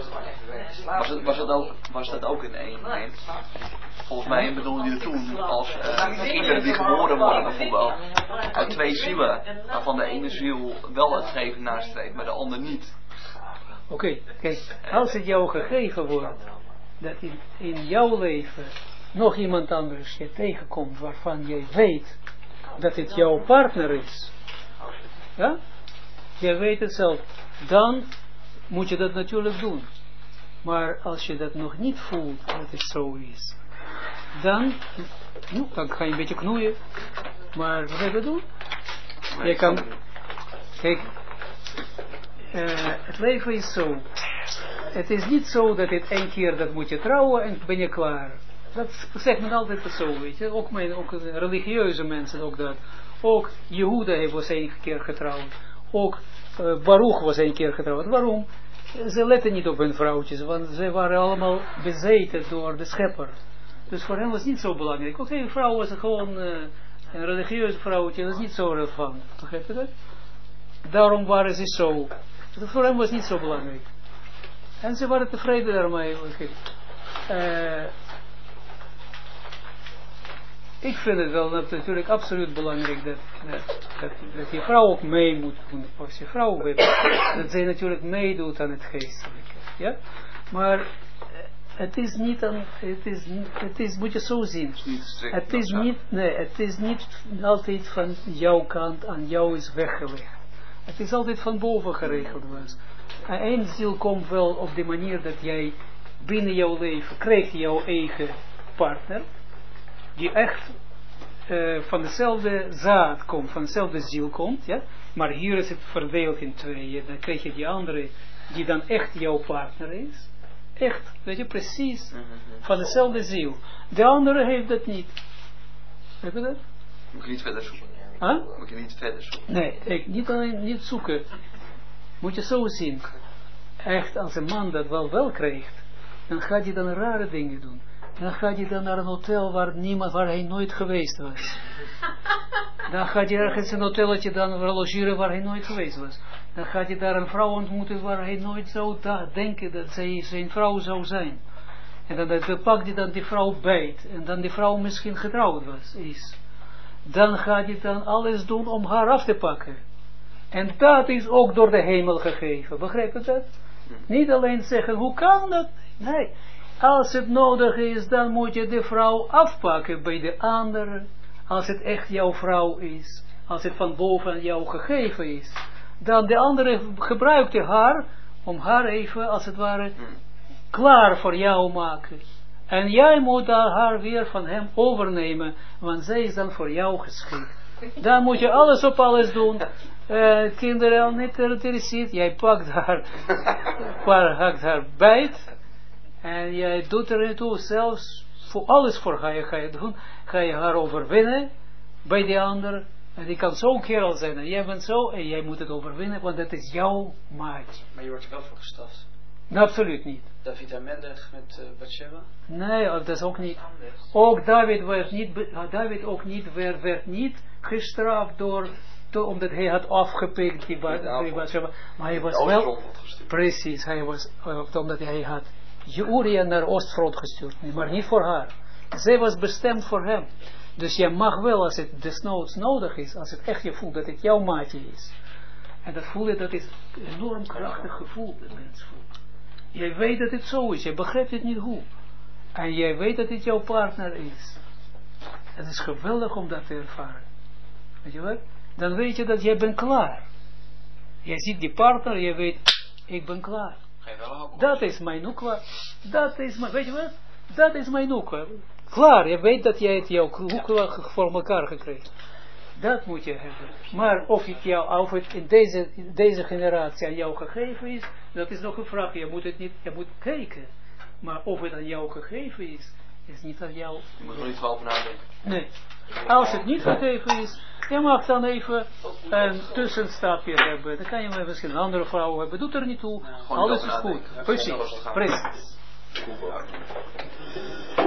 was dat ook in 1 mens. Volgens mij bedoelde je toen als kinderen die geboren worden bijvoorbeeld uit 2 zielen, waarvan de ene ziel wel het geven nastreeft, maar de ander niet. Oké, kijk, als het jou gegeven wordt dat in jouw leven nog iemand anders je tegenkomt waarvan jij weet dat het jouw partner is, ja, jij weet het zelf, dan moet je dat natuurlijk doen. Maar als je dat nog niet voelt dat het zo is, dan ga je een beetje knoeien. Maar wat ga je doen? Je kan, kijk, het leven is zo. het is niet zo dat het 1 keer dat moet je trouwen en ben je klaar. Dat zegt men altijd zo, weet je. Ook religieuze mensen ook dat. Ook Jehuda was 1 keer getrouwd. Ook Baruch was 1 keer getrouwd. Waarom? Ze letten niet op hun vrouwtjes, want ze waren allemaal bezeten door de schepper. Dus voor hen was het niet zo belangrijk. Oké, een vrouw was gewoon een religieuze vrouwtje, dat is niet zo relevant. Begrijp je dat? Daarom waren ze zo. Voor hen was het niet zo belangrijk. En ze waren tevreden daarmee. Ik vind het wel natuurlijk absoluut belangrijk dat je vrouw ook mee moet doen. Als je vrouw weet, dat zij natuurlijk meedoet aan het geestelijke. Ja? Maar het is niet aan, moet je zo zien. Het is niet altijd van jouw kant aan jou is weggelegd. Het is altijd van boven geregeld was. En één ziel komt wel op de manier dat jij binnen jouw leven krijgt jouw eigen partner, die echt van dezelfde zaad komt, van dezelfde ziel komt, ja? Maar hier is het verdeeld in 2. Dan krijg je die andere, die dan echt jouw partner is. Echt, weet je, precies, van dezelfde ziel. De andere heeft dat niet. Heb je dat? Moet je niet verder zoeken. Huh? Moet je niet verder zoeken. Nee, niet zoeken. Moet je zo zien. Echt, als een man dat wel krijgt, dan gaat hij dan rare dingen doen. Dan gaat hij dan naar een hotel waar hij nooit geweest was. Dan gaat hij ergens een hotelletje dan logeren waar hij nooit geweest was. Dan gaat hij daar een vrouw ontmoeten waar hij nooit zou denken dat zij zijn vrouw zou zijn. En dan pakt hij dan die vrouw bijt. En dan die vrouw misschien getrouwd is. Dan gaat hij dan alles doen om haar af te pakken. En dat is ook door de hemel gegeven. Begrijp je dat? Niet alleen zeggen, hoe kan dat? Nee. Als het nodig is, dan moet je de vrouw afpakken bij de andere. Als het echt jouw vrouw is. Als het van boven aan jou gegeven is. Dan de andere gebruikt haar, om haar even, als het ware, klaar voor jou maken. En jij moet haar weer van hem overnemen, want zij is dan voor jou geschikt. Dan moet je alles op alles doen. Kinderen al niet geïnteresseerd. Jij pakt haar bijt. En jij doet er naartoe, zelfs voor alles voor haar ga je doen. Ga je haar overwinnen bij die ander. En die kan zo'n kerel zijn. En jij bent zo en jij moet het overwinnen, want dat is jouw maatje. Maar je wordt er wel voor gestraft. Nee, absoluut niet. David Amelech met Bathsheba? Nee, dat is ook niet. Ook David werd niet gestraft omdat hij had afgepikt die Bathsheba. Maar hij was wel, precies, omdat hij had Uria naar Oostfront gestuurd, maar niet voor haar. Zij was bestemd voor hem. Dus je mag wel, als het desnoods nodig is, als het echt je voelt dat het jouw maatje is. En dat voelen, dat is een enorm krachtig gevoel dat mens voelt. Jij weet dat het zo is, je begrijpt het niet hoe. En jij weet dat het jouw partner is. Het is geweldig om dat te ervaren. Weet je wat? Dan weet je dat jij bent klaar. Jij ziet die partner, je weet, ik ben klaar. Dat is mijn nukwa. Weet je wat? Dat is mijn nukwa. Klaar, je weet dat jij het jouw nukwa voor elkaar gekregen. Dat moet je hebben. Maar of het in deze generatie aan jou gegeven is, dat is nog een vraag. Je moet kijken. Maar of het aan jou gegeven is niet aan jou. Je moet er niet over nadenken. Nee. Als het niet gegeven is, je mag dan even een tussenstapje hebben. Dan kan je misschien een andere vrouw hebben. Doet er niet toe. Alles is goed. Precies.